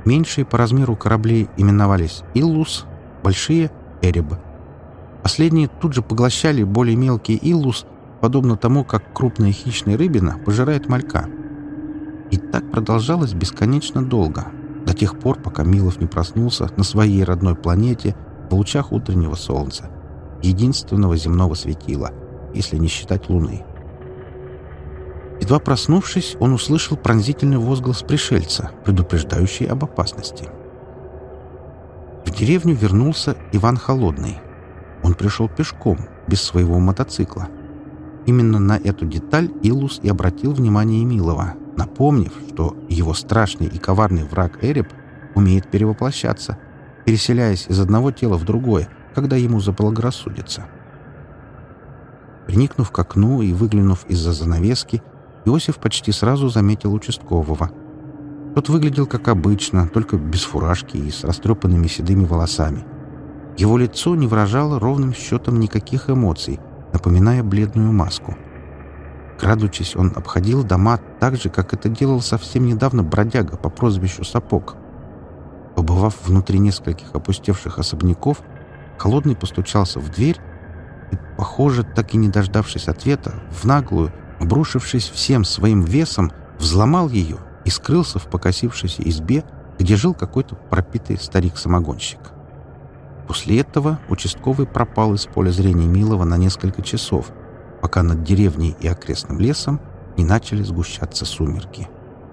Меньшие по размеру корабли именовались «Иллус», большие — «Эреб». Последние тут же поглощали более мелкий «Иллус», подобно тому, как крупная хищная рыбина пожирает малька. И так продолжалось бесконечно долго, до тех пор, пока Милов не проснулся на своей родной планете в лучах утреннего солнца, единственного земного светила, если не считать Луны. Едва проснувшись, он услышал пронзительный возглас пришельца, предупреждающий об опасности. В деревню вернулся Иван Холодный. Он пришел пешком, без своего мотоцикла. Именно на эту деталь Иллус и обратил внимание Милова, напомнив, что его страшный и коварный враг Эреб умеет перевоплощаться, переселяясь из одного тела в другое, когда ему заблагорассудится. Приникнув к окну и выглянув из-за занавески, Иосиф почти сразу заметил участкового. Тот выглядел как обычно, только без фуражки и с растрепанными седыми волосами. Его лицо не выражало ровным счетом никаких эмоций, напоминая бледную маску. Крадучись, он обходил дома так же, как это делал совсем недавно бродяга по прозвищу Сапог. Побывав внутри нескольких опустевших особняков, Холодный постучался в дверь и, похоже, так и не дождавшись ответа, в наглую, обрушившись всем своим весом, взломал ее и скрылся в покосившейся избе, где жил какой-то пропитый старик-самогонщик. После этого участковый пропал из поля зрения Милова на несколько часов, пока над деревней и окрестным лесом не начали сгущаться сумерки.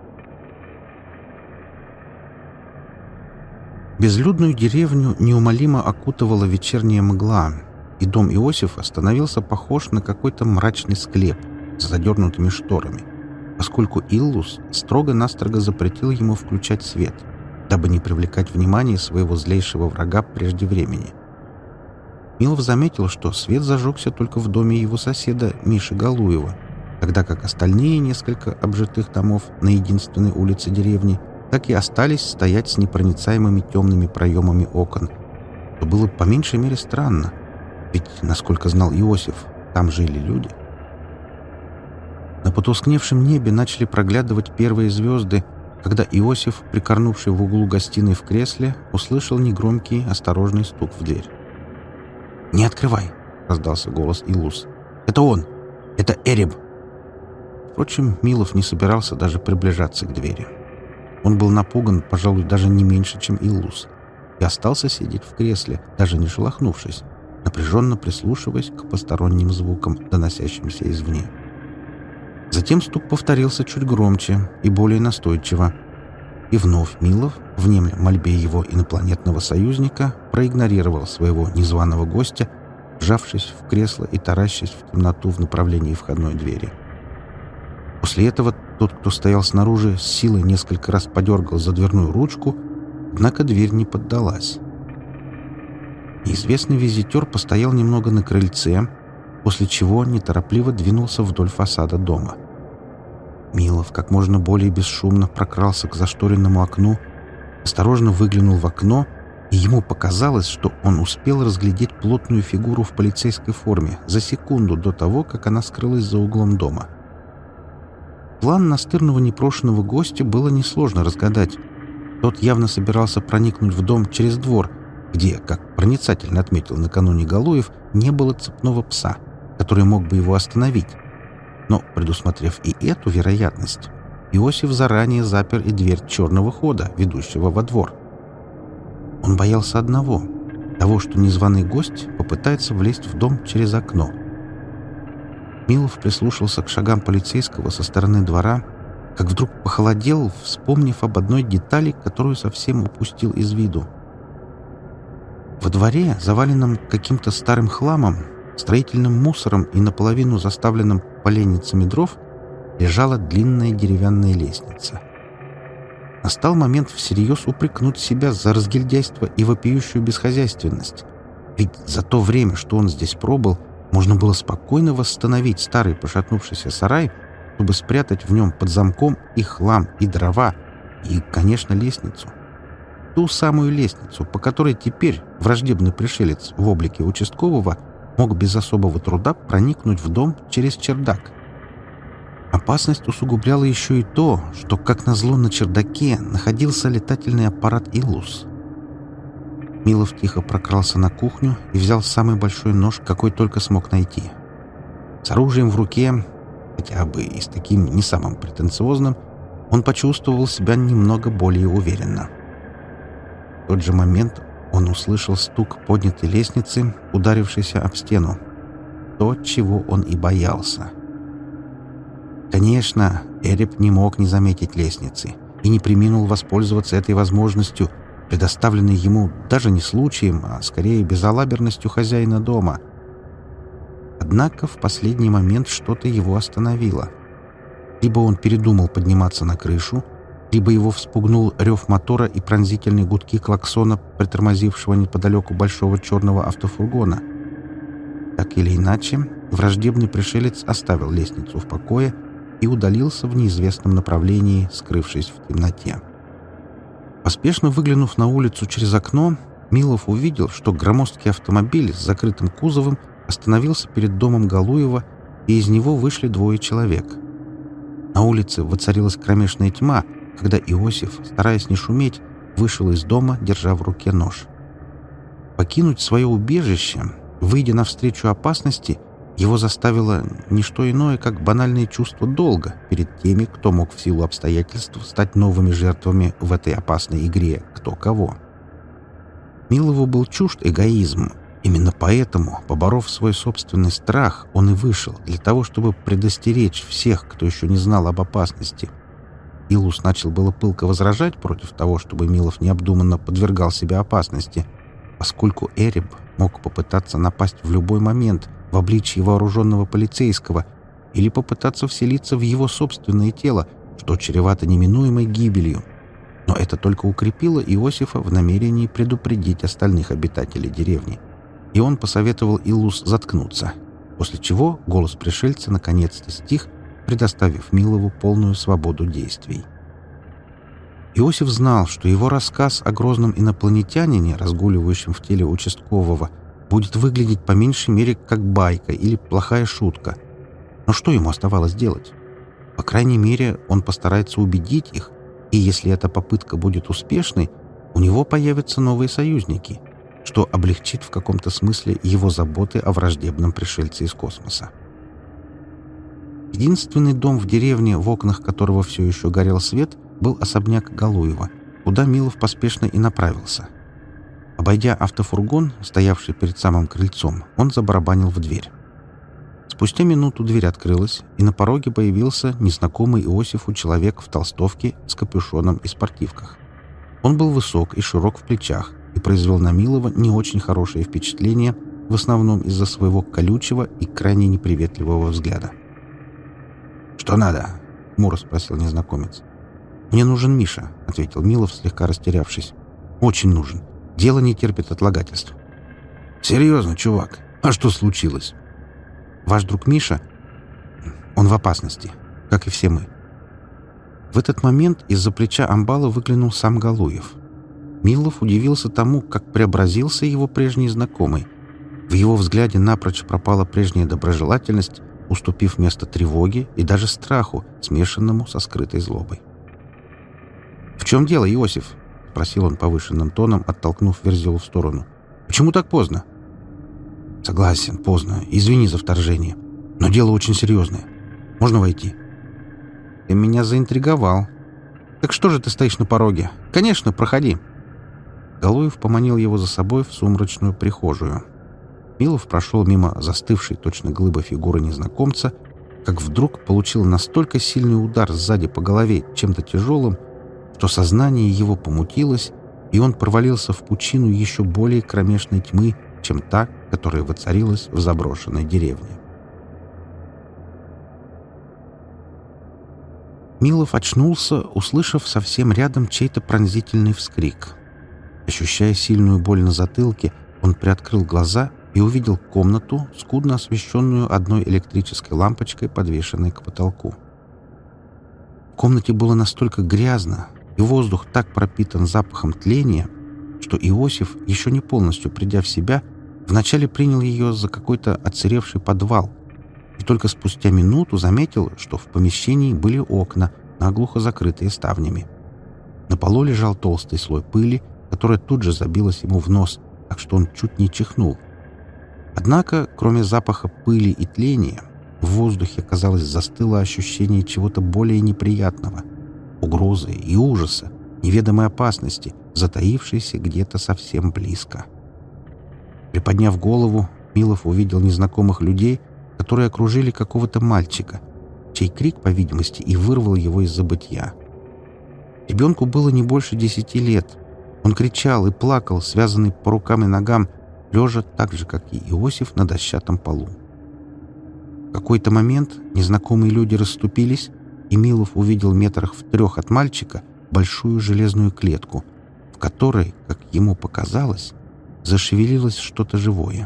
Безлюдную деревню неумолимо окутывала вечерняя мгла, и дом Иосифа становился похож на какой-то мрачный склеп с задернутыми шторами, поскольку Иллус строго-настрого запретил ему включать свет, дабы не привлекать внимание своего злейшего врага прежде времени. Милов заметил, что свет зажегся только в доме его соседа Миши Галуева, тогда как остальные несколько обжитых домов на единственной улице деревни так и остались стоять с непроницаемыми темными проемами окон. Это было по меньшей мере странно, ведь, насколько знал Иосиф, там жили люди. На потускневшем небе начали проглядывать первые звезды, когда Иосиф, прикорнувший в углу гостиной в кресле, услышал негромкий, осторожный стук в дверь. «Не открывай!» — раздался голос Иллус. «Это он! Это Эреб!» Впрочем, Милов не собирался даже приближаться к двери. Он был напуган, пожалуй, даже не меньше, чем Иллус, и остался сидеть в кресле, даже не шелохнувшись, напряженно прислушиваясь к посторонним звукам, доносящимся извне. Затем стук повторился чуть громче и более настойчиво. И вновь Милов, внемля мольбе его инопланетного союзника, проигнорировал своего незваного гостя, вжавшись в кресло и таращась в темноту в направлении входной двери. После этого тот, кто стоял снаружи, с силой несколько раз подергал за дверную ручку, однако дверь не поддалась. Неизвестный визитер постоял немного на крыльце, после чего неторопливо двинулся вдоль фасада дома. Милов как можно более бесшумно прокрался к зашторенному окну, осторожно выглянул в окно, и ему показалось, что он успел разглядеть плотную фигуру в полицейской форме за секунду до того, как она скрылась за углом дома. План настырного непрошенного гостя было несложно разгадать. Тот явно собирался проникнуть в дом через двор, где, как проницательно отметил накануне Галуев, не было цепного пса, который мог бы его остановить. Но, предусмотрев и эту вероятность, Иосиф заранее запер и дверь черного хода, ведущего во двор. Он боялся одного — того, что незваный гость попытается влезть в дом через окно. Милов прислушался к шагам полицейского со стороны двора, как вдруг похолодел, вспомнив об одной детали, которую совсем упустил из виду. Во дворе, заваленном каким-то старым хламом, строительным мусором и наполовину заставленным поленницами дров, лежала длинная деревянная лестница. Настал момент всерьез упрекнуть себя за разгильдяйство и вопиющую бесхозяйственность. Ведь за то время, что он здесь пробыл, можно было спокойно восстановить старый пошатнувшийся сарай, чтобы спрятать в нем под замком и хлам, и дрова, и, конечно, лестницу. Ту самую лестницу, по которой теперь враждебный пришелец в облике участкового мог без особого труда проникнуть в дом через чердак. Опасность усугубляла еще и то, что, как назло, на чердаке находился летательный аппарат «Илус». Милов тихо прокрался на кухню и взял самый большой нож, какой только смог найти. С оружием в руке, хотя бы и с таким не самым претенциозным, он почувствовал себя немного более уверенно. В тот же момент он услышал стук поднятой лестницы, ударившейся об стену. То, чего он и боялся. Конечно, Эреб не мог не заметить лестницы и не преминул воспользоваться этой возможностью, предоставленной ему даже не случаем, а скорее безалаберностью хозяина дома. Однако в последний момент что-то его остановило. Либо он передумал подниматься на крышу, либо его вспугнул рев мотора и пронзительные гудки клаксона, притормозившего неподалеку большого черного автофургона. Так или иначе, враждебный пришелец оставил лестницу в покое и удалился в неизвестном направлении, скрывшись в темноте. Поспешно выглянув на улицу через окно, Милов увидел, что громоздкий автомобиль с закрытым кузовом остановился перед домом Галуева, и из него вышли двое человек. На улице воцарилась кромешная тьма, когда Иосиф, стараясь не шуметь, вышел из дома, держа в руке нож. Покинуть свое убежище, выйдя навстречу опасности, его заставило не что иное, как банальное чувство долга перед теми, кто мог в силу обстоятельств стать новыми жертвами в этой опасной игре «Кто кого». Милову был чужд эгоизм. Именно поэтому, поборов свой собственный страх, он и вышел для того, чтобы предостеречь всех, кто еще не знал об опасности. Илус начал было пылко возражать против того, чтобы Милов необдуманно подвергал себя опасности, поскольку Эреб мог попытаться напасть в любой момент в обличии вооруженного полицейского или попытаться вселиться в его собственное тело, что чревато неминуемой гибелью. Но это только укрепило Иосифа в намерении предупредить остальных обитателей деревни. И он посоветовал Илус заткнуться, после чего голос пришельца наконец-то стих, предоставив Милову полную свободу действий. Иосиф знал, что его рассказ о грозном инопланетянине, разгуливающем в теле участкового, будет выглядеть по меньшей мере как байка или плохая шутка. Но что ему оставалось делать? По крайней мере, он постарается убедить их, и если эта попытка будет успешной, у него появятся новые союзники, что облегчит в каком-то смысле его заботы о враждебном пришельце из космоса. Единственный дом в деревне, в окнах которого все еще горел свет, был особняк Галуева, куда Милов поспешно и направился. Обойдя автофургон, стоявший перед самым крыльцом, он забарабанил в дверь. Спустя минуту дверь открылась, и на пороге появился незнакомый Иосифу человек в толстовке с капюшоном и спортивках. Он был высок и широк в плечах и произвел на Милова не очень хорошее впечатление, в основном из-за своего колючего и крайне неприветливого взгляда. «Что надо?» — хмуро спросил незнакомец. «Мне нужен Миша», — ответил Милов, слегка растерявшись. «Очень нужен. Дело не терпит отлагательств». «Серьезно, чувак? А что случилось?» «Ваш друг Миша, он в опасности, как и все мы». В этот момент из-за плеча амбала выглянул сам Галуев. Милов удивился тому, как преобразился его прежний знакомый. В его взгляде напрочь пропала прежняя доброжелательность, уступив место тревоге и даже страху, смешанному со скрытой злобой. «В чем дело, Иосиф?» — спросил он повышенным тоном, оттолкнув Верзилу в сторону. «Почему так поздно?» «Согласен, поздно. Извини за вторжение. Но дело очень серьезное. Можно войти?» «Ты меня заинтриговал. Так что же ты стоишь на пороге? Конечно, проходи». Галуев поманил его за собой в сумрачную прихожую. Милов прошел мимо застывшей точно глыба фигуры незнакомца, как вдруг получил настолько сильный удар сзади по голове чем-то тяжелым, что сознание его помутилось, и он провалился в пучину еще более кромешной тьмы, чем та, которая воцарилась в заброшенной деревне. Милов очнулся, услышав совсем рядом чей-то пронзительный вскрик. Ощущая сильную боль на затылке, он приоткрыл глаза и увидел комнату, скудно освещенную одной электрической лампочкой, подвешенной к потолку. В комнате было настолько грязно, и воздух так пропитан запахом тления, что Иосиф, еще не полностью придя в себя, вначале принял ее за какой-то отсыревший подвал, и только спустя минуту заметил, что в помещении были окна, наглухо закрытые ставнями. На полу лежал толстый слой пыли, которая тут же забилась ему в нос, так что он чуть не чихнул. Однако, кроме запаха пыли и тления, в воздухе, казалось, застыло ощущение чего-то более неприятного — угрозы и ужаса, неведомой опасности, затаившейся где-то совсем близко. Приподняв голову, Милов увидел незнакомых людей, которые окружили какого-то мальчика, чей крик, по видимости, и вырвал его из забытья. Ребенку было не больше десяти лет. Он кричал и плакал, связанный по рукам и ногам, лежа так же, как и Иосиф, на дощатом полу. В какой-то момент незнакомые люди расступились, и Милов увидел метрах в трех от мальчика большую железную клетку, в которой, как ему показалось, зашевелилось что-то живое.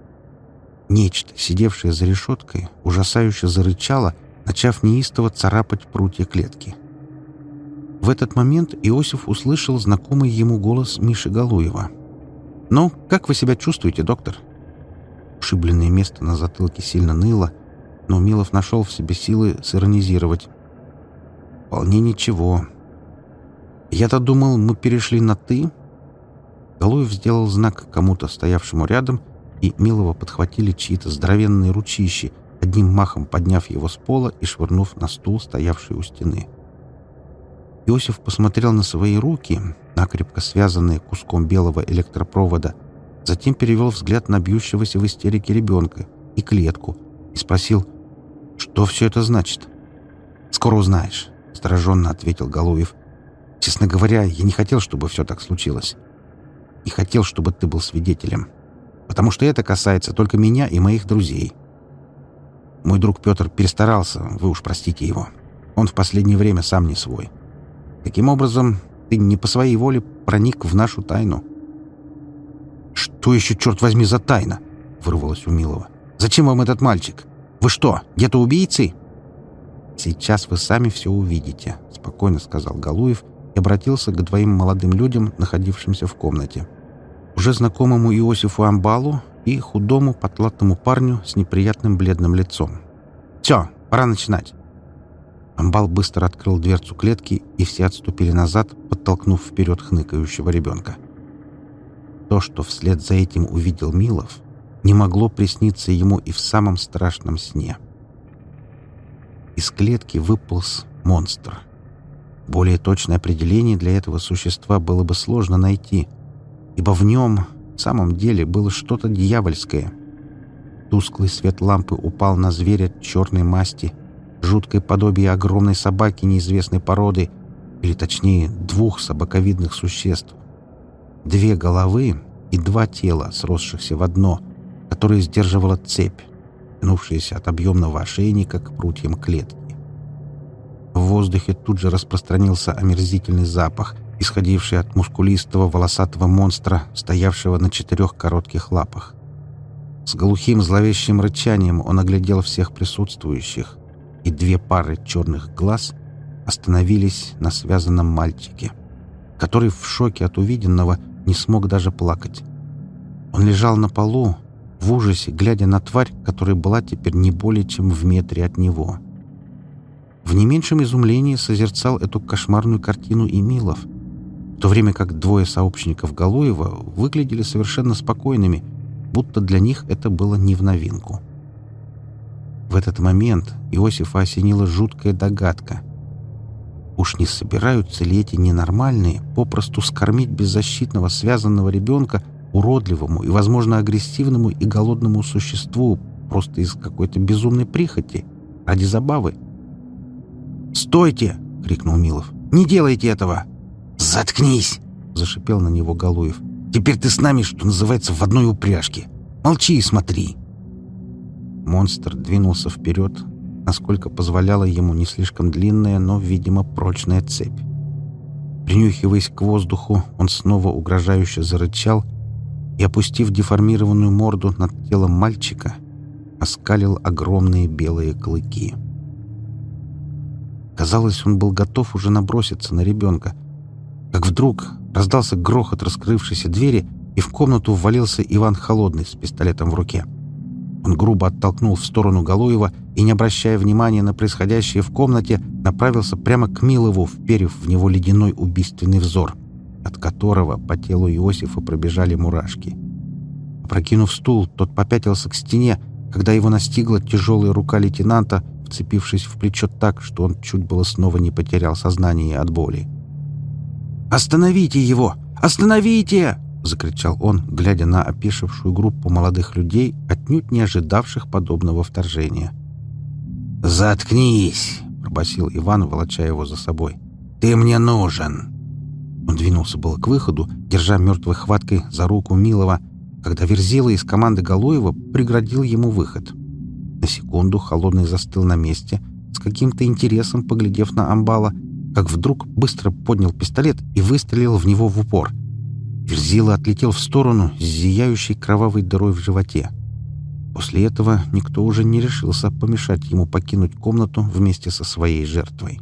Нечто, сидевшее за решеткой, ужасающе зарычало, начав неистово царапать прутья клетки. В этот момент Иосиф услышал знакомый ему голос Миши Галуева. «Ну, как вы себя чувствуете, доктор?» Ушибленное место на затылке сильно ныло, но Милов нашел в себе силы сиронизировать. «Вполне ничего. Я-то думал, мы перешли на «ты». Галуев сделал знак кому-то, стоявшему рядом, и Милова подхватили чьи-то здоровенные ручищи, одним махом подняв его с пола и швырнув на стул, стоявший у стены. Иосиф посмотрел на свои руки, накрепко связанные куском белого электропровода, затем перевел взгляд на бьющегося в истерике ребенка и клетку и спросил, что все это значит. «Скоро узнаешь», — настороженно ответил Галуев. «Честно говоря, я не хотел, чтобы все так случилось. Не хотел, чтобы ты был свидетелем, потому что это касается только меня и моих друзей. Мой друг Петр перестарался, вы уж простите его. Он в последнее время сам не свой. Таким образом, ты не по своей воле проник в нашу тайну». «Что еще, черт возьми, за тайна?» — вырвалось у Милова. «Зачем вам этот мальчик? Вы что, где-то убийцы?» «Сейчас вы сами все увидите», — спокойно сказал Галуев и обратился к двоим молодым людям, находившимся в комнате. Уже знакомому Иосифу Амбалу и худому потлатому парню с неприятным бледным лицом. «Все, пора начинать». Амбал быстро открыл дверцу клетки, и все отступили назад, подтолкнув вперед хныкающего ребенка. То, что вслед за этим увидел Милов, не могло присниться ему и в самом страшном сне. Из клетки выполз монстр. Более точное определение для этого существа было бы сложно найти, ибо в нем в самом деле было что-то дьявольское. Тусклый свет лампы упал на зверя черной масти, жуткое подобие огромной собаки неизвестной породы, или точнее двух собаковидных существ. Две головы и два тела, сросшихся в одно, которое сдерживала цепь, тянувшаяся от объемного ошейника к прутьям клетки. В воздухе тут же распространился омерзительный запах, исходивший от мускулистого волосатого монстра, стоявшего на четырех коротких лапах. С глухим зловещим рычанием он оглядел всех присутствующих, и две пары черных глаз остановились на связанном мальчике, который в шоке от увиденного не смог даже плакать. Он лежал на полу, в ужасе, глядя на тварь, которая была теперь не более чем в метре от него. В не меньшем изумлении созерцал эту кошмарную картину и Милов, в то время как двое сообщников Галуева выглядели совершенно спокойными, будто для них это было не в новинку. В этот момент Иосифа осенила жуткая догадка. Уж не собираются ли эти ненормальные попросту скормить беззащитного связанного ребенка уродливому и, возможно, агрессивному и голодному существу просто из какой-то безумной прихоти, ради забавы? «Стойте!» — крикнул Милов. «Не делайте этого!» «Заткнись!» — зашипел на него Галуев. «Теперь ты с нами, что называется, в одной упряжке. Молчи и смотри!» Монстр двинулся вперед, насколько позволяла ему не слишком длинная, но, видимо, прочная цепь. Принюхиваясь к воздуху, он снова угрожающе зарычал и, опустив деформированную морду над телом мальчика, оскалил огромные белые клыки. Казалось, он был готов уже наброситься на ребенка, как вдруг раздался грохот раскрывшейся двери, и в комнату ввалился Иван Холодный с пистолетом в руке. Он грубо оттолкнул в сторону Галуева и, не обращая внимания на происходящее в комнате, направился прямо к Милову, вперев в него ледяной убийственный взор, от которого по телу Иосифа пробежали мурашки. Опрокинув стул, тот попятился к стене, когда его настигла тяжелая рука лейтенанта, вцепившись в плечо так, что он чуть было снова не потерял сознание от боли. «Остановите его! Остановите!» — закричал он, глядя на опешившую группу молодых людей, отнюдь не ожидавших подобного вторжения. «Заткнись!» — пробасил Иван, волоча его за собой. «Ты мне нужен!» Он двинулся было к выходу, держа мертвой хваткой за руку Милова, когда Верзила из команды Галуева преградил ему выход. На секунду Холодный застыл на месте, с каким-то интересом поглядев на амбала, как вдруг быстро поднял пистолет и выстрелил в него в упор. Верзила отлетел в сторону с зияющей кровавой дырой в животе. После этого никто уже не решился помешать ему покинуть комнату вместе со своей жертвой.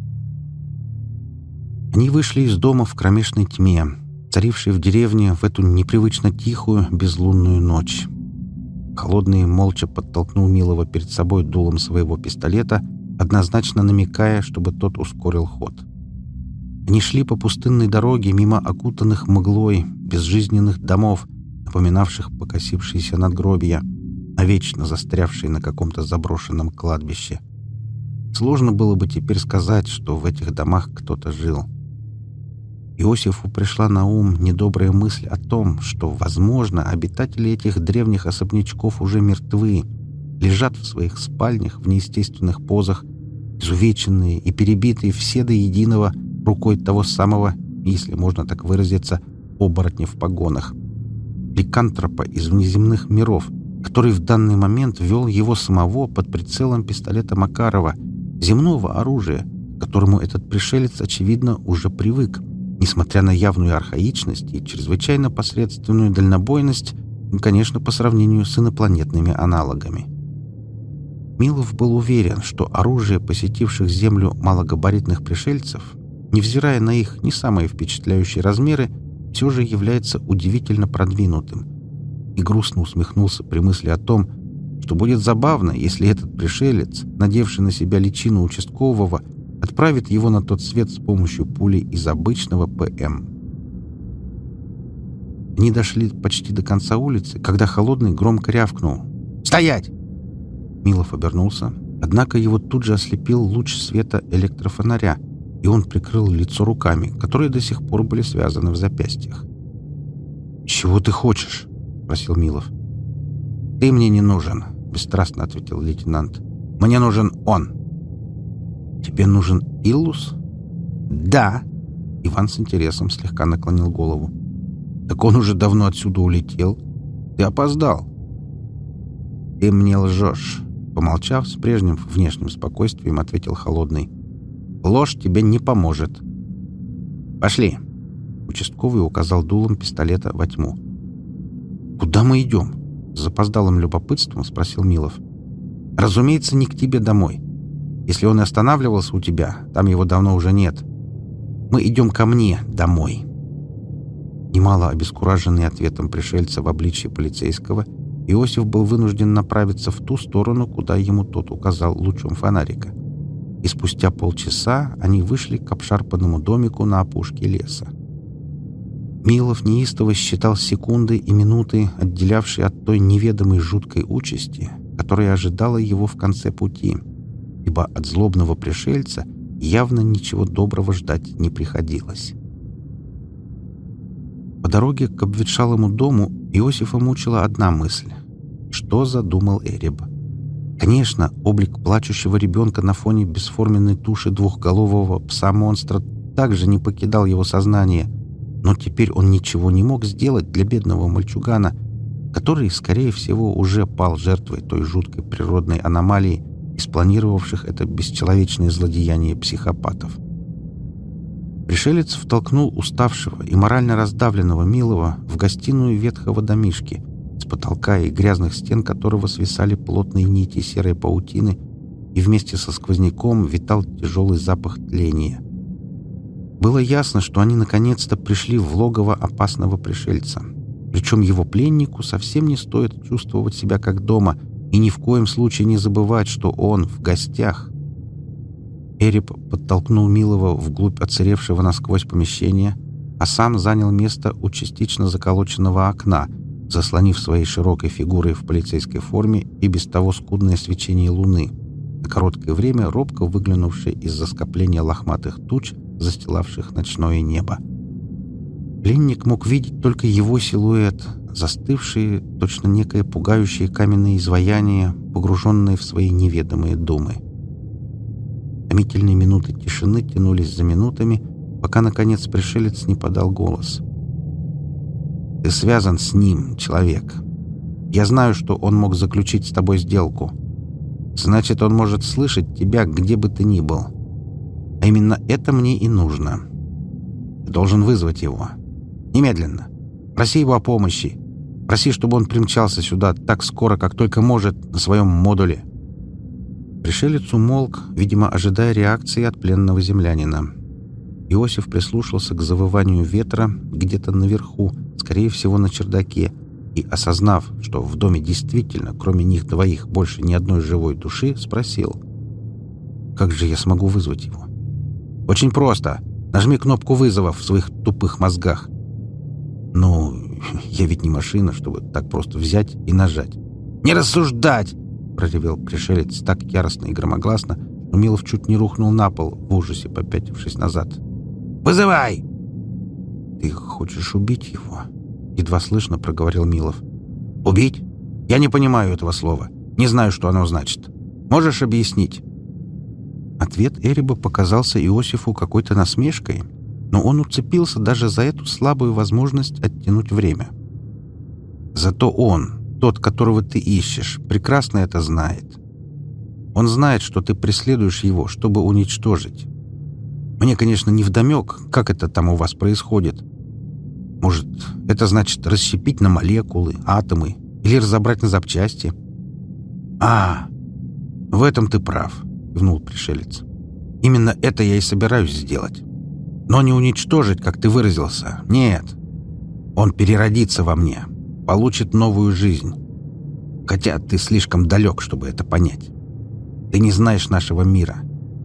Они вышли из дома в кромешной тьме, царившей в деревне в эту непривычно тихую, безлунную ночь. Холодный молча подтолкнул Милова перед собой дулом своего пистолета, однозначно намекая, чтобы тот ускорил ход. Они шли по пустынной дороге мимо окутанных мглой, безжизненных домов, напоминавших покосившиеся надгробия, навечно застрявшие на каком-то заброшенном кладбище. Сложно было бы теперь сказать, что в этих домах кто-то жил. Иосифу пришла на ум недобрая мысль о том, что, возможно, обитатели этих древних особнячков уже мертвы, лежат в своих спальнях в неестественных позах, изувеченные и перебитые все до единого рукой того самого, если можно так выразиться, оборотня в погонах, ликантропа из внеземных миров, который в данный момент вел его самого под прицелом пистолета Макарова, земного оружия, к которому этот пришелец, очевидно, уже привык, несмотря на явную архаичность и чрезвычайно посредственную дальнобойность, конечно, по сравнению с инопланетными аналогами. Милов был уверен, что оружие посетивших Землю малогабаритных пришельцев, невзирая на их не самые впечатляющие размеры, все же является удивительно продвинутым, и грустно усмехнулся при мысли о том, что будет забавно, если этот пришелец, надевший на себя личину участкового, отправит его на тот свет с помощью пули из обычного ПМ. Они дошли почти до конца улицы, когда Холодный громко рявкнул: «Стоять!» Милов обернулся, однако его тут же ослепил луч света электрофонаря, и он прикрыл лицо руками, которые до сих пор были связаны в запястьях. «Чего ты хочешь?» — спросил Милов. «Ты мне не нужен», — бесстрастно ответил лейтенант. «Мне нужен он». «Тебе нужен Иллус?» «Да». Иван с интересом слегка наклонил голову. «Так он уже давно отсюда улетел. Ты опоздал». «Ты мне лжешь», — помолчав с прежним внешним спокойствием, ответил Холодный. «Ложь тебе не поможет». «Пошли». Участковый указал дулом пистолета во тьму. «Куда мы идем?» — с запоздалым любопытством спросил Милов. «Разумеется, не к тебе домой. Если он и останавливался у тебя, там его давно уже нет. Мы идем ко мне домой». Немало обескураженный ответом пришельца в обличье полицейского, Иосиф был вынужден направиться в ту сторону, куда ему тот указал лучом фонарика. И спустя полчаса они вышли к обшарпанному домику на опушке леса. Милов неистово считал секунды и минуты, отделявшие от той неведомой жуткой участи, которая ожидала его в конце пути, ибо от злобного пришельца явно ничего доброго ждать не приходилось. По дороге к обветшалому дому Иосифа мучила одна мысль. Что задумал Эреб? Конечно, облик плачущего ребенка на фоне бесформенной туши двухголового пса-монстра также не покидал его сознание, но теперь он ничего не мог сделать для бедного мальчугана, который, скорее всего, уже пал жертвой той жуткой природной аномалии, спланировавших это бесчеловечное злодеяние психопатов. Пришелец втолкнул уставшего и морально раздавленного Милова в гостиную ветхого домишки, с потолка и грязных стен которого свисали плотные нити серой паутины, и вместе со сквозняком витал тяжелый запах тления. Было ясно, что они наконец-то пришли в логово опасного пришельца. Причем его пленнику совсем не стоит чувствовать себя как дома, и ни в коем случае не забывать, что он в гостях. Эрип подтолкнул Милова вглубь оцаревшего насквозь помещения, а сам занял место у частично заколоченного окна, заслонив своей широкой фигурой в полицейской форме и без того скудное свечение луны, на короткое время робко выглянувшее из-за скопления лохматых туч, застилавших ночное небо. Пленник мог видеть только его силуэт, застывшие, точно некое пугающее каменное изваяние, погруженное в свои неведомые думы. Томительные минуты тишины тянулись за минутами, пока, наконец, пришелец не подал голос. «Ты связан с ним, человек. Я знаю, что он мог заключить с тобой сделку. Значит, он может слышать тебя, где бы ты ни был. А именно это мне и нужно. Ты должен вызвать его. Немедленно. Проси его о помощи. Проси, чтобы он примчался сюда так скоро, как только может, на своем модуле». Пришелец умолк, видимо, ожидая реакции от пленного землянина. Иосиф прислушался к завыванию ветра где-то наверху, скорее всего, на чердаке, и, осознав, что в доме действительно, кроме них двоих, больше ни одной живой души, спросил: «Как же я смогу вызвать его?» «Очень просто. Нажми кнопку вызова в своих тупых мозгах». «Ну, я ведь не машина, чтобы так просто взять и нажать». «Не рассуждать!» — проревел пришелец так яростно и громогласно, что Милов чуть не рухнул на пол, в ужасе попятившись назад. «Вызывай!» «Ты хочешь убить его?» — едва слышно проговорил Милов. «Убить? Я не понимаю этого слова. Не знаю, что оно значит. Можешь объяснить?» Ответ Эриба показался Иосифу какой-то насмешкой, но он уцепился даже за эту слабую возможность оттянуть время. «Зато он, тот, которого ты ищешь, прекрасно это знает. Он знает, что ты преследуешь его, чтобы уничтожить. Мне, конечно, невдомек, как это там у вас происходит. Может, это значит расщепить на молекулы, атомы или разобрать на запчасти?» «А, в этом ты прав», — кивнул пришелец. «Именно это я и собираюсь сделать. Но не уничтожить, как ты выразился. Нет. Он переродится во мне, получит новую жизнь. Хотя ты слишком далек, чтобы это понять. Ты не знаешь нашего мира.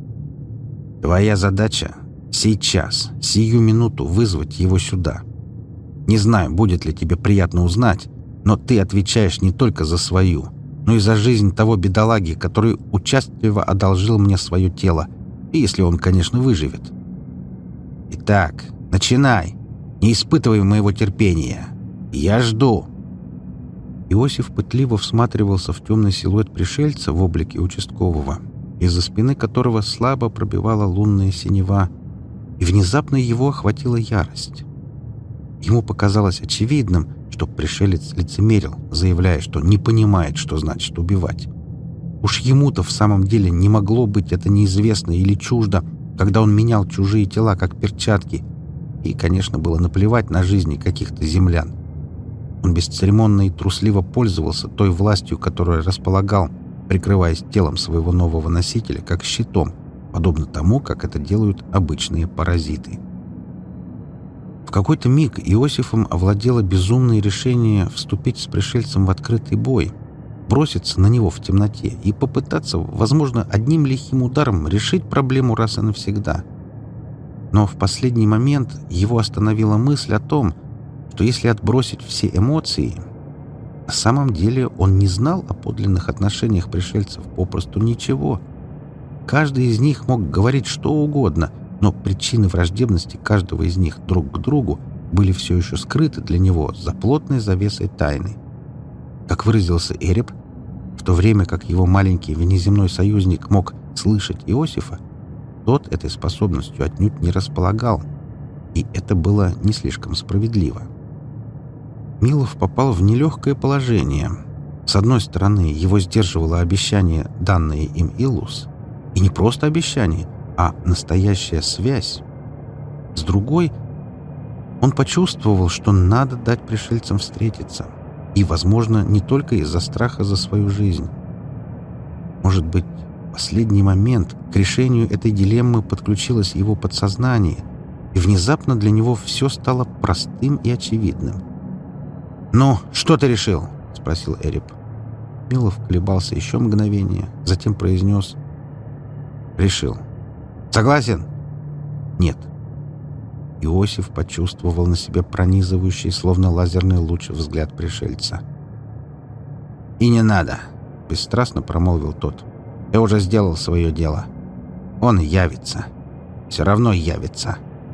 Твоя задача — сейчас, сию минуту вызвать его сюда. Не знаю, будет ли тебе приятно узнать, но ты отвечаешь не только за свою, но и за жизнь того бедолаги, который участливо одолжил мне свое тело, если он, конечно, выживет. Итак, начинай. Не испытывай моего терпения. Я жду». Иосиф пытливо всматривался в темный силуэт пришельца в облике участкового, из-за спины которого слабо пробивала лунная синева, и внезапно его охватила ярость. Ему показалось очевидным, что пришелец лицемерил, заявляя, что не понимает, что значит убивать. Уж ему-то в самом деле не могло быть это неизвестно или чуждо, когда он менял чужие тела как перчатки, и, конечно, было наплевать на жизни каких-то землян. Он бесцеремонно и трусливо пользовался той властью, которой располагал, прикрываясь телом своего нового носителя как щитом, подобно тому, как это делают обычные паразиты. В какой-то миг Иосифом овладело безумное решение вступить с пришельцем в открытый бой, броситься на него в темноте и попытаться, возможно, одним лихим ударом решить проблему раз и навсегда. Но в последний момент его остановила мысль о том, что если отбросить все эмоции, на самом деле он не знал о подлинных отношениях пришельцев попросту ничего. Каждый из них мог говорить что угодно, но причины враждебности каждого из них друг к другу были все еще скрыты для него за плотной завесой тайны. Как выразился Эрип, в то время как его маленький внеземной союзник мог слышать Иосифа, тот этой способностью отнюдь не располагал, и это было не слишком справедливо. Милов попал в нелегкое положение. С одной стороны, его сдерживало обещание, данное им Иллус, и не просто обещание, а настоящая связь. С другой, он почувствовал, что надо дать пришельцам встретиться, и, возможно, не только из-за страха за свою жизнь. Может быть, в последний момент к решению этой дилеммы подключилось его подсознание, и внезапно для него все стало простым и очевидным. «Ну, что ты решил?» — спросил Эрип. Милов колебался еще мгновение, затем произнес: «Решил. Согласен?» «Нет». Иосиф почувствовал на себе пронизывающий, словно лазерный луч, взгляд пришельца. «И не надо», — бесстрастно промолвил тот. «Я уже сделал свое дело. Он явится. Все равно явится».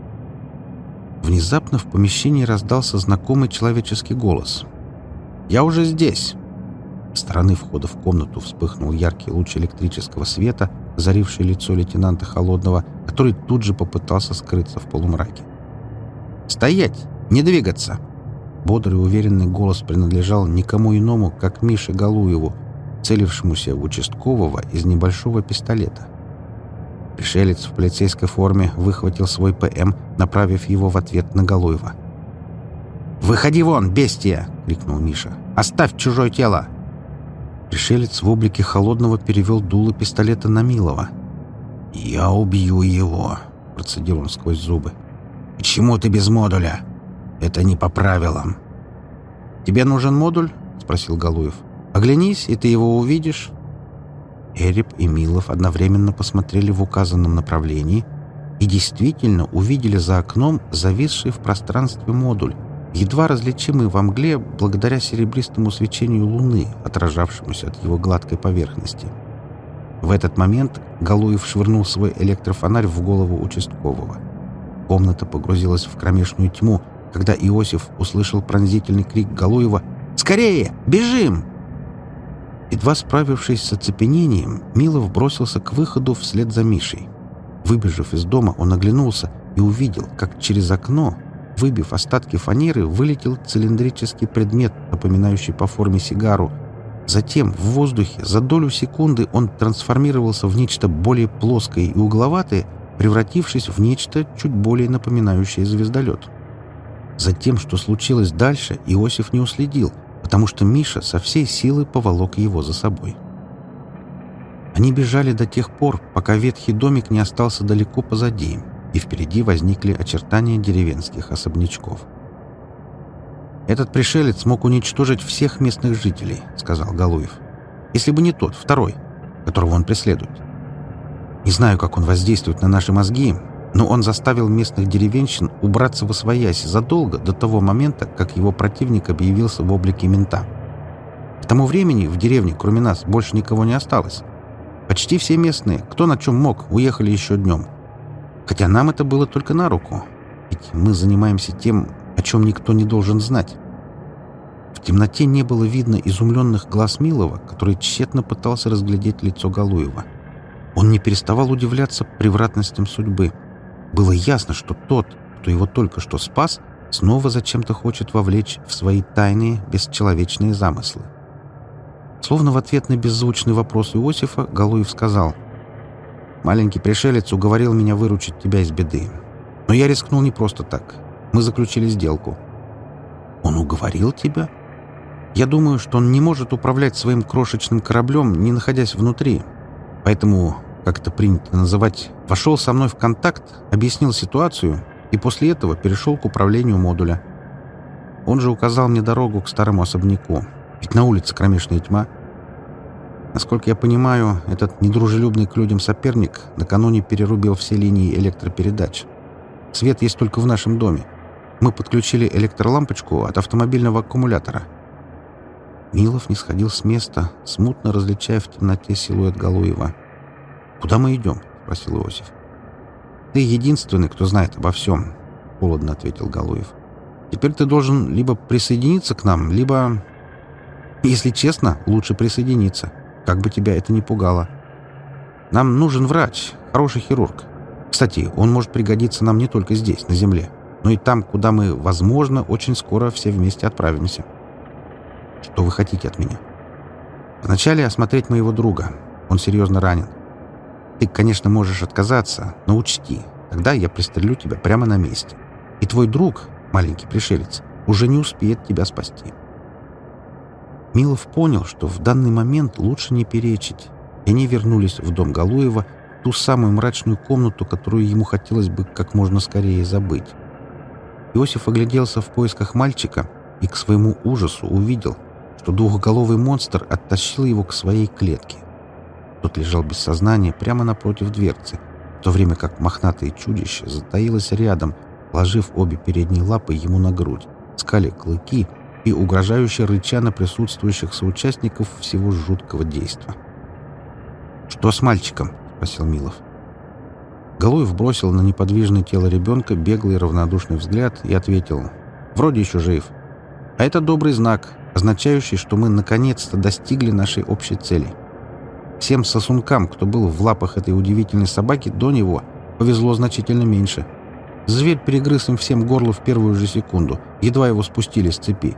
Внезапно в помещении раздался знакомый человеческий голос. «Я уже здесь!» С стороны входа в комнату вспыхнул яркий луч электрического света, озаривший лицо лейтенанта Холодного, который тут же попытался скрыться в полумраке. «Стоять! Не двигаться!» Бодрый уверенный голос принадлежал никому иному, как Мише Галуеву, целившемуся в участкового из небольшого пистолета. Пришелец в полицейской форме выхватил свой ПМ, направив его в ответ на Галуева. «Выходи вон, бестия!» — крикнул Миша. «Оставь чужое тело!» Пришелец в облике Холодного перевел дуло пистолета на Милова. «Я убью его!» — процедил он сквозь зубы. «Почему ты без модуля? Это не по правилам». «Тебе нужен модуль?» — спросил Галуев. «Оглянись, и ты его увидишь». Эреб и Милов одновременно посмотрели в указанном направлении и действительно увидели за окном зависший в пространстве модуль, едва различимый во мгле благодаря серебристому свечению луны, отражавшемуся от его гладкой поверхности. В этот момент Галуев швырнул свой электрофонарь в голову участкового. Комната погрузилась в кромешную тьму, когда Иосиф услышал пронзительный крик Галуева: «Скорее! Бежим!» Едва справившись с оцепенением, Милов бросился к выходу вслед за Мишей. Выбежав из дома, он оглянулся и увидел, как через окно, выбив остатки фанеры, вылетел цилиндрический предмет, напоминающий по форме сигару. Затем в воздухе за долю секунды он трансформировался в нечто более плоское и угловатое, превратившись в нечто чуть более напоминающее звездолет. За тем, что случилось дальше, Иосиф не уследил, потому что Миша со всей силы поволок его за собой. Они бежали до тех пор, пока ветхий домик не остался далеко позади, и впереди возникли очертания деревенских особнячков. «Этот пришелец мог уничтожить всех местных жителей», — сказал Галуев. «Если бы не тот, второй, которого он преследует. Не знаю, как он воздействует на наши мозги, но он заставил местных деревенщин убраться восвоясь задолго до того момента, как его противник объявился в облике мента. К тому времени в деревне, кроме нас, больше никого не осталось. Почти все местные, кто на чем мог, уехали еще днем. Хотя нам это было только на руку, ведь мы занимаемся тем, о чем никто не должен знать». В темноте не было видно изумленных глаз Милова, который тщетно пытался разглядеть лицо Галуева. Он не переставал удивляться превратностям судьбы. Было ясно, что тот, кто его только что спас, снова зачем-то хочет вовлечь в свои тайные, бесчеловечные замыслы. Словно в ответ на беззвучный вопрос Иосифа, Галуев сказал: «Маленький пришелец уговорил меня выручить тебя из беды. Но я рискнул не просто так. Мы заключили сделку». «Он уговорил тебя?» «Я думаю, что он не может управлять своим крошечным кораблем, не находясь внутри. Поэтому, как это принято называть, вошел со мной в контакт, объяснил ситуацию и после этого перешел к управлению модуля. Он же указал мне дорогу к старому особняку, ведь на улице кромешная тьма. Насколько я понимаю, этот недружелюбный к людям соперник накануне перерубил все линии электропередач. Свет есть только в нашем доме. Мы подключили электролампочку от автомобильного аккумулятора». Милов не сходил с места, смутно различая в темноте силуэт Галуева. «Куда мы идем?» — спросил Иосиф. «Ты единственный, кто знает обо всем», — холодно ответил Галуев. «Теперь ты должен либо присоединиться к нам, либо... Если честно, лучше присоединиться, как бы тебя это ни пугало. Нам нужен врач, хороший хирург. Кстати, он может пригодиться нам не только здесь, на земле, но и там, куда мы, возможно, очень скоро все вместе отправимся». «Что вы хотите от меня?» «Вначале осмотреть моего друга. Он серьезно ранен. Ты, конечно, можешь отказаться, но учти, тогда я пристрелю тебя прямо на месте. И твой друг, маленький пришелец, уже не успеет тебя спасти». Милов понял, что в данный момент лучше не перечить, и они вернулись в дом Галуева, ту самую мрачную комнату, которую ему хотелось бы как можно скорее забыть. Иосиф огляделся в поисках мальчика и к своему ужасу увидел, что двухголовый монстр оттащил его к своей клетке. Тот лежал без сознания прямо напротив дверцы, в то время как мохнатое чудище затаилось рядом, ложив обе передние лапы ему на грудь, скаля клыки и угрожающе рыча на присутствующих соучастников всего жуткого действа. «Что с мальчиком?» — спросил Милов. Галуев бросил на неподвижное тело ребенка беглый равнодушный взгляд и ответил: «Вроде еще жив. А это добрый знак, означающий, что мы наконец-то достигли нашей общей цели. Всем сосункам, кто был в лапах этой удивительной собаки до него, повезло значительно меньше. Зверь перегрыз им всем горло в первую же секунду, едва его спустили с цепи».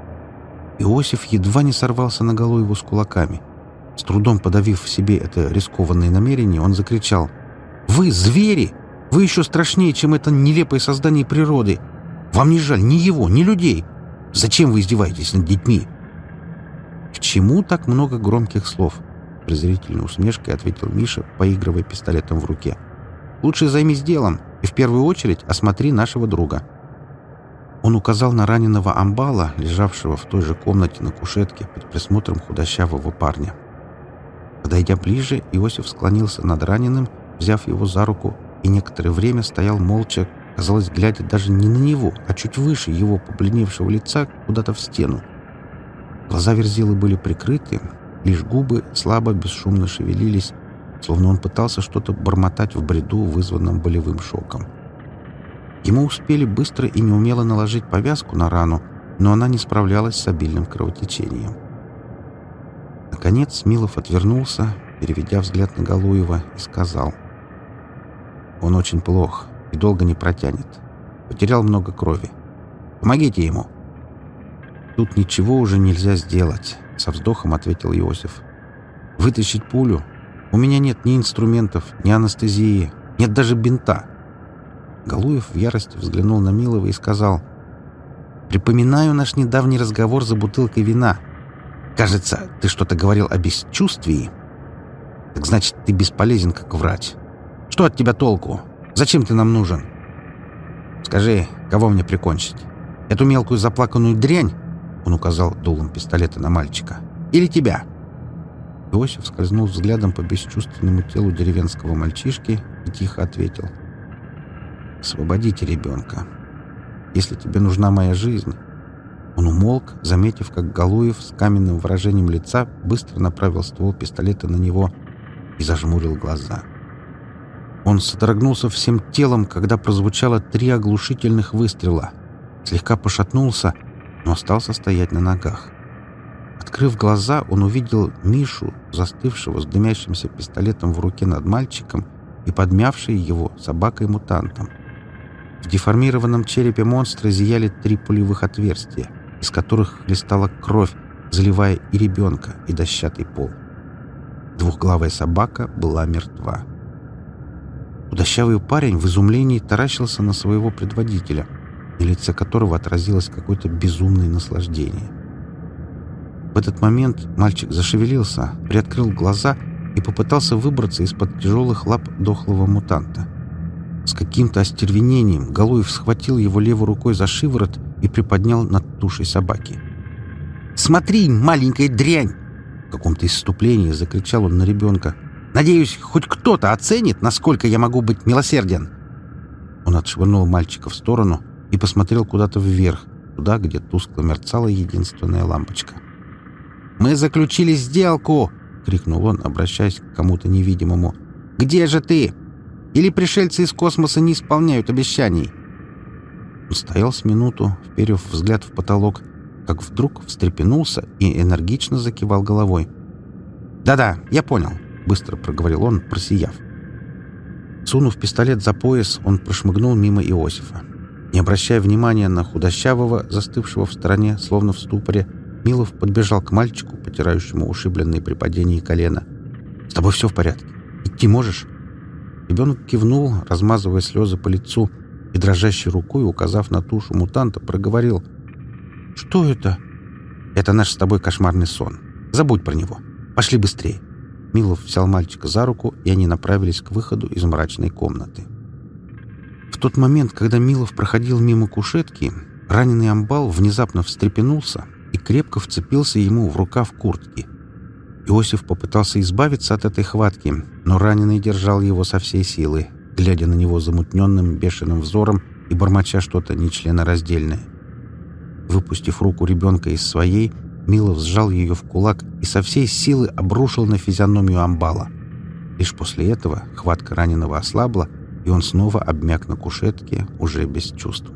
Иосиф едва не сорвался на Галуеву с кулаками. С трудом подавив в себе это рискованное намерение, он закричал: «Вы звери! Вы еще страшнее, чем это нелепое создание природы! Вам не жаль ни его, ни людей! Зачем вы издеваетесь над детьми?» «К чему так много громких слов?» — презрительной усмешкой ответил Миша, поигрывая пистолетом в руке. «Лучше займись делом и в первую очередь осмотри нашего друга». Он указал на раненого амбала, лежавшего в той же комнате на кушетке под присмотром худощавого парня. Подойдя ближе, Иосиф склонился над раненым, взяв его за руку, и некоторое время стоял молча, казалось, глядя даже не на него, а чуть выше его побледневшего лица куда-то в стену. Глаза Верзилы были прикрыты, лишь губы слабо, бесшумно шевелились, словно он пытался что-то бормотать в бреду, вызванном болевым шоком. Ему успели быстро и неумело наложить повязку на рану, но она не справлялась с обильным кровотечением. Наконец Милов отвернулся, переведя взгляд на Галуева, и сказал: «Он очень плох и долго не протянет. Потерял много крови. Помогите ему». «Тут ничего уже нельзя сделать», — со вздохом ответил Иосиф. «Вытащить пулю? У меня нет ни инструментов, ни анестезии, нет даже бинта». Галуев в ярости взглянул на Милова и сказал: «Припоминаю наш недавний разговор за бутылкой вина. Кажется, ты что-то говорил о бесчувствии. Так значит, ты бесполезен как врач. Что от тебя толку? Зачем ты нам нужен? Скажи, кого мне прикончить? Эту мелкую заплаканную дрянь?» Он указал дулом пистолета на мальчика. «Или тебя?» Иосиф скользнул взглядом по бесчувственному телу деревенского мальчишки и тихо ответил: «Освободите ребенка. Если тебе нужна моя жизнь...» Он умолк, заметив, как Галуев с каменным выражением лица быстро направил ствол пистолета на него и зажмурил глаза. Он содрогнулся всем телом, когда прозвучало три оглушительных выстрела. Слегка пошатнулся, но остался стоять на ногах. Открыв глаза, он увидел Мишу, застывшего с дымящимся пистолетом в руке над мальчиком и подмявшей его собакой-мутантом. В деформированном черепе монстра зияли три пулевых отверстия, из которых хлестала кровь, заливая и ребенка, и дощатый пол. Двухглавая собака была мертва. Худощавый парень в изумлении таращился на своего предводителя, на лице которого отразилось какое-то безумное наслаждение. В этот момент мальчик зашевелился, приоткрыл глаза и попытался выбраться из-под тяжелых лап дохлого мутанта. С каким-то остервенением Галуев схватил его левой рукой за шиворот и приподнял над тушей собаки. «Смотри, маленькая дрянь!» В каком-то исступлении закричал он на ребенка. «Надеюсь, хоть кто-то оценит, насколько я могу быть милосерден!» Он отшвырнул мальчика в сторону и посмотрел куда-то вверх, туда, где тускло мерцала единственная лампочка. «Мы заключили сделку!» — крикнул он, обращаясь к кому-то невидимому. «Где же ты? Или пришельцы из космоса не исполняют обещаний?» Он стоял с минуту, вперев взгляд в потолок, как вдруг встрепенулся и энергично закивал головой. «Да-да, я понял», — быстро проговорил он, просияв. Сунув пистолет за пояс, он прошмыгнул мимо Иосифа. Не обращая внимания на худощавого, застывшего в стороне, словно в ступоре, Милов подбежал к мальчику, потирающему ушибленные при падении колено. «С тобой все в порядке? Идти можешь?» Ребенок кивнул, размазывая слезы по лицу, и дрожащей рукой, указав на тушу мутанта, проговорил: «Что это?» «Это наш с тобой кошмарный сон. Забудь про него. Пошли быстрее». Милов взял мальчика за руку, и они направились к выходу из мрачной комнаты. В тот момент, когда Милов проходил мимо кушетки, раненый амбал внезапно встрепенулся и крепко вцепился ему в рукав куртки. Иосиф попытался избавиться от этой хватки, но раненый держал его со всей силы, глядя на него замутненным, бешеным взором и бормоча что-то нечленораздельное. Выпустив руку ребенка из своей, Милов сжал ее в кулак и со всей силы обрушил на физиономию амбала. Лишь после этого хватка раненого ослабла, и он снова обмяк на кушетке, уже без чувств.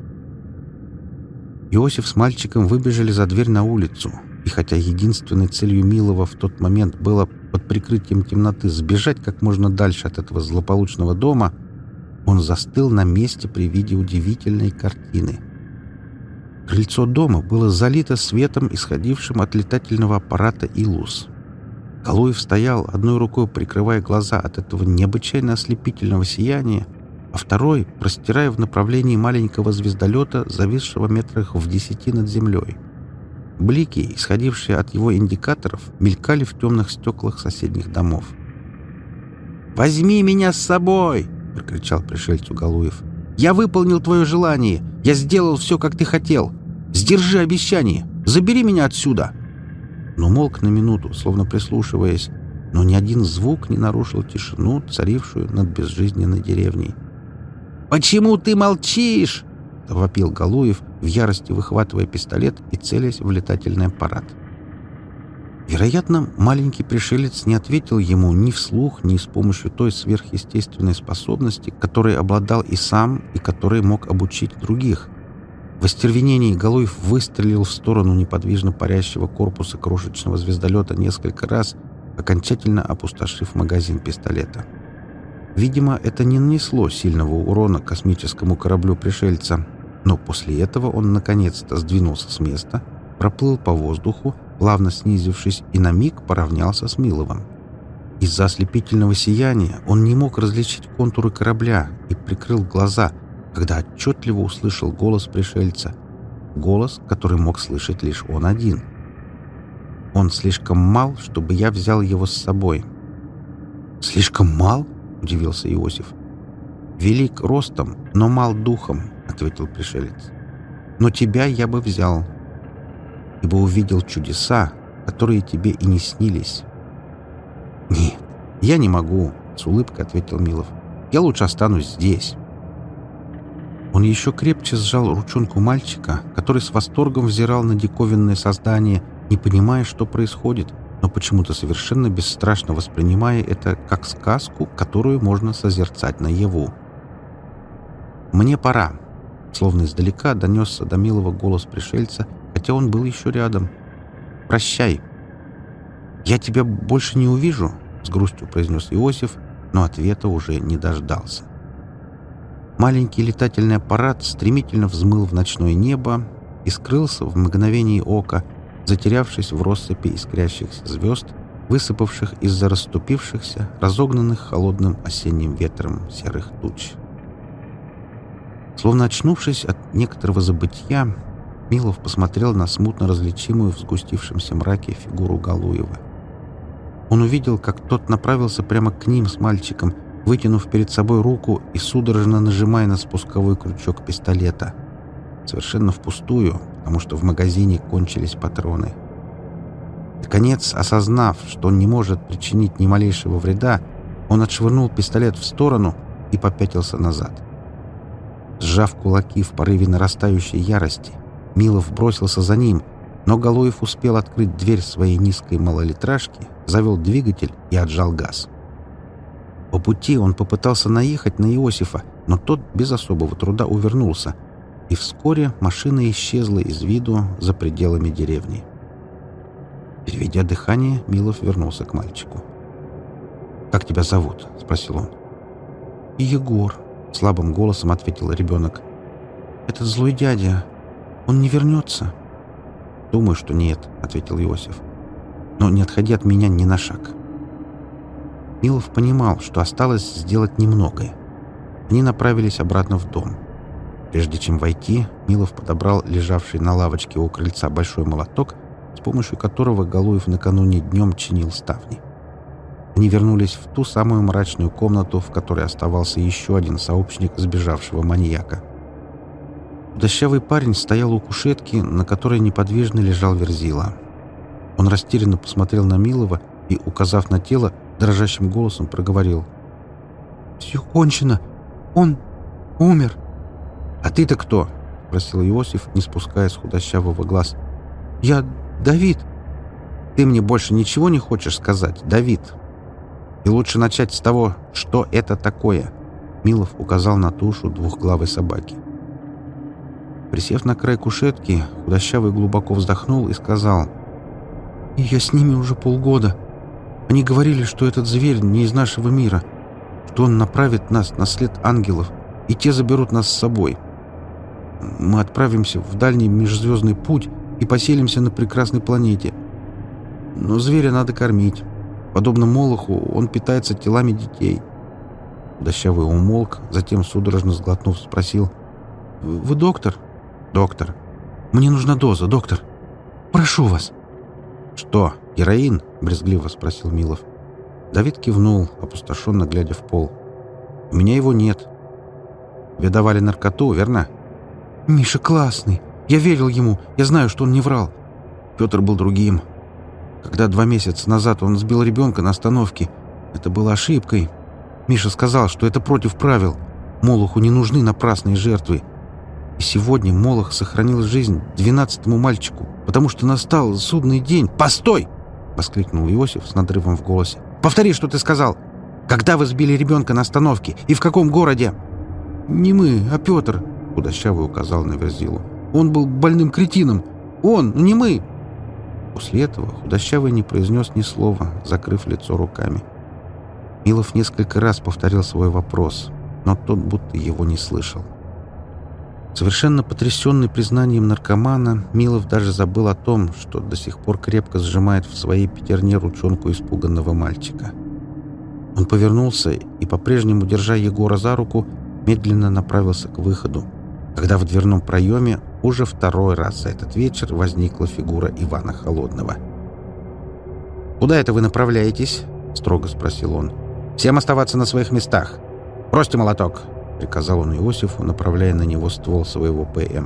Иосиф с мальчиком выбежали за дверь на улицу, и хотя единственной целью Милова в тот момент было под прикрытием темноты сбежать как можно дальше от этого злополучного дома, он застыл на месте при виде удивительной картины. Крыльцо дома было залито светом, исходившим от летательного аппарата «Илус». Галуев стоял, одной рукой прикрывая глаза от этого необычайно ослепительного сияния, а второй простирая в направлении маленького звездолета, зависшего метрах в десяти над землей. Блики, исходившие от его индикаторов, мелькали в темных стеклах соседних домов. «Возьми меня с собой!» — прокричал пришельцу Галуев. «Я выполнил твое желание! Я сделал все, как ты хотел! Сдержи обещание! Забери меня отсюда!» Но молк на минуту, словно прислушиваясь, но ни один звук не нарушил тишину, царившую над безжизненной деревней. «Почему ты молчишь?» — вопил Галуев, в ярости выхватывая пистолет и целясь в летательный аппарат. Вероятно, маленький пришелец не ответил ему ни вслух, ни с помощью той сверхъестественной способности, которой обладал и сам, и которой мог обучить других. В остервенении Галуев выстрелил в сторону неподвижно парящего корпуса крошечного звездолета несколько раз, окончательно опустошив магазин пистолета. Видимо, это не нанесло сильного урона космическому кораблю пришельца, но после этого он наконец-то сдвинулся с места, проплыл по воздуху, плавно снизившись, и на миг поравнялся с Миловым. Из-за ослепительного сияния он не мог различить контуры корабля и прикрыл глаза, когда отчетливо услышал голос пришельца. Голос, который мог слышать лишь он один. «Он слишком мал, чтобы я взял его с собой». «Слишком мал?» — удивился Иосиф. «Велик ростом, но мал духом», — ответил пришелец. «Но тебя я бы взял, ибо увидел чудеса, которые тебе и не снились». «Нет, я не могу», — с улыбкой ответил Милов. «Я лучше останусь здесь». Он еще крепче сжал ручонку мальчика, который с восторгом взирал на диковинное создание, не понимая, что происходит, но почему-то совершенно бесстрашно воспринимая это как сказку, которую можно созерцать наяву. «Мне пора», — словно издалека донесся до Милова голос пришельца, хотя он был еще рядом. «Прощай». «Я тебя больше не увижу», — с грустью произнес Иосиф, но ответа уже не дождался. Маленький летательный аппарат стремительно взмыл в ночное небо и скрылся в мгновение ока, затерявшись в россыпи искрящихся звезд, высыпавших из-за расступившихся, разогнанных холодным осенним ветром серых туч. Словно очнувшись от некоторого забытья, Милов посмотрел на смутно различимую в сгустившемся мраке фигуру Галуева. Он увидел, как тот направился прямо к ним с мальчиком, вытянув перед собой руку и судорожно нажимая на спусковой крючок пистолета. Совершенно впустую, потому что в магазине кончились патроны. Наконец, осознав, что он не может причинить ни малейшего вреда, он отшвырнул пистолет в сторону и попятился назад. Сжав кулаки в порыве нарастающей ярости, Милов бросился за ним, но Галуев успел открыть дверь своей низкой малолитражки, завел двигатель и отжал газ. По пути он попытался наехать на Иосифа, но тот без особого труда увернулся, и вскоре машина исчезла из виду за пределами деревни. Переведя дыхание, Милов вернулся к мальчику. «Как тебя зовут?» — спросил он. «Егор», — слабым голосом ответил ребенок. «Этот злой дядя, он не вернется?» «Думаю, что нет», — ответил Иосиф. «Но не отходи от меня ни на шаг». Милов понимал, что осталось сделать немногое. Они направились обратно в дом. Прежде чем войти, Милов подобрал лежавший на лавочке у крыльца большой молоток, с помощью которого Галуев накануне днем чинил ставни. Они вернулись в ту самую мрачную комнату, в которой оставался еще один сообщник сбежавшего маньяка. Худощавый парень стоял у кушетки, на которой неподвижно лежал Верзила. Он растерянно посмотрел на Милова и, указав на тело, дрожащим голосом проговорил: «Все кончено. Он умер». «А ты-то кто?» — спросил Иосиф, не спуская с худощавого глаз. «Я Давид». «Ты мне больше ничего не хочешь сказать, Давид? И лучше начать с того, что это такое». Милов указал на тушу двухглавой собаки. Присев на край кушетки, худощавый глубоко вздохнул и сказал: «Я с ними уже полгода. Они говорили, что этот зверь не из нашего мира, что он направит нас на след ангелов, и те заберут нас с собой. Мы отправимся в дальний межзвездный путь и поселимся на прекрасной планете. Но зверя надо кормить. Подобно Молоху, он питается телами детей». Худощавый умолк, затем, судорожно сглотнув, спросил: «Вы доктор?» «Доктор. Мне нужна доза, доктор. Прошу вас». «Что, героин?» — брезгливо спросил Милов. Давид кивнул, опустошенно глядя в пол. «У меня его нет». «Тебе давали наркоту, верно?» «Миша классный. Я верил ему. Я знаю, что он не врал. Петр был другим. Когда два месяца назад он сбил ребенка на остановке, это было ошибкой. Миша сказал, что это против правил. Молоху не нужны напрасные жертвы. И сегодня Молох сохранил жизнь двенадцатому мальчику, потому что настал судный день». «Постой!» — воскликнул Иосиф с надрывом в голосе. «Повтори, что ты сказал. Когда вы сбили ребенка на остановке и в каком городе?» «Не мы, а Петр», — худощавый указал на Верзилу. «Он был больным кретином. Он, не мы». После этого худощавый не произнес ни слова, закрыв лицо руками. Милов несколько раз повторил свой вопрос, но тот будто его не слышал. Совершенно потрясенный признанием наркомана, Милов даже забыл о том, что до сих пор крепко сжимает в своей пятерне ручонку испуганного мальчика. Он повернулся и, по-прежнему держа Егора за руку, медленно направился к выходу, когда в дверном проеме уже второй раз за этот вечер возникла фигура Ивана Холодного. «Куда это вы направляетесь?» — строго спросил он. «Всем оставаться на своих местах. Бросьте молоток!» — приказал он Иосифу, направляя на него ствол своего ПМ.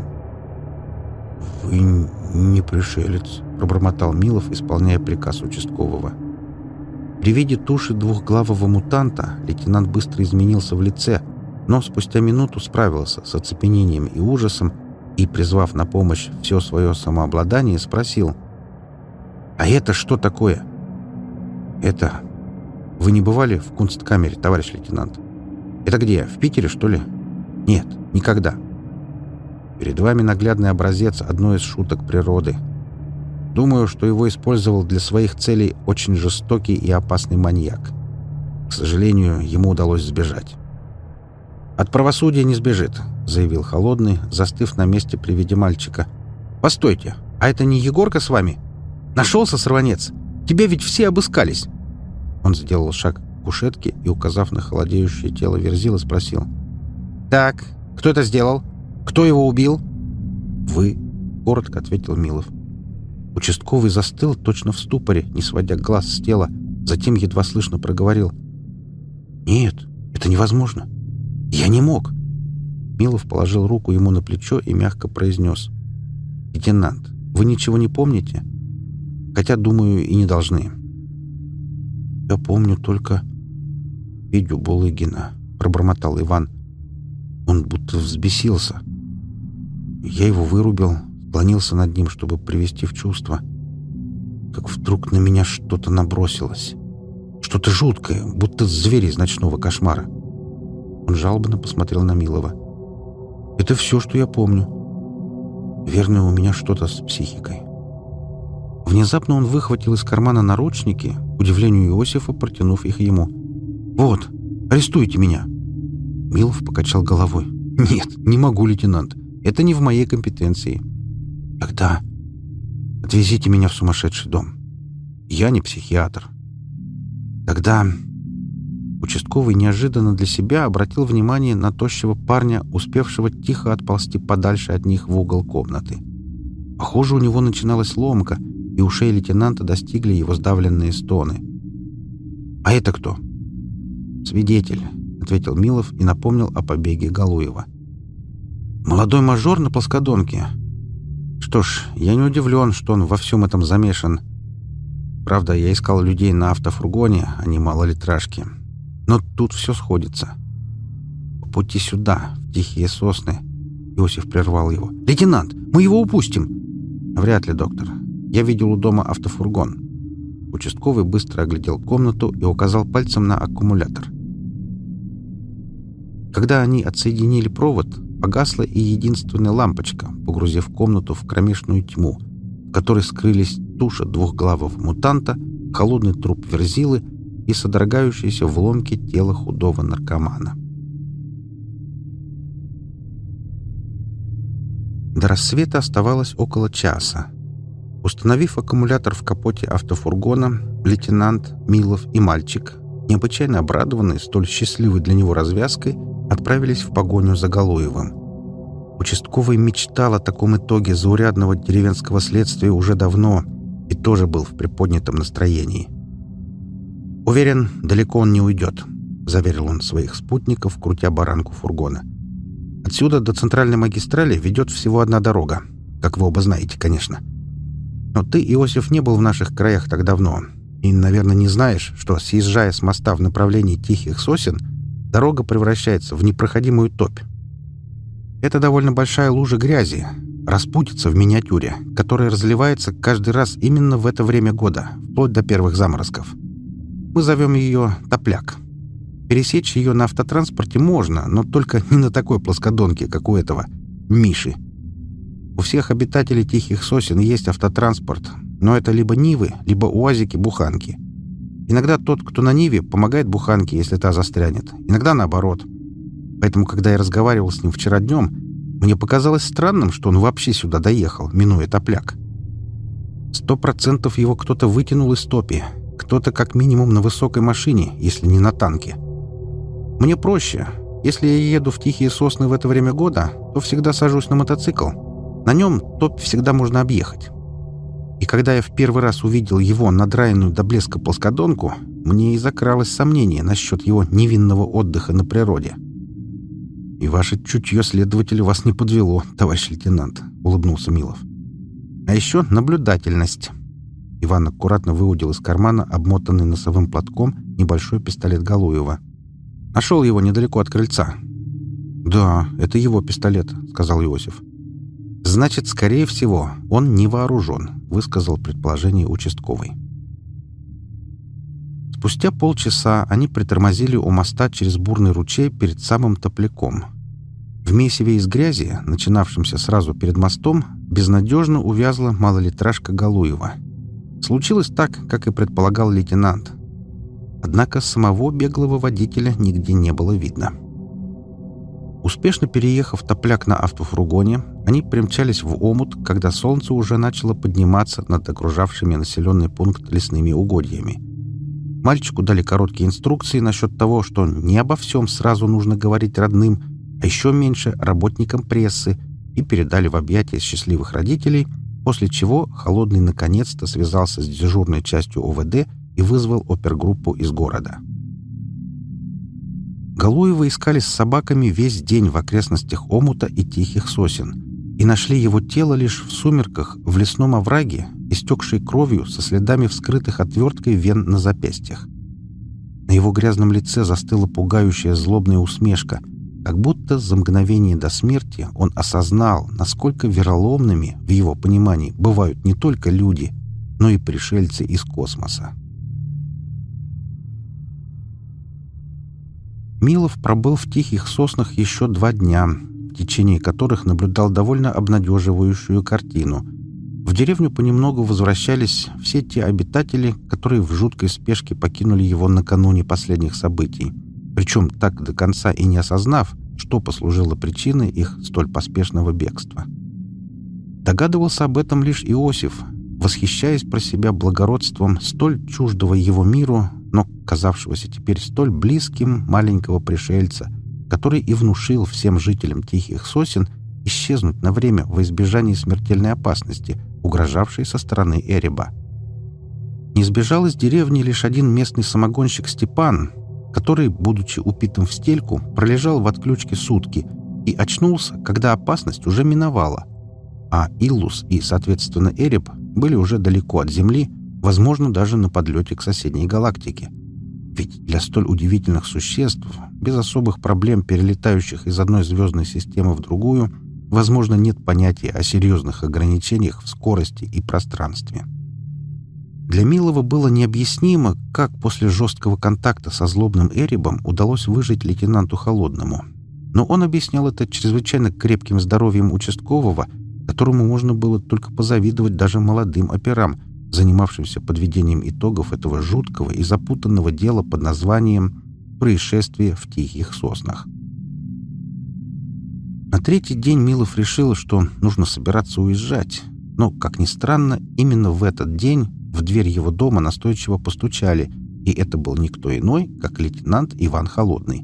«Вы не пришелец», — пробормотал Милов, исполняя приказ участкового. При виде туши двухглавого мутанта лейтенант быстро изменился в лице, но спустя минуту справился с оцепенением и ужасом и, призвав на помощь все свое самообладание, спросил: «А это что такое?» «Это... Вы не бывали в кунсткамере, товарищ лейтенант? Это где, в Питере, что ли?» «Нет, никогда. Перед вами наглядный образец одной из шуток природы. Думаю, что его использовал для своих целей очень жестокий и опасный маньяк. К сожалению, ему удалось сбежать». «От правосудия не сбежит», — заявил Холодный, застыв на месте при виде мальчика. «Постойте, а это не Егорка с вами? Нашелся, сорванец? Тебя ведь все обыскались!» Он сделал шаг к кушетке и, указав на холодеющее тело Верзила, спросил: «Так, кто это сделал? Кто его убил?» «Вы», — коротко ответил Милов. Участковый застыл точно в ступоре, не сводя глаз с тела, затем едва слышно проговорил: «Нет, это невозможно. Я не мог». Милов положил руку ему на плечо и мягко произнес: «Лейтенант, вы ничего не помните? Хотя, думаю, и не должны». «Я помню только Федю Булыгина», — пробормотал Иван. «Он будто взбесился. Я его вырубил, склонился над ним, чтобы привести в чувство. Как вдруг на меня что-то набросилось. Что-то жуткое, будто зверь из ночного кошмара». Он жалобно посмотрел на Милова. «Это все, что я помню. Верно, у меня что-то с психикой». Внезапно он выхватил из кармана наручники, к удивлению Иосифа, протянув их ему. «Вот, арестуйте меня». Милов покачал головой. «Нет, не могу, лейтенант. Это не в моей компетенции». «Тогда отвезите меня в сумасшедший дом. Я не психиатр». «Тогда...» Участковый неожиданно для себя обратил внимание на тощего парня, успевшего тихо отползти подальше от них в угол комнаты. Похоже, у него начиналась ломка, и ушей лейтенанта достигли его сдавленные стоны. «А это кто?» «Свидетель», — ответил Милов и напомнил о побеге Галуева. Молодой мажор на плоскодонке. Что ж, я не удивлен, что он во всем этом замешан. Правда, я искал людей на автофургоне, а не малолитражки. Но тут все сходится. По пути сюда, в Тихие Сосны... Иосиф прервал его. «Лейтенант, мы его упустим!» «Вряд ли, доктор. Я видел у дома автофургон». Участковый быстро оглядел комнату и указал пальцем на аккумулятор. Когда они отсоединили провод, погасла и единственная лампочка, погрузив комнату в кромешную тьму, в которой скрылись туша двухглавого мутанта, холодный труп Верзилы и содрогающееся в ломке тело худого наркомана. До рассвета оставалось около часа. Установив аккумулятор в капоте автофургона, лейтенант, Милов и мальчик, необычайно обрадованные столь счастливой для него развязкой, отправились в погоню за Галуевым. Участковый мечтал о таком итоге заурядного деревенского следствия уже давно и тоже был в приподнятом настроении. «Уверен, далеко он не уйдет», — заверил он своих спутников, крутя баранку фургона. «Отсюда до центральной магистрали ведет всего одна дорога, как вы оба знаете, конечно. Но ты, Иосиф, не был в наших краях так давно и, наверное, не знаешь, что, съезжая с моста в направлении Тихих Сосен, дорога превращается в непроходимую топь. Это довольно большая лужа грязи, распутица в миниатюре, которая разливается каждый раз именно в это время года, вплоть до первых заморозков. Мы зовем ее «Топляк». Пересечь ее на автотранспорте можно, но только не на такой плоскодонке, как у этого Миши. У всех обитателей Тихих Сосен есть автотранспорт, но это либо Нивы, либо УАЗики-буханки. Иногда тот, кто на Ниве, помогает буханке, если та застрянет. Иногда наоборот. Поэтому, когда я разговаривал с ним вчера днем, мне показалось странным, что он вообще сюда доехал, минуя Топляк. Сто процентов его кто-то вытянул из топи. Кто-то как минимум на высокой машине, если не на танке. Мне проще. Если я еду в Тихие Сосны в это время года, то всегда сажусь на мотоцикл. На нем топь всегда можно объехать. И когда я в первый раз увидел его надраенную до блеска плоскодонку, мне и закралось сомнение насчет его невинного отдыха на природе. «И ваше чутье следователя вас не подвело, товарищ лейтенант», — улыбнулся Милов. «А еще наблюдательность». Иван аккуратно выудил из кармана обмотанный носовым платком небольшой пистолет Галуева. «Нашел его недалеко от крыльца». «Да, это его пистолет», — сказал Иосиф. «Значит, скорее всего, он не вооружен», — высказал предположение участковый. Спустя полчаса они притормозили у моста через бурный ручей перед самым Топляком. В месиве из грязи, начинавшемся сразу перед мостом, безнадежно увязла малолитражка Галуева. Случилось так, как и предполагал лейтенант. Однако самого беглого водителя нигде не было видно. Успешно переехав Топляк на автофургоне, они примчались в омут, когда солнце уже начало подниматься над окружавшими населенный пункт лесными угодьями. Мальчику дали короткие инструкции насчет того, что не обо всем сразу нужно говорить родным, а еще меньше работникам прессы, и передали в объятия счастливых родителей, после чего Холодный наконец-то связался с дежурной частью ОВД и вызвал опергруппу из города. Галуева искали с собаками весь день в окрестностях омута и Тихих Сосен и нашли его тело лишь в сумерках в лесном овраге, истекшей кровью со следами вскрытых отверткой вен на запястьях. На его грязном лице застыла пугающая злобная усмешка, как будто за мгновение до смерти он осознал, насколько вероломными, в его понимании, бывают не только люди, но и пришельцы из космоса. Милов пробыл в Тихих Соснах еще два дня, в течение которых наблюдал довольно обнадеживающую картину. В деревню понемногу возвращались все те обитатели, которые в жуткой спешке покинули его накануне последних событий, причем так до конца и не осознав, что послужило причиной их столь поспешного бегства. Догадывался об этом лишь Иосиф, восхищаясь про себя благородством столь чуждого его миру, но казавшегося теперь столь близким маленького пришельца, который и внушил всем жителям Тихих Сосен исчезнуть на время во избежание смертельной опасности, угрожавшей со стороны Эреба. Не сбежал из деревни лишь один местный самогонщик Степан, который, будучи упитым в стельку, пролежал в отключке сутки и очнулся, когда опасность уже миновала, а Иллус и, соответственно, Эреб были уже далеко от Земли, возможно, даже на подлете к соседней галактике. Ведь для столь удивительных существ, без особых проблем перелетающих из одной звездной системы в другую, возможно, нет понятия о серьезных ограничениях в скорости и пространстве. Для Милова было необъяснимо, как после жесткого контакта со злобным Эребом удалось выжить лейтенанту Холодному. Но он объяснял это чрезвычайно крепким здоровьем участкового, которому можно было только позавидовать даже молодым операм, занимавшимся подведением итогов этого жуткого и запутанного дела под названием «Происшествие в Тихих Соснах». На третий день Милов решил, что нужно собираться уезжать, но, как ни странно, именно в этот день в дверь его дома настойчиво постучали, и это был никто иной, как лейтенант Иван Холодный.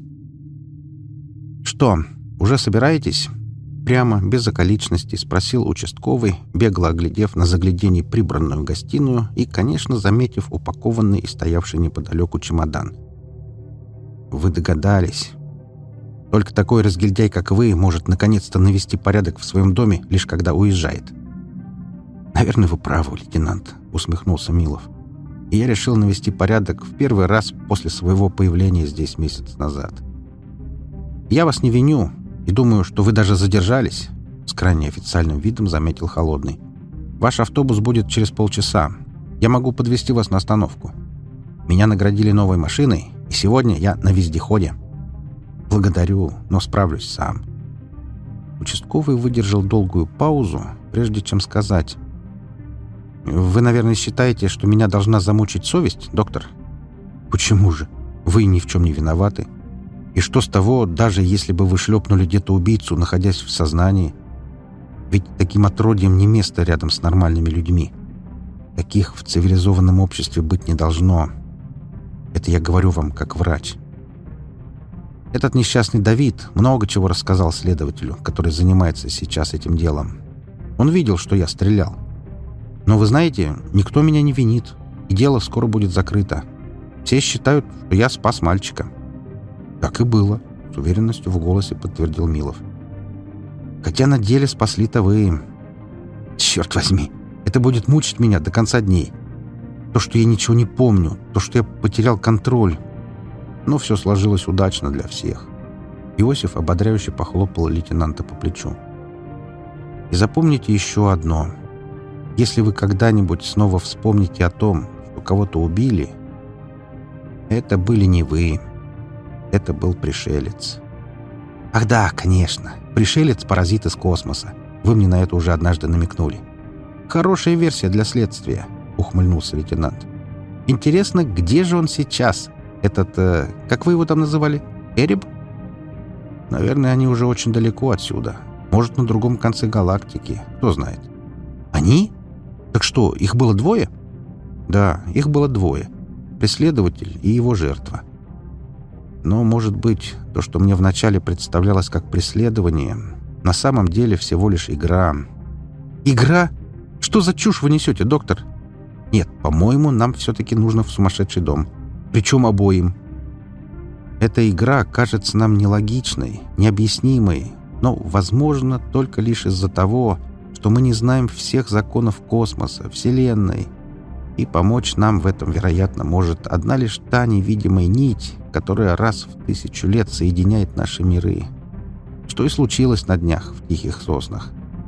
«Что, уже собираетесь?» Прямо, без околичностей, спросил участковый, бегло оглядев на загляденье прибранную гостиную и, конечно, заметив упакованный и стоявший неподалеку чемодан. «Вы догадались. Только такой разгильдяй, как вы, может наконец-то навести порядок в своем доме, лишь когда уезжает». «Наверное, вы правы, лейтенант», — усмехнулся Милов. «И я решил навести порядок в первый раз после своего появления здесь месяц назад. Я вас не виню, и думаю, что вы даже задержались», — с крайне официальным видом заметил Холодный. «Ваш автобус будет через полчаса. Я могу подвезти вас на остановку. Меня наградили новой машиной, и сегодня я на вездеходе». «Благодарю, но справлюсь сам». Участковый выдержал долгую паузу, прежде чем сказать: «Вы, наверное, считаете, что меня должна замучить совесть, доктор?» «Почему же? Вы ни в чем не виноваты. И что с того, даже если бы вы шлепнули где-то убийцу, находясь в сознании? Ведь таким отродьем не место рядом с нормальными людьми. Таких в цивилизованном обществе быть не должно. Это я говорю вам как врач. Этот несчастный Давид много чего рассказал следователю, который занимается сейчас этим делом. Он видел, что я стрелял. Но вы знаете, никто меня не винит, и дело скоро будет закрыто. Все считают, что я спас мальчика». «Так и было», — с уверенностью в голосе подтвердил Милов. «Хотя на деле спасли-то вы. Черт возьми, это будет мучить меня до конца дней. То, что я ничего не помню, то, что я потерял контроль. Но все сложилось удачно для всех». Иосиф ободряюще похлопал лейтенанта по плечу. «И запомните еще одно. Если вы когда-нибудь снова вспомните о том, что кого-то убили, это были не вы. Это был пришелец». «Ах да, конечно. Пришелец-паразит из космоса. Вы мне на это уже однажды намекнули». «Хорошая версия для следствия», — ухмыльнулся лейтенант. «Интересно, где же он сейчас? Этот, э, как вы его там называли? Эреб?» «Наверное, они уже очень далеко отсюда. Может, на другом конце галактики. Кто знает». «Они? Так что, их было двое?» «Да, их было двое. Преследователь и его жертва. Но, может быть, то, что мне вначале представлялось как преследование, на самом деле всего лишь игра». «Игра? Что за чушь вы несете, доктор?» «Нет, по-моему, нам все-таки нужно в сумасшедший дом. Причем обоим. Эта игра кажется нам нелогичной, необъяснимой, но, возможно, только лишь из-за того, что мы не знаем всех законов космоса, Вселенной. И помочь нам в этом, вероятно, может одна лишь та невидимая нить, которая раз в тысячу лет соединяет наши миры. Что и случилось на днях в Тихих Соснах.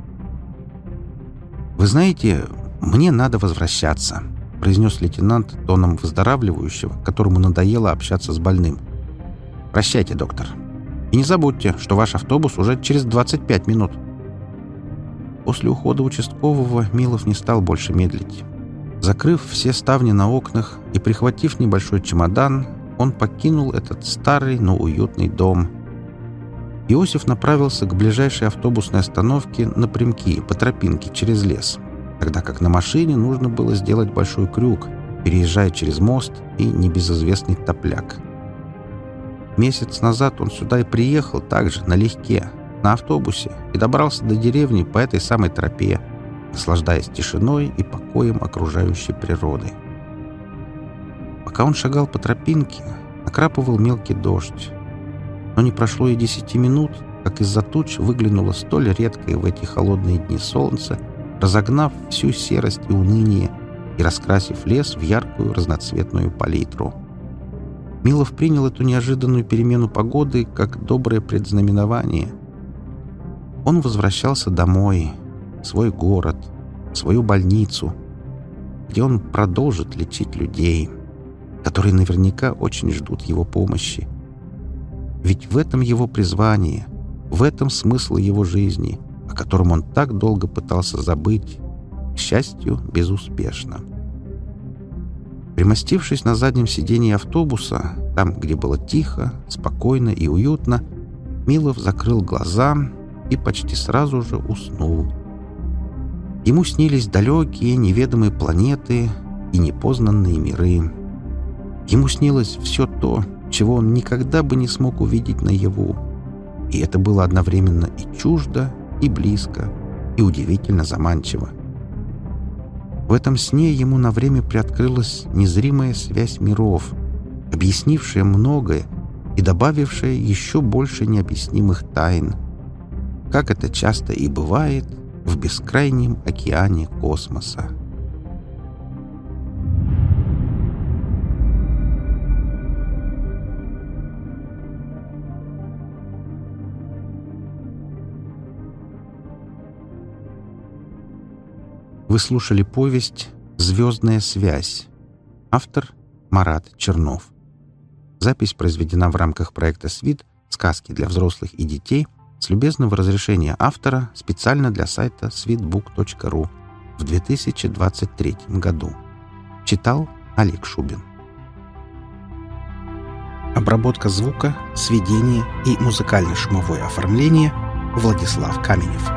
«Вы знаете, мне надо возвращаться», — произнес лейтенант тоном выздоравливающего, которому надоело общаться с больным. «Прощайте, доктор. И не забудьте, что ваш автобус уже через двадцать пять минут». После ухода участкового Милов не стал больше медлить. Закрыв все ставни на окнах и прихватив небольшой чемодан, он покинул этот старый, но уютный дом. Иосиф направился к ближайшей автобусной остановке напрямки по тропинке через лес, тогда как на машине нужно было сделать большой крюк, переезжая через мост и небезызвестный Топляк. Месяц назад он сюда и приехал также налегке, на автобусе, и добрался до деревни по этой самой тропе, наслаждаясь тишиной и покоем окружающей природы. Пока он шагал по тропинке, накрапывал мелкий дождь. Но не прошло и десяти минут, как из-за туч выглянуло столь редкое в эти холодные дни солнце, разогнав всю серость и уныние и раскрасив лес в яркую разноцветную палитру. Милов принял эту неожиданную перемену погоды как доброе предзнаменование. Он возвращался домой, в свой город, в свою больницу, где он продолжит лечить людей, которые наверняка очень ждут его помощи. Ведь в этом его призвание, в этом смысл его жизни, о котором он так долго пытался забыть, к счастью, безуспешно. Примостившись на заднем сиденье автобуса, там, где было тихо, спокойно и уютно, Милов закрыл глаза и почти сразу же уснул. Ему снились далекие, неведомые планеты и непознанные миры. Ему снилось все то, чего он никогда бы не смог увидеть наяву. И это было одновременно и чуждо, и близко, и удивительно заманчиво. В этом сне ему на время приоткрылась незримая связь миров, объяснившая многое и добавившая еще больше необъяснимых тайн, как это часто и бывает в бескрайнем океане космоса. Вы слушали повесть «Звездная связь». Автор Марат Чернов. Запись произведена в рамках проекта «СВИД. Сказки для взрослых и детей» с любезного разрешения автора специально для сайта свитбук точка ру в две тысячи двадцать третьем году. Читал Олег Шубин. Обработка звука, сведение и музыкально-шумовое оформление Владислав Каменев.